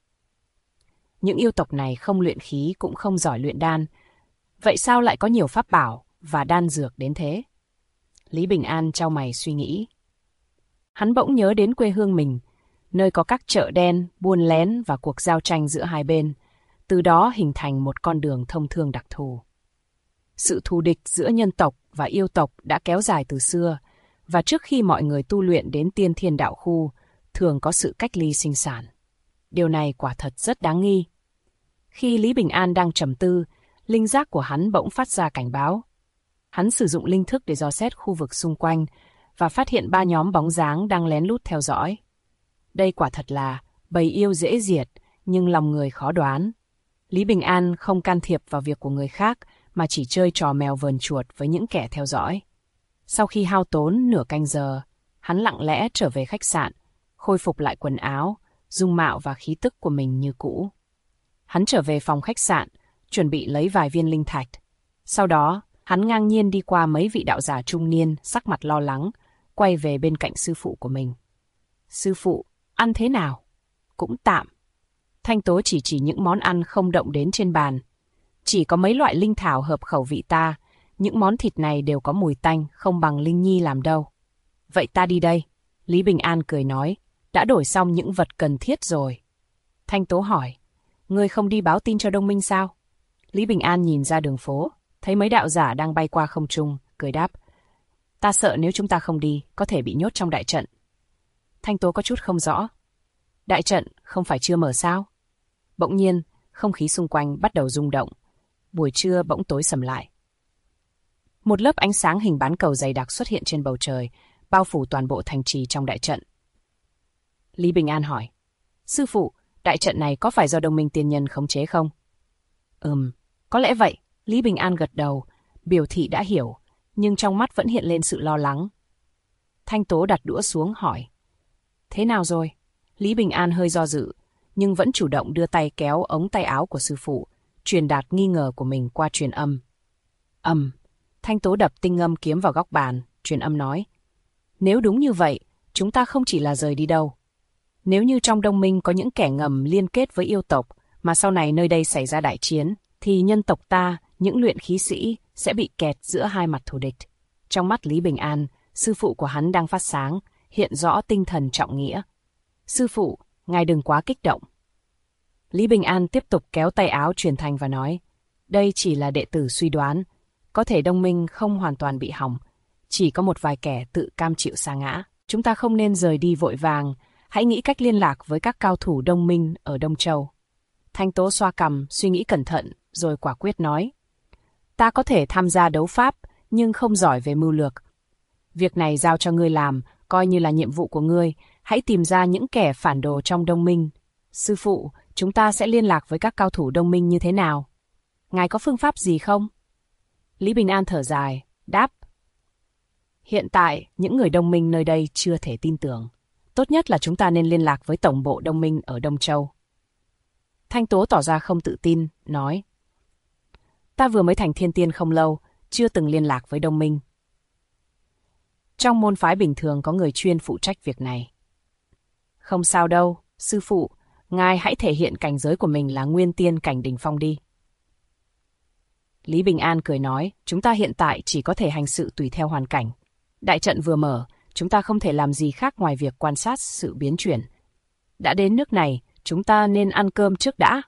Những yêu tộc này không luyện khí cũng không giỏi luyện đan. Vậy sao lại có nhiều pháp bảo và đan dược đến thế? Lý Bình An chau mày suy nghĩ. Hắn bỗng nhớ đến quê hương mình, nơi có các chợ đen, buôn lén và cuộc giao tranh giữa hai bên, từ đó hình thành một con đường thông thương đặc thù. Sự thù địch giữa nhân tộc và yêu tộc đã kéo dài từ xưa, và trước khi mọi người tu luyện đến tiên thiên đạo khu, thường có sự cách ly sinh sản. Điều này quả thật rất đáng nghi. Khi Lý Bình An đang trầm tư, linh giác của hắn bỗng phát ra cảnh báo. Hắn sử dụng linh thức để dò xét khu vực xung quanh và phát hiện 3 nhóm bóng dáng đang lén lút theo dõi. Đây quả thật là bầy yêu dễ diệt, nhưng lòng người khó đoán. Lý Bình An không can thiệp vào việc của người khác, mà chỉ chơi trò mèo vờn chuột với những kẻ theo dõi. Sau khi hao tốn nửa canh giờ, hắn lặng lẽ trở về khách sạn, khôi phục lại quần áo, dung mạo và khí tức của mình như cũ. Hắn trở về phòng khách sạn, chuẩn bị lấy vài viên linh thạch. Sau đó, hắn ngang nhiên đi qua mấy vị đạo giả trung niên, sắc mặt lo lắng, quay về bên cạnh sư phụ của mình. Sư phụ, ăn thế nào? Cũng tạm. Thanh Tố chỉ những món ăn không động đến trên bàn. Chỉ có mấy loại linh thảo hợp khẩu vị ta, những món thịt này đều có mùi tanh, không bằng Linh Nhi làm đâu. Vậy ta đi đây. Lý Bình An cười nói, đã đổi xong những vật cần thiết rồi. Thanh Tố hỏi, ngươi không đi báo tin cho Đông Minh sao? Lý Bình An nhìn ra đường phố, thấy mấy đạo giả đang bay qua không trung, cười đáp. Ta sợ nếu chúng ta không đi, có thể bị nhốt trong đại trận. Thanh Tố có chút không rõ. Đại trận không phải chưa mở sao? Bỗng nhiên, không khí xung quanh bắt đầu rung động. Buổi trưa bỗng tối sầm lại. Một lớp ánh sáng hình bán cầu dày đặc xuất hiện trên bầu trời, bao phủ toàn bộ thành trì trong đại trận. Lý Bình An hỏi, sư phụ, đại trận này có phải do Đông Minh tiên nhân khống chế không? Có lẽ vậy. Lý Bình An gật đầu, biểu thị đã hiểu, nhưng trong mắt vẫn hiện lên sự lo lắng. Thanh Tố đặt đũa xuống hỏi, thế nào rồi? Lý Bình An hơi do dự, nhưng vẫn chủ động đưa tay kéo ống tay áo của sư phụ, truyền đạt nghi ngờ của mình qua truyền âm. Thanh Tố đập tinh âm kiếm vào góc bàn, truyền âm nói, nếu đúng như vậy, chúng ta không chỉ là rời đi đâu. Nếu như trong Đông Minh có những kẻ ngầm liên kết với yêu tộc, mà sau này nơi đây xảy ra đại chiến, thì nhân tộc ta, những luyện khí sĩ, sẽ bị kẹt giữa hai mặt thù địch. Trong mắt Lý Bình An, sư phụ của hắn đang phát sáng, hiện rõ tinh thần trọng nghĩa. Sư phụ, ngài đừng quá kích động. Lý Bình An tiếp tục kéo tay áo truyền thanh và nói, đây chỉ là đệ tử suy đoán, có thể Đông Minh không hoàn toàn bị hỏng, chỉ có một vài kẻ tự cam chịu sa ngã. Chúng ta không nên rời đi vội vàng, hãy nghĩ cách liên lạc với các cao thủ Đông Minh ở Đông Châu. Thanh Tố xoa cằm, suy nghĩ cẩn thận, rồi quả quyết nói. Ta có thể tham gia đấu pháp, nhưng không giỏi về mưu lược. Việc này giao cho ngươi làm, coi như là nhiệm vụ của ngươi, hãy tìm ra những kẻ phản đồ trong Đông Minh. Sư phụ, chúng ta sẽ liên lạc với các cao thủ Đông Minh như thế nào? Ngài có phương pháp gì không? Lý Bình An thở dài, đáp. Hiện tại, những người Đông Minh nơi đây chưa thể tin tưởng. Tốt nhất là chúng ta nên liên lạc với Tổng bộ Đông Minh ở Đông Châu. Thanh Tố tỏ ra không tự tin, nói. Ta vừa mới thành thiên tiên không lâu, chưa từng liên lạc với Đông Minh. Trong môn phái bình thường có người chuyên phụ trách việc này. Không sao đâu, sư phụ, ngài hãy thể hiện cảnh giới của mình là nguyên tiên cảnh đỉnh phong đi. Lý Bình An cười nói, chúng ta hiện tại chỉ có thể hành sự tùy theo hoàn cảnh. Đại trận vừa mở, chúng ta không thể làm gì khác ngoài việc quan sát sự biến chuyển. Đã đến nước này, chúng ta nên ăn cơm trước đã.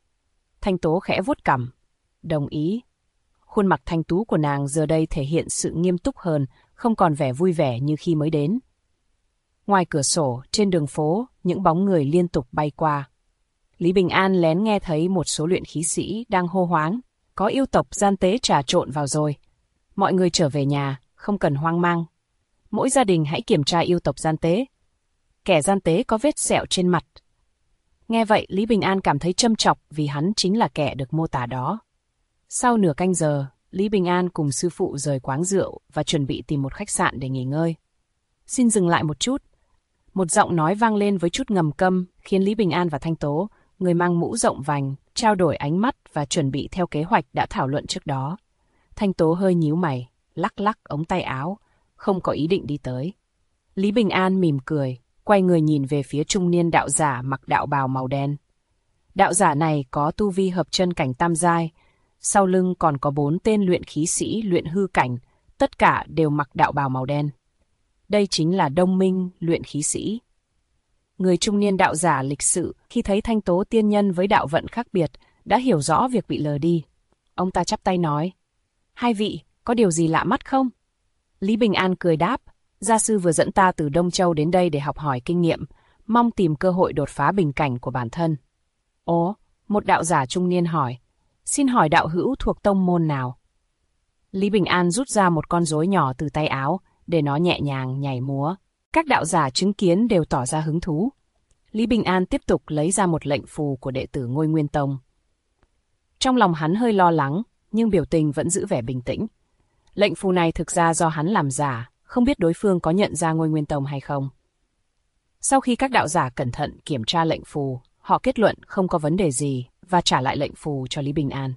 Thanh Tố khẽ vuốt cằm, đồng ý. Khuôn mặt thanh tú của nàng giờ đây thể hiện sự nghiêm túc hơn, không còn vẻ vui vẻ như khi mới đến. Ngoài cửa sổ, trên đường phố, những bóng người liên tục bay qua. Lý Bình An lén nghe thấy một số luyện khí sĩ đang hô hoáng. Có yêu tộc gian tế trà trộn vào rồi. Mọi người trở về nhà, không cần hoang mang. Mỗi gia đình hãy kiểm tra yêu tộc gian tế. Kẻ gian tế có vết sẹo trên mặt. Nghe vậy, Lý Bình An cảm thấy châm chọc vì hắn chính là kẻ được mô tả đó. Sau nửa canh giờ, Lý Bình An cùng sư phụ rời quán rượu và chuẩn bị tìm một khách sạn để nghỉ ngơi. Xin dừng lại một chút. Một giọng nói vang lên với chút ngầm câm khiến Lý Bình An và Thanh Tố, người mang mũ rộng vành, trao đổi ánh mắt và chuẩn bị theo kế hoạch đã thảo luận trước đó. Thanh Tố hơi nhíu mày, lắc lắc ống tay áo, không có ý định đi tới. Lý Bình An mỉm cười, quay người nhìn về phía trung niên đạo giả mặc đạo bào màu đen. Đạo giả này có tu vi hợp chân cảnh tam giai, sau lưng còn có 4 tên luyện khí sĩ luyện hư cảnh, tất cả đều mặc đạo bào màu đen. Đây chính là Đông Minh luyện khí sĩ. Người trung niên đạo giả lịch sự khi thấy Thanh Tố tiên nhân với đạo vận khác biệt, đã hiểu rõ việc bị lờ đi. Ông ta chắp tay nói, hai vị, có điều gì lạ mắt không? Lý Bình An cười đáp, gia sư vừa dẫn ta từ Đông Châu đến đây để học hỏi kinh nghiệm, mong tìm cơ hội đột phá bình cảnh của bản thân. Ồ, một đạo giả trung niên hỏi, xin hỏi đạo hữu thuộc tông môn nào? Lý Bình An rút ra một con rối nhỏ từ tay áo, để nó nhẹ nhàng nhảy múa. Các đạo giả chứng kiến đều tỏ ra hứng thú. Lý Bình An tiếp tục lấy ra một lệnh phù của đệ tử Ngôi Nguyên Tông. Trong lòng hắn hơi lo lắng, nhưng biểu tình vẫn giữ vẻ bình tĩnh. Lệnh phù này thực ra do hắn làm giả, không biết đối phương có nhận ra Ngôi Nguyên Tông hay không. Sau khi các đạo giả cẩn thận kiểm tra lệnh phù, họ kết luận không có vấn đề gì và trả lại lệnh phù cho Lý Bình An.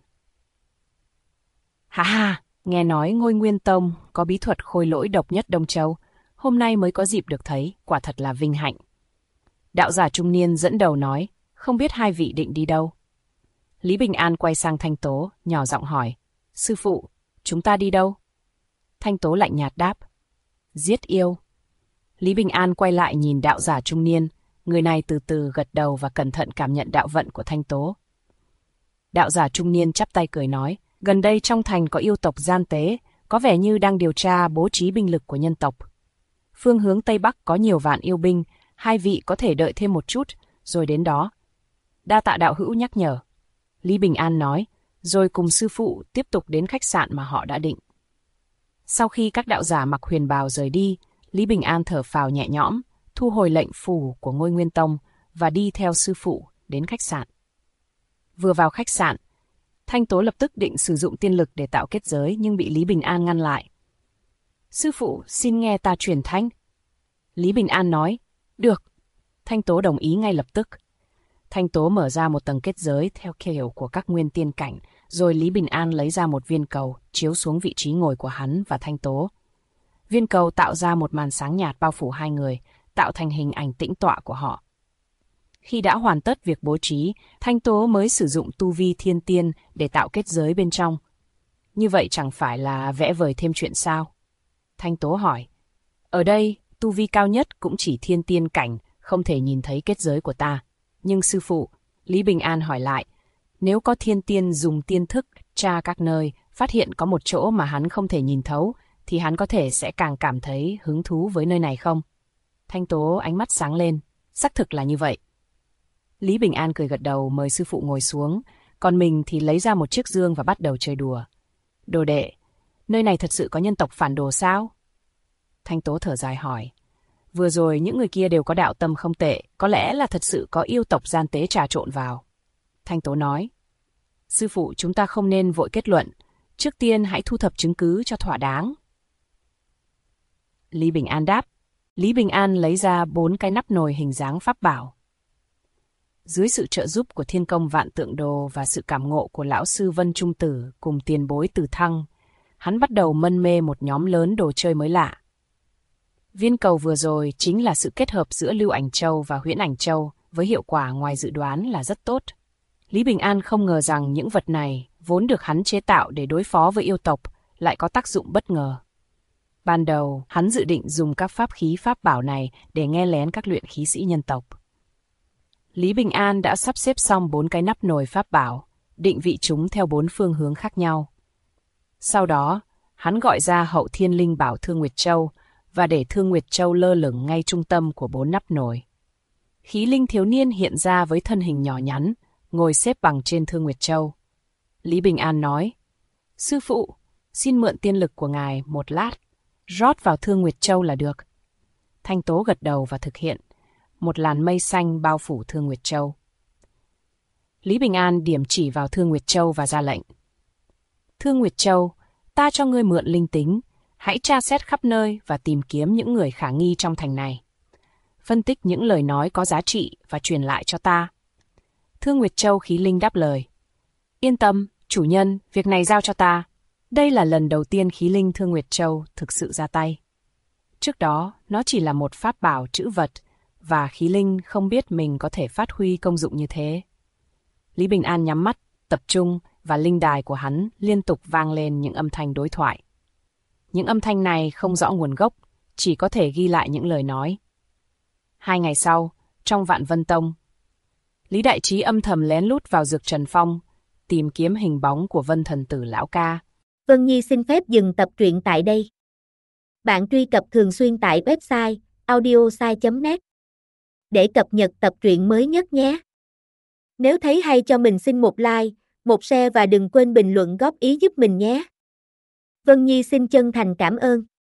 Ha ha, nghe nói Ngôi Nguyên Tông có bí thuật khôi lỗi độc nhất Đông Châu, hôm nay mới có dịp được thấy, quả thật là vinh hạnh. Đạo giả trung niên dẫn đầu nói, không biết hai vị định đi đâu. Lý Bình An quay sang Thanh Tố, nhỏ giọng hỏi, sư phụ, chúng ta đi đâu? Thanh Tố lạnh nhạt đáp, giết yêu. Lý Bình An quay lại nhìn đạo giả trung niên, người này từ từ gật đầu và cẩn thận cảm nhận đạo vận của Thanh Tố. Đạo giả trung niên chắp tay cười nói, gần đây trong thành có yêu tộc gian tế, có vẻ như đang điều tra bố trí binh lực của nhân tộc. Phương hướng Tây Bắc có nhiều vạn yêu binh, hai vị có thể đợi thêm một chút, rồi đến đó. Đa tạ đạo hữu nhắc nhở. Lý Bình An nói, rồi cùng sư phụ tiếp tục đến khách sạn mà họ đã định. Sau khi các đạo giả mặc huyền bào rời đi, Lý Bình An thở phào nhẹ nhõm, thu hồi lệnh phù của Ngôi Nguyên Tông và đi theo sư phụ đến khách sạn. Vừa vào khách sạn, Thanh Tố lập tức định sử dụng tiên lực để tạo kết giới nhưng bị Lý Bình An ngăn lại. Sư phụ, xin nghe ta truyền thanh. Lý Bình An nói, được. Thanh Tố đồng ý ngay lập tức. Thanh Tố mở ra một tầng kết giới theo kiểu của các nguyên tiên cảnh, rồi Lý Bình An lấy ra một viên cầu, chiếu xuống vị trí ngồi của hắn và Thanh Tố. Viên cầu tạo ra một màn sáng nhạt bao phủ hai người, tạo thành hình ảnh tĩnh tọa của họ. Khi đã hoàn tất việc bố trí, Thanh Tố mới sử dụng tu vi thiên tiên để tạo kết giới bên trong. Như vậy chẳng phải là vẽ vời thêm chuyện sao? Thanh Tố hỏi. Ở đây, tu vi cao nhất cũng chỉ thiên tiên cảnh, không thể nhìn thấy kết giới của ta. Nhưng sư phụ, Lý Bình An hỏi lại, nếu có thiên tiên dùng tiên thức tra các nơi, phát hiện có một chỗ mà hắn không thể nhìn thấu, thì hắn có thể sẽ càng cảm thấy hứng thú với nơi này không? Thanh Tố ánh mắt sáng lên, xác thực là như vậy. Lý Bình An cười gật đầu mời sư phụ ngồi xuống, còn mình thì lấy ra một chiếc dương và bắt đầu chơi đùa. Đồ đệ, nơi này thật sự có nhân tộc phản đồ sao? Thanh Tố thở dài hỏi. Vừa rồi những người kia đều có đạo tâm không tệ, có lẽ là thật sự có yêu tộc gian tế trà trộn vào. Thanh Tố nói. Sư phụ, chúng ta không nên vội kết luận, trước tiên hãy thu thập chứng cứ cho thỏa đáng. Lý Bình An đáp. Lý Bình An lấy ra 4 cái nắp nồi hình dáng pháp bảo. Dưới sự trợ giúp của Thiên Công Vạn Tượng Đồ và sự cảm ngộ của lão sư Vân Trung Tử cùng tiền bối Từ Thăng, hắn bắt đầu mân mê một nhóm lớn đồ chơi mới lạ. Viên cầu vừa rồi chính là sự kết hợp giữa Lưu Ảnh Châu và Huyễn Ảnh Châu, với hiệu quả ngoài dự đoán là rất tốt. Lý Bình An không ngờ rằng những vật này, vốn được hắn chế tạo để đối phó với yêu tộc, lại có tác dụng bất ngờ. Ban đầu, hắn dự định dùng các pháp khí pháp bảo này để nghe lén các luyện khí sĩ nhân tộc. Lý Bình An đã sắp xếp xong 4 cái nắp nồi pháp bảo, định vị chúng theo 4 phương hướng khác nhau. Sau đó, hắn gọi ra Hậu Thiên Linh Bảo Thương Nguyệt Châu và để Thương Nguyệt Châu lơ lửng ngay trung tâm của 4 nắp nồi. Khí linh thiếu niên hiện ra với thân hình nhỏ nhắn, ngồi xếp bằng trên Thương Nguyệt Châu. Lý Bình An nói, sư phụ, xin mượn tiên lực của ngài một lát, rót vào Thương Nguyệt Châu là được. Thanh Tố gật đầu và thực hiện. Một làn mây xanh bao phủ Thương Nguyệt Châu. Lý Bình An điểm chỉ vào Thương Nguyệt Châu và ra lệnh. Thương Nguyệt Châu, ta cho ngươi mượn linh tính, hãy tra xét khắp nơi và tìm kiếm những người khả nghi trong thành này. Phân tích những lời nói có giá trị và truyền lại cho ta. Thương Nguyệt Châu khí linh đáp lời. Yên tâm, chủ nhân, việc này giao cho ta. Đây là lần đầu tiên khí linh Thương Nguyệt Châu thực sự ra tay. Trước đó, nó chỉ là một pháp bảo trữ vật, và khí linh không biết mình có thể phát huy công dụng như thế. Lý Bình An nhắm mắt, tập trung, và linh đài của hắn liên tục vang lên những âm thanh đối thoại. Những âm thanh này không rõ nguồn gốc, chỉ có thể ghi lại những lời nói. 2 ngày sau, trong Vạn Vân Tông, Lý Đại Trí âm thầm lén lút vào Dược Trần Phong, tìm kiếm hình bóng của Vân Thần Tử lão ca. Vân Nhi xin phép dừng tập truyện tại đây. Bạn truy cập thường xuyên tại website audiosai.net để cập nhật tập truyện mới nhất nhé. Nếu thấy hay cho mình xin một like, một share và đừng quên bình luận góp ý giúp mình nhé. Vân Nhi xin chân thành cảm ơn.